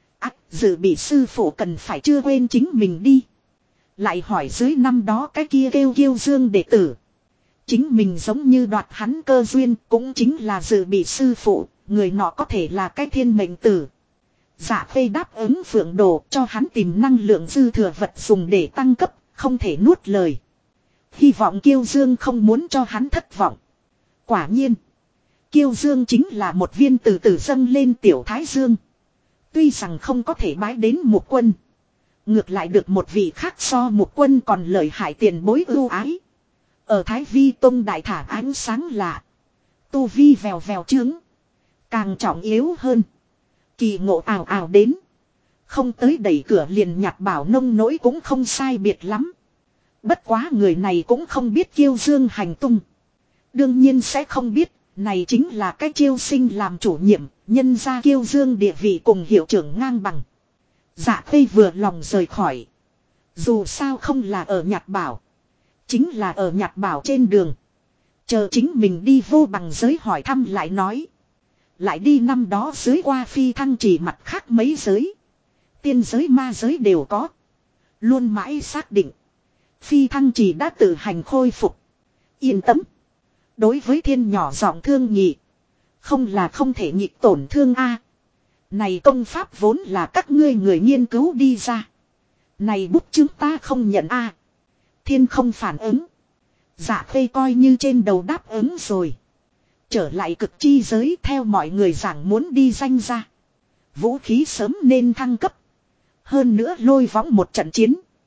Dự bị sư phụ cần phải chưa quên chính mình đi. Lại hỏi dưới năm đó cái kia kêu Kiêu Dương đệ tử. Chính mình giống như đoạt hắn cơ duyên cũng chính là dự bị sư phụ, người nọ có thể là cái thiên mệnh tử. Dạ Khê đáp ứng Phượng Đồ cho hắn tìm năng lượng dư thừa vật dùng để tăng cấp, không thể nuốt lời. Hy vọng Kiêu Dương không muốn cho hắn thất vọng. Quả nhiên, Kiêu Dương chính là một viên từ từ dâng lên tiểu thái dương. Tuy rằng không có thể bái đến Mục Quân. Ngược lại được một vị khác so Mục Quân còn lợi hại tiền bối ưu ái. Ở Thái Vi Tông đại thả ánh sáng lạ. Tu vi vèo vèo trướng. Càng trọng yếu hơn. Kỳ ngộ ảo ảo đến. Không tới đẩy cửa liền nhặt bảo nông nỗi cũng không sai biệt lắm. Bất quá người này cũng không biết Kiêu Dương hành tung. Đương nhiên sẽ không biết. Này chính là cái chiêu sinh làm chủ nhiệm. Nhân ra Kiêu Dương địa vị cùng hiệu trưởng ngang bằng. Dạ Khê vừa lòng rời khỏi. Dù sao không là ở nhặt bảo. Chính là ở nhặt bảo trên đường. Chờ chính mình đi vô bằng giới hỏi thăm lại nói. Lại đi năm đó dưới qua phi thăng chỉ mặt khác mấy giới. Tiên giới ma giới đều có. Luôn mãi xác định. Phi thăng chỉ đã tự hành khôi phục. Yên tâm. Đối với thiên nhỏ giọng thương nhị. Không là không thể nhị tổn thương a. Này công pháp vốn là các ngươi người nghiên cứu đi ra. Này bút chứng ta không nhận a. Thiên không phản ứng. Dạ Khê coi như trên đầu đáp ứng rồi. Trở lại cực chi giới theo mọi người giảng muốn đi danh ra. Vũ khí sớm nên thăng cấp. Hơn nữa lôi võng một trận chiến.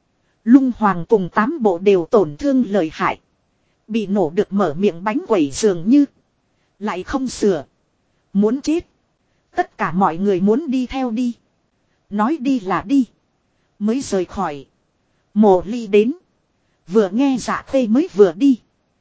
Lung Hoàng cùng 8 bộ đều tổn thương lợi hại. Bị nổ được mở miệng bánh quẩy dường như. Lại không sửa. Muốn chết. Tất cả mọi người muốn đi theo đi. Nói đi là đi. Mới rời khỏi. Mộ Ly đến. Vừa nghe Dạ Khê mới vừa đi.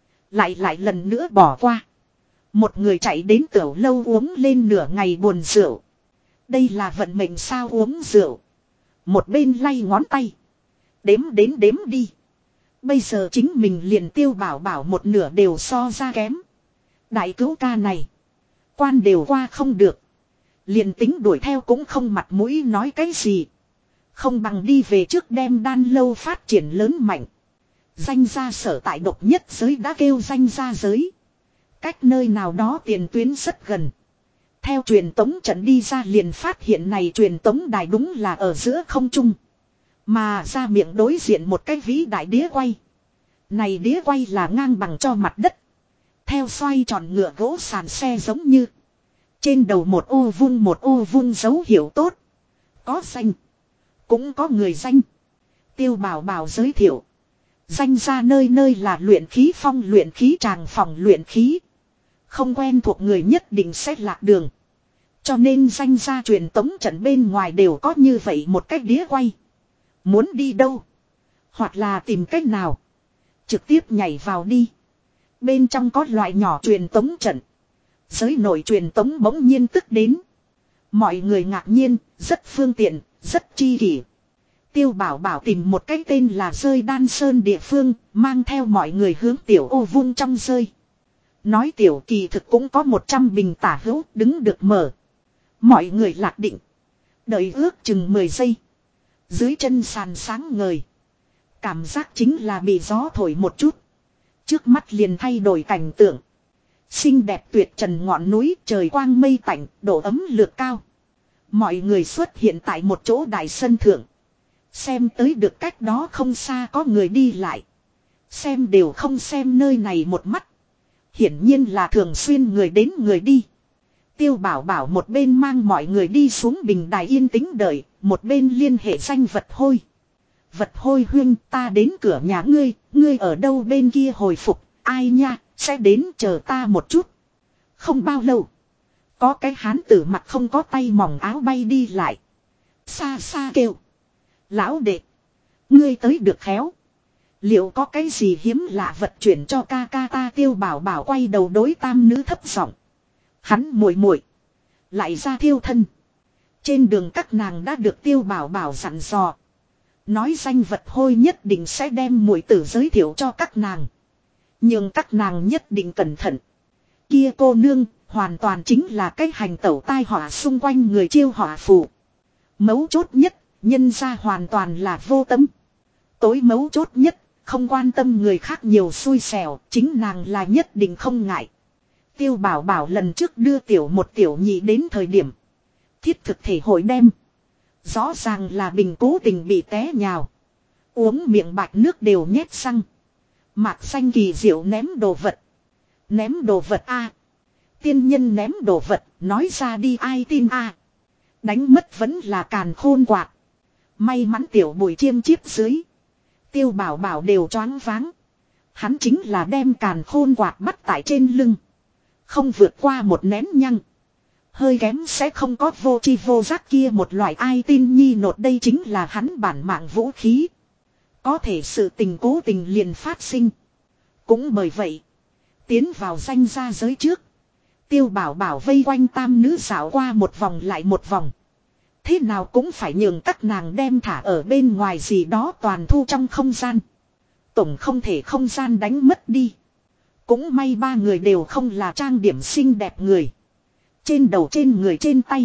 Lại lần nữa bỏ qua. Một người chạy đến tiểu lâu uống lên nửa ngày buồn rượu. Đây là vận mệnh sao uống rượu. Một bên lay ngón tay. Đếm đến đếm đi. Bây giờ chính mình liền Tiêu Bảo Bảo một nửa đều so ra kém. Đại cứu ca này. Quan đều qua không được. Liền tính đuổi theo cũng không mặt mũi nói cái gì. Không bằng đi về trước đem đan lâu phát triển lớn mạnh. Danh gia sở tại độc nhất giới đã kêu danh gia giới. Cách nơi nào đó tiền tuyến rất gần. Theo truyền tống trận đi ra liền phát hiện này truyền tống đài đúng là ở giữa không trung. Mà ra miệng đối diện một cái vĩ đại đĩa quay. Này đĩa quay là ngang bằng cho mặt đất. Theo xoay tròn ngựa gỗ sàn xe giống như. Trên đầu một ô vuông dấu hiệu tốt. Có danh. Cũng có người danh. Tiêu Bảo Bảo giới thiệu. Danh ra nơi nơi là luyện khí phong luyện khí tràng phòng luyện khí. Không quen thuộc người nhất định sẽ lạc đường. Cho nên danh ra truyền tống trận bên ngoài đều có như vậy một cách đĩa quay. Muốn đi đâu? Hoặc là tìm cách nào? Trực tiếp nhảy vào đi. Bên trong có loại nhỏ truyền tống trận. Giới nội truyền tống bỗng nhiên tức đến. Mọi người ngạc nhiên, rất phương tiện, rất chi kỷ. Tiêu Bảo Bảo tìm một cái tên là rơi đan sơn địa phương, mang theo mọi người hướng tiểu ô vuông trong rơi. Nói tiểu kỳ thực cũng có 100 bình tả hữu đứng được mở. Mọi người lạc định. Đợi ước chừng 10 giây. Dưới chân sàn sáng ngời. Cảm giác chính là bị gió thổi một chút. Trước mắt liền thay đổi cảnh tượng. Xinh đẹp tuyệt trần ngọn núi, trời quang mây tạnh, độ ấm lược cao. Mọi người xuất hiện tại một chỗ đại sân thượng. Xem tới được cách đó không xa có người đi lại. Xem đều không xem nơi này một mắt. Hiển nhiên là thường xuyên người đến người đi. Tiêu Bảo Bảo một bên mang mọi người đi xuống bình đài yên tĩnh đợi, một bên liên hệ danh vật hôi. Vật hôi huynh, ta đến cửa nhà ngươi ở đâu bên kia hồi phục, ai nha, sẽ đến chờ ta một chút. Không bao lâu, có cái hán tử mặt không có tay mỏng áo bay đi lại. Xa xa kêu. Lão đệ, ngươi tới được khéo. Liệu có cái gì hiếm lạ vật chuyển cho ca ca ta? Tiêu Bảo Bảo quay đầu đối tam nữ thấp giọng. Hắn muội muội lại ra thiêu thân. Trên đường các nàng đã được Tiêu Bảo Bảo dặn dò. Nói danh vật hôi nhất định sẽ đem muội tử giới thiệu cho các nàng. Nhưng các nàng nhất định cẩn thận. Kia cô nương hoàn toàn chính là cái hành tẩu tai họa xung quanh người chiêu họa phù. Mấu chốt nhất, nhân ra hoàn toàn là vô tâm. Tối mấu chốt nhất, không quan tâm người khác nhiều xui xẻo, chính nàng là nhất định không ngại. Tiêu Bảo Bảo lần trước đưa tiểu một tiểu nhị đến thời điểm. Thiết thực thể hội đem. Rõ ràng là bình cố tình bị té nhào. Uống miệng bạch nước đều nhét răng. Mạc xanh kỳ diệu ném đồ vật. Ném đồ vật a. Tiên nhân ném đồ vật, nói ra đi ai tin a. Đánh mất vẫn là càn khôn quạt. May mắn tiểu Bùi Chiêm chiếp dưới. Tiêu Bảo Bảo đều choáng váng. Hắn chính là đem càn khôn quạt bắt tại trên lưng. Không vượt qua một nén nhăng. Hơi kém sẽ không có vô chi vô giác kia một loại ai tin nhi nột, đây chính là hắn bản mạng vũ khí. Có thể sự tình cố tình liền phát sinh. Cũng bởi vậy, tiến vào danh gia giới trước. Tiêu Bảo Bảo vây quanh tam nữ dạo qua một vòng lại một vòng. Thế nào cũng phải nhường các nàng đem thả ở bên ngoài gì đó toàn thu trong không gian. Tổng không thể không gian đánh mất đi. Cũng may ba người đều không là trang điểm xinh đẹp người. Trên đầu trên người trên tay.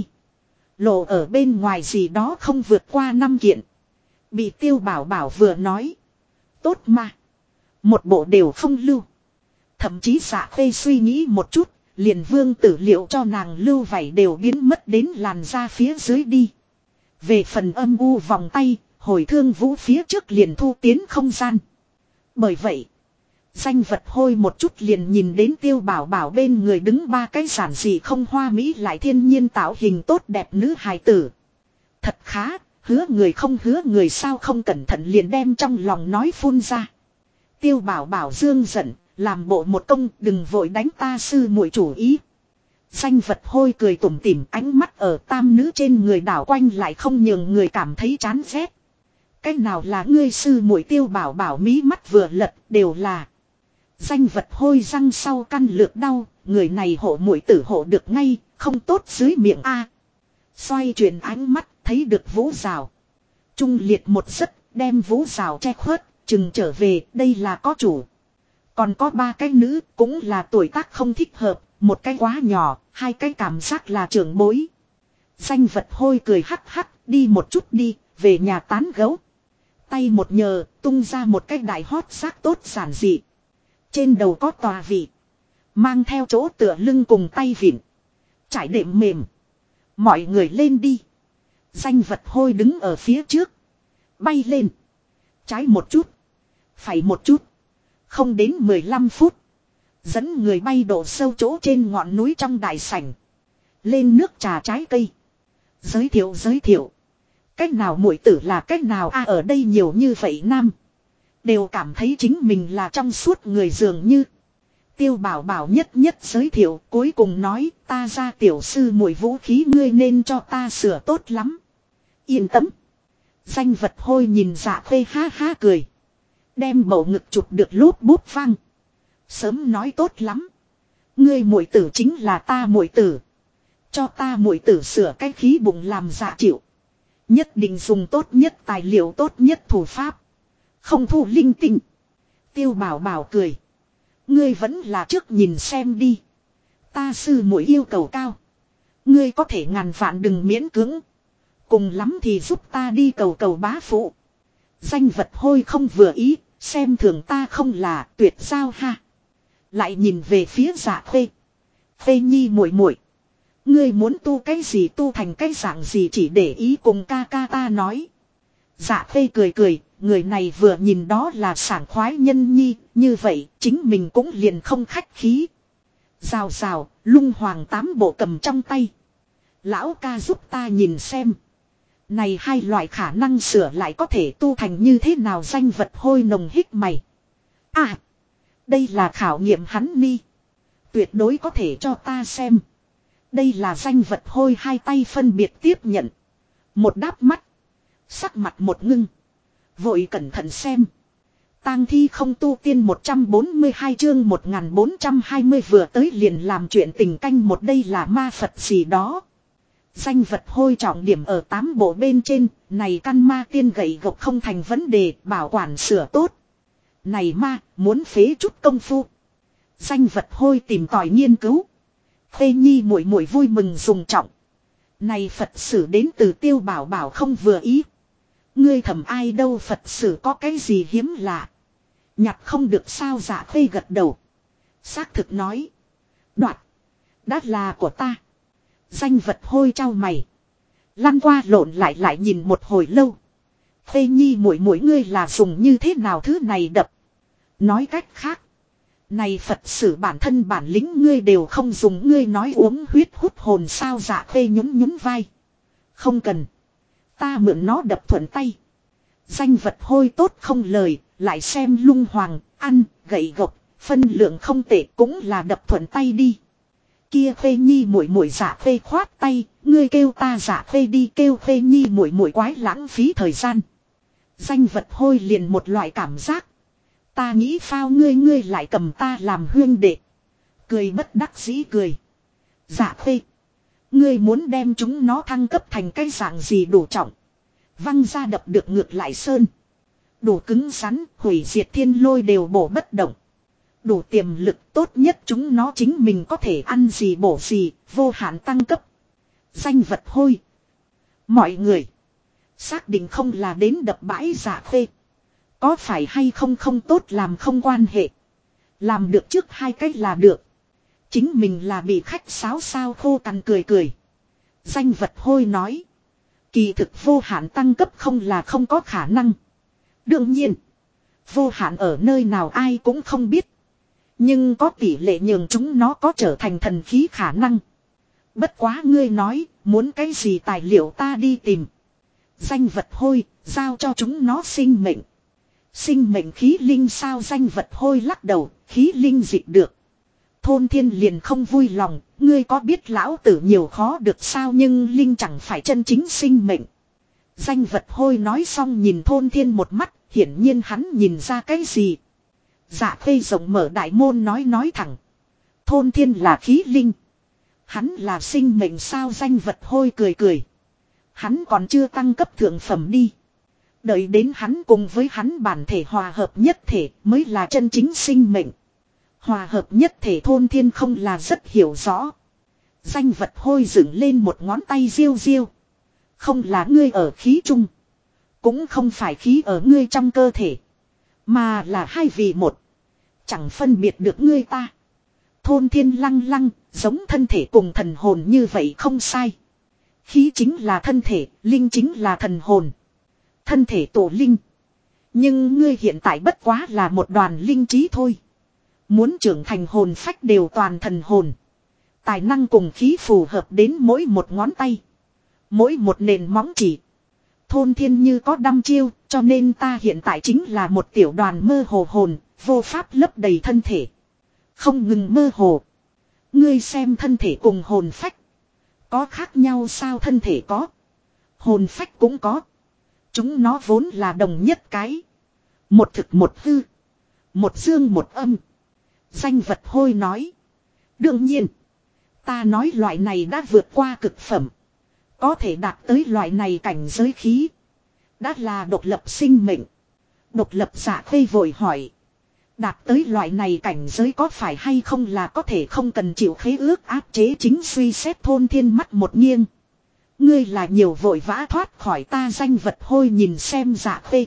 Lộ ở bên ngoài gì đó không vượt qua 5 kiện. Bị Tiêu Bảo Bảo vừa nói. Tốt mà. Một bộ đều không lưu. Thậm chí Dạ Khê suy nghĩ một chút. Liền vương tử liệu cho nàng lưu vảy đều biến mất đến làn da phía dưới đi. Về phần âm u vòng tay. Hồi thương vũ phía trước liền thu tiến không gian. Bởi vậy. Danh vật hôi một chút liền nhìn đến Tiêu Bảo Bảo bên người đứng ba cái giản dị không hoa mỹ lại thiên nhiên tạo hình tốt đẹp nữ hài tử. Thật khá, Hứa người không hứa người sao không cẩn thận liền đem trong lòng nói phun ra. Tiêu bảo bảo dương giận, làm bộ một công đừng vội đánh ta sư muội chủ ý. Danh vật hôi cười tủm tỉm ánh mắt ở tam nữ trên người đảo quanh lại không nhường người cảm thấy chán ghét. Cái nào là ngươi sư muội Tiêu bảo bảo mí mắt vừa lật đều là. Danh vật hôi răng sau căn lược đau, người này hộ muội tử hộ được ngay, không tốt dưới miệng a. Xoay chuyển ánh mắt, thấy được Vũ Rào. Trung liệt một giấc, đem Vũ Rào che khuất, chừng trở về, đây là có chủ. Còn có 3 cái nữ, cũng là tuổi tác không thích hợp, một cái quá nhỏ, 2 cái cảm giác là trưởng bối. Danh vật hôi cười hắc hắc, đi một chút đi, về nhà tán gấu. Tay một nhờ, tung ra một cái đại hót xác tốt giản dị. Trên đầu có tòa vị. Mang theo chỗ tựa lưng cùng tay vịn. Trải đệm mềm. Mọi người lên đi. Danh vật hôi đứng ở phía trước. Bay lên. Trái một chút. Phải một chút. Không đến 15 phút. Dẫn người bay độ sâu chỗ trên ngọn núi trong đại sảnh. Lên nước trà trái cây. Giới thiệu. Cách nào muội tử là cách nào ở đây nhiều như vậy nam. Đều cảm thấy chính mình là trong suốt người dường như. Tiêu bảo bảo nhất giới thiệu cuối cùng nói ta ra tiểu sư muội vũ khí ngươi nên cho ta sửa tốt lắm. Yên tâm. Danh vật hôi nhìn Dạ Khuê ha ha cười. Đem bầu ngực chụp được lốp bút vang. Sớm nói tốt lắm. Ngươi muội tử chính là ta muội tử. Cho ta muội tử sửa cái khí bụng làm dạ chịu. Nhất định dùng tốt nhất tài liệu tốt nhất thủ pháp. Không thu linh tinh. Tiêu bảo bảo cười. Ngươi vẫn là trước nhìn xem đi. Ta sư muội yêu cầu cao. Ngươi có thể ngàn vạn đừng miễn cưỡng. Cùng lắm thì giúp ta đi cầu bá phụ. Danh vật hôi không vừa ý. Xem thường ta không là tuyệt giao ha. Lại nhìn về phía Dạ Khuê. Khuê nhi muội muội, ngươi muốn tu cái gì tu thành cái dạng gì chỉ để ý cùng ca ca ta nói. Dạ Khuê cười, người này vừa nhìn đó là sảng khoái nhân nhi, như vậy chính mình cũng liền không khách khí. Rào, lung hoàng 8 bộ cầm trong tay. Lão ca giúp ta nhìn xem. Này 2 loại khả năng sửa lại có thể tu thành như thế nào danh vật hôi nồng hít mày. À, đây là khảo nghiệm hắn ni. Tuyệt đối có thể cho ta xem. Đây là danh vật hôi 2 tay phân biệt tiếp nhận. Một đáp mắt. Sắc mặt một ngưng. Vội cẩn thận xem. Tang thi không tu tiên 142 chương 1420 vừa tới liền làm chuyện tình canh một đây là ma Phật gì đó. Danh vật hôi trọng điểm ở 8 bộ bên trên, này căn ma tiên gậy gộc không thành vấn đề, bảo quản sửa tốt. Này ma, muốn phế chút công phu. Danh vật hôi tìm tòi nghiên cứu. Khuê nhi muội muội vui mừng dùng trọng. Này Phật sử đến từ Tiêu bảo bảo không vừa ý. Ngươi thầm ai đâu Phật sử có cái gì hiếm lạ. Nhặt không được sao Dạ Khuê gật đầu. Xác thực nói. Đoạt. Đã là của ta. Danh vật hôi trao mày. Lăn qua lộn lại nhìn một hồi lâu. Khuê nhi muội muội ngươi là dùng như thế nào thứ này đập. Nói cách khác. Này Phật sử bản thân bản lĩnh ngươi đều không dùng ngươi nói uống huyết hút hồn sao Dạ Khuê nhún vai. Không cần. Ta mượn nó đập thuận tay. Danh vật hôi tốt không lời, lại xem lung hoàng, ăn, gậy gộc, phân lượng không tệ cũng là đập thuận tay đi. Kia Khuê nhi muội muội Dạ Khuê khoát tay, ngươi kêu ta Dạ Khuê đi kêu Khuê nhi muội muội quái lãng phí thời gian. Danh vật hôi liền một loại cảm giác. Ta nghĩ phao ngươi lại cầm ta làm huyên đệ. Cười bất đắc dĩ cười. Dạ Khuê. Ngươi muốn đem chúng nó thăng cấp thành cái dạng gì đủ trọng. Văng ra đập được ngược lại sơn. Đủ cứng rắn, hủy diệt thiên lôi đều bổ bất động. Đủ tiềm lực tốt nhất chúng nó chính mình có thể ăn gì bổ gì, vô hạn tăng cấp. Danh vật hôi. Mọi người. Xác định không là đến đập bãi Dạ Khuê. Có phải hay không không tốt làm không quan hệ. Làm được trước 2 cách là được. Chính mình là bị khách sáo sao khô cằn cười. Danh vật hôi nói. Kỳ thực vô hạn tăng cấp không là không có khả năng. Đương nhiên. Vô hạn ở nơi nào ai cũng không biết. Nhưng có tỷ lệ nhường chúng nó có trở thành thần khí khả năng. Bất quá ngươi nói, muốn cái gì tài liệu ta đi tìm. Danh vật hôi, giao cho chúng nó sinh mệnh. Sinh mệnh khí linh sao? Danh vật hôi lắc đầu, khí linh dịch được. Thôn thiên liền không vui lòng, ngươi có biết lão tử nhiều khó được sao, nhưng linh chẳng phải chân chính sinh mệnh. Danh vật hôi nói xong nhìn thôn thiên một mắt, hiển nhiên hắn nhìn ra cái gì. Dạ khê rộng mở đại môn nói thẳng. Thôn thiên là khí linh. Hắn là sinh mệnh sao? Danh vật hôi cười cười. Hắn còn chưa tăng cấp thượng phẩm đi. Đợi đến hắn cùng với hắn bản thể hòa hợp nhất thể mới là chân chính sinh mệnh. Hòa hợp nhất thể thôn thiên không là rất hiểu rõ. Danh vật hôi dựng lên một ngón tay riêu riêu. Không là ngươi ở khí trung. Cũng không phải khí ở ngươi trong cơ thể. Mà là hai vì một. Chẳng phân biệt được ngươi ta. Thôn thiên lăng lăng, giống thân thể cùng thần hồn như vậy không sai. Khí chính là thân thể, linh chính là thần hồn. Thân thể tổ linh. Nhưng ngươi hiện tại bất quá là một đoàn linh trí thôi. Muốn trưởng thành hồn phách đều toàn thần hồn. Tài năng cùng khí phù hợp đến mỗi một ngón tay. Mỗi một nền móng chỉ. Thôn thiên như có đăm chiêu, cho nên ta hiện tại chính là một tiểu đoàn mơ hồ hồn, vô pháp lấp đầy thân thể. Không ngừng mơ hồ. Ngươi xem thân thể cùng hồn phách. Có khác nhau sao? Thân thể có. Hồn phách cũng có. Chúng nó vốn là đồng nhất cái. Một thực một hư. Một dương một âm. Danh vật hôi nói. Đương nhiên. Ta nói loại này đã vượt qua cực phẩm. Có thể đạt tới loại này cảnh giới khí. Đã là độc lập sinh mệnh. Độc lập giả khê vội hỏi. Đạt tới loại này cảnh giới có phải hay không là có thể không cần chịu khế ước áp chế chính suy xét thôn thiên mắt một nghiêng. Ngươi là nhiều vội vã thoát khỏi ta. Danh vật hôi nhìn xem dạ khê.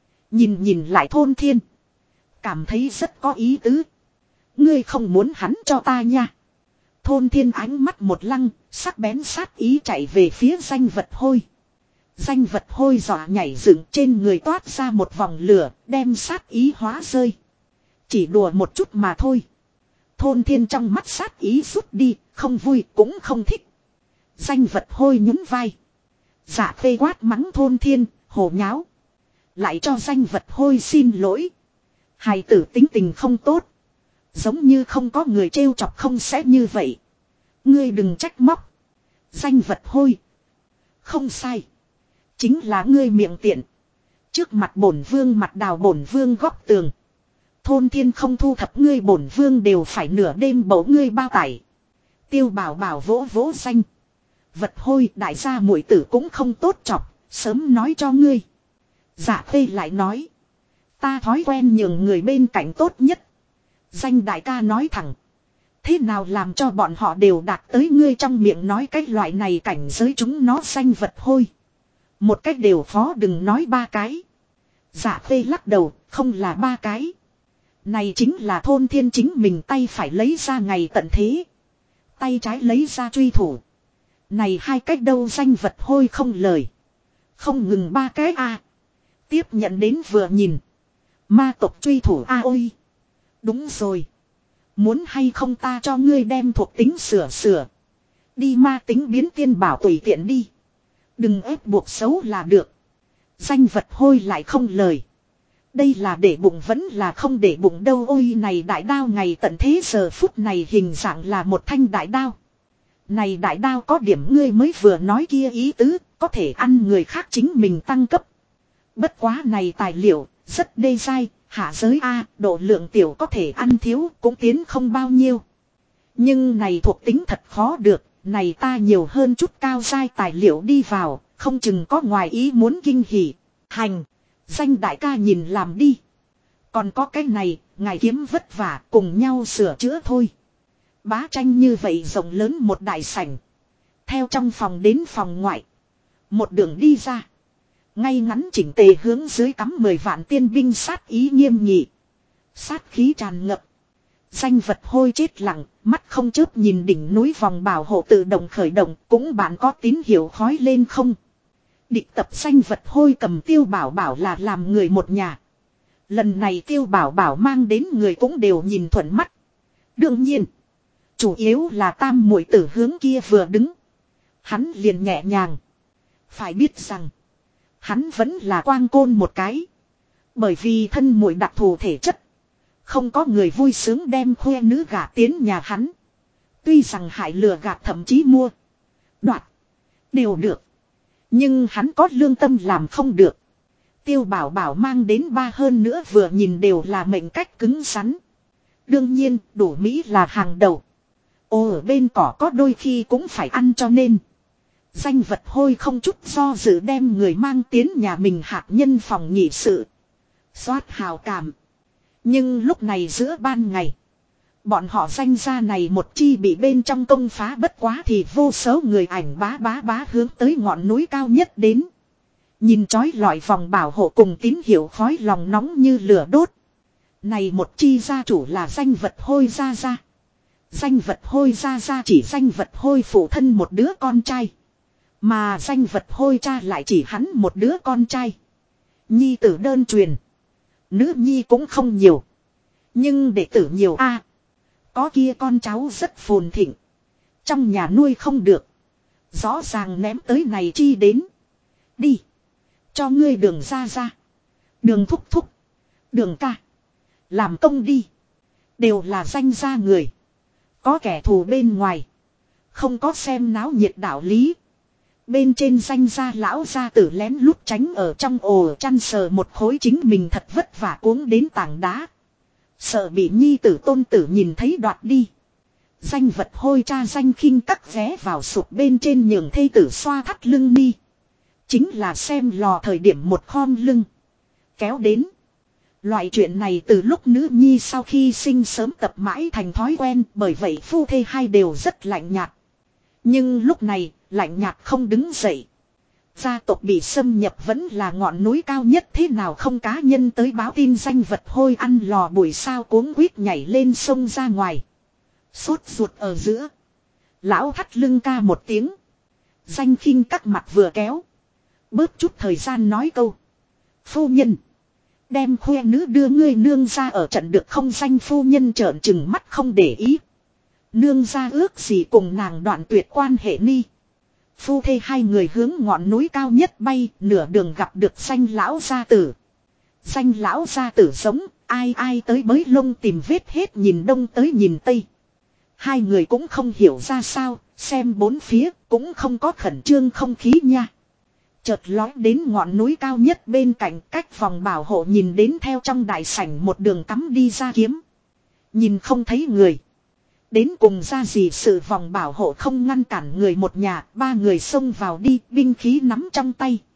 Nhìn lại thôn thiên. Cảm thấy rất có ý tứ. Ngươi không muốn hắn cho ta nha. Thôn thiên ánh mắt một lăng, sắc bén sát ý chạy về phía danh vật hôi. Danh vật hôi dọa nhảy dựng trên người toát ra một vòng lửa, đem sát ý hóa rơi. Chỉ đùa một chút mà thôi. Thôn thiên trong mắt sát ý rút đi, không vui cũng không thích. Danh vật hôi nhún vai. Dạ phê quát mắng thôn thiên, hồ nháo. Lại cho danh vật hôi xin lỗi. Hài tử tính tình không tốt. Giống như không có người trêu chọc không sẽ như vậy. Ngươi đừng trách móc. Danh vật hôi. Không sai. Chính là ngươi miệng tiện. Trước mặt bổn vương mặt đào bổn vương góc tường. Thôn thiên không thu thập ngươi bổn vương đều phải nửa đêm bổ ngươi bao tải. Tiêu bảo bảo vỗ vỗ danh. Vật hôi đại gia muội tử cũng không tốt chọc. Sớm nói cho ngươi. Dạ phê lại nói. Ta thói quen nhường người bên cạnh tốt nhất. Danh đại ca nói thẳng. Thế nào làm cho bọn họ đều đạt tới ngươi trong miệng nói cái loại này cảnh giới chúng nó danh vật hôi. Một cách đều phó đừng nói ba cái. Dạ phê lắc đầu, không là ba cái. Này chính là thôn thiên chính mình tay phải lấy ra ngày tận thế. Tay trái lấy ra truy thủ. Này hai cách đâu? Danh vật hôi không lời. Không ngừng ba cái a. Tiếp nhận đến vừa nhìn. Ma tộc truy thủ a ôi. Đúng rồi. Muốn hay không ta cho ngươi đem thuộc tính sửa. Đi ma tính biến tiên bảo tùy tiện đi. Đừng ép buộc xấu là được. Danh vật hôi lại không lời. Đây là để bụng vẫn là không để bụng đâu. Ôi này đại đao ngày tận thế giờ phút này hình dạng là một thanh đại đao. Này đại đao có điểm ngươi mới vừa nói kia ý tứ. Có thể ăn người khác chính mình tăng cấp. Bất quá này tài liệu rất đê dai. Hạ giới A, độ lượng tiểu có thể ăn thiếu cũng tiến không bao nhiêu. Nhưng này thuộc tính thật khó được, này ta nhiều hơn chút cao dai tài liệu đi vào, không chừng có ngoài ý muốn kinh hỉ. Hành, danh đại ca nhìn làm đi. Còn có cái này, ngài kiếm vất vả cùng nhau sửa chữa thôi. Bá tranh như vậy rộng lớn một đại sảnh. Theo trong phòng đến phòng ngoại. Một đường đi ra. Ngay ngắn chỉnh tề hướng dưới cắm 10 vạn tiên binh sát ý nghiêm nghị. Sát khí tràn ngập. Danh vật hôi chết lặng, mắt không chớp nhìn đỉnh núi vòng bảo hộ tự động khởi động, cũng bạn có tín hiệu khói lên không. Địch tập danh vật hôi cầm Tiêu Bảo Bảo là làm người một nhà. Lần này Tiêu Bảo Bảo mang đến người cũng đều nhìn thuận mắt. Đương nhiên, chủ yếu là tam muội tử hướng kia vừa đứng. Hắn liền nhẹ nhàng. Phải biết rằng, hắn vẫn là quang côn một cái. Bởi vì thân muội đặc thù thể chất. Không có người vui sướng đem khoe nữ gả tiến nhà hắn. Tuy rằng hại lừa gạt thậm chí mua. Đoạt. Đều được. Nhưng hắn có lương tâm làm không được. Tiêu Bảo Bảo mang đến ba hơn nữa vừa nhìn đều là mệnh cách cứng rắn. Đương nhiên đủ Mỹ là hàng đầu. Ô ở bên cỏ có đôi khi cũng phải ăn cho nên. Danh vật hôi không chút do dự đem người mang tiến nhà mình hạt nhân phòng nhị sự. Xoát hào cảm. Nhưng lúc này giữa ban ngày. Bọn họ danh gia này một chi bị bên trong công phá bất quá thì vô số người ảnh bá hướng tới ngọn núi cao nhất đến. Nhìn chói lọi vòng bảo hộ cùng tín hiệu khói lòng nóng như lửa đốt. Này một chi gia chủ là danh vật hôi gia gia. Danh vật hôi gia gia chỉ danh vật hôi phụ thân một đứa con trai. Mà danh vật hôi cha lại chỉ hắn một đứa con trai. Nhi tử đơn truyền. Nữ nhi cũng không nhiều. Nhưng đệ tử nhiều a. Có kia con cháu rất phồn thịnh. Trong nhà nuôi không được. Rõ ràng ném tới này chi đến. Đi. Cho ngươi đường ra ra. Đường thúc thúc. Đường ca. Làm công đi. Đều là danh gia người. Có kẻ thù bên ngoài. Không có xem náo nhiệt đạo lý. Bên trên danh gia lão gia tử lén lút tránh ở trong ổ chăn sờ một khối chính mình thật vất vả cuống đến tảng đá. Sợ bị nhi tử tôn tử nhìn thấy đoạt đi. Danh vật hôi cha danh khinh cắt vé vào sụp bên trên nhường thê tử xoa thắt lưng mi. Chính là xem lò thời điểm một khom lưng. Kéo đến. Loại chuyện này từ lúc nữ nhi sau khi sinh sớm tập mãi thành thói quen, bởi vậy phu thê hai đều rất lạnh nhạt. Nhưng lúc này, lạnh nhạt không đứng dậy. Gia tộc bị xâm nhập vẫn là ngọn núi cao nhất thế nào không cá nhân tới báo tin danh vật hôi ăn lò buổi sao cuống quýt nhảy lên sông ra ngoài. Sốt ruột ở giữa. Lão thắt lưng ca một tiếng. Danh khinh các mặt vừa kéo. Bớt chút thời gian nói câu. Phu nhân. Đem khoe nữ đưa ngươi nương ra ở trận được không? Danh phu nhân trợn trừng mắt không để ý. Nương ra ước gì cùng nàng đoạn tuyệt quan hệ ni. Phu thê hai người hướng ngọn núi cao nhất bay, nửa đường gặp được danh lão gia tử. Danh lão gia tử giống, ai tới bới lông tìm vết hết nhìn đông tới nhìn tây. Hai người cũng không hiểu ra sao, xem bốn phía cũng không có khẩn trương không khí nha. Chợt lói đến ngọn núi cao nhất bên cạnh cách vòng bảo hộ nhìn đến theo trong đại sảnh một đường cắm đi ra kiếm. Nhìn không thấy người. Đến cùng ra gì sự vòng bảo hộ không ngăn cản người một nhà, ba người xông vào đi, binh khí nắm trong tay.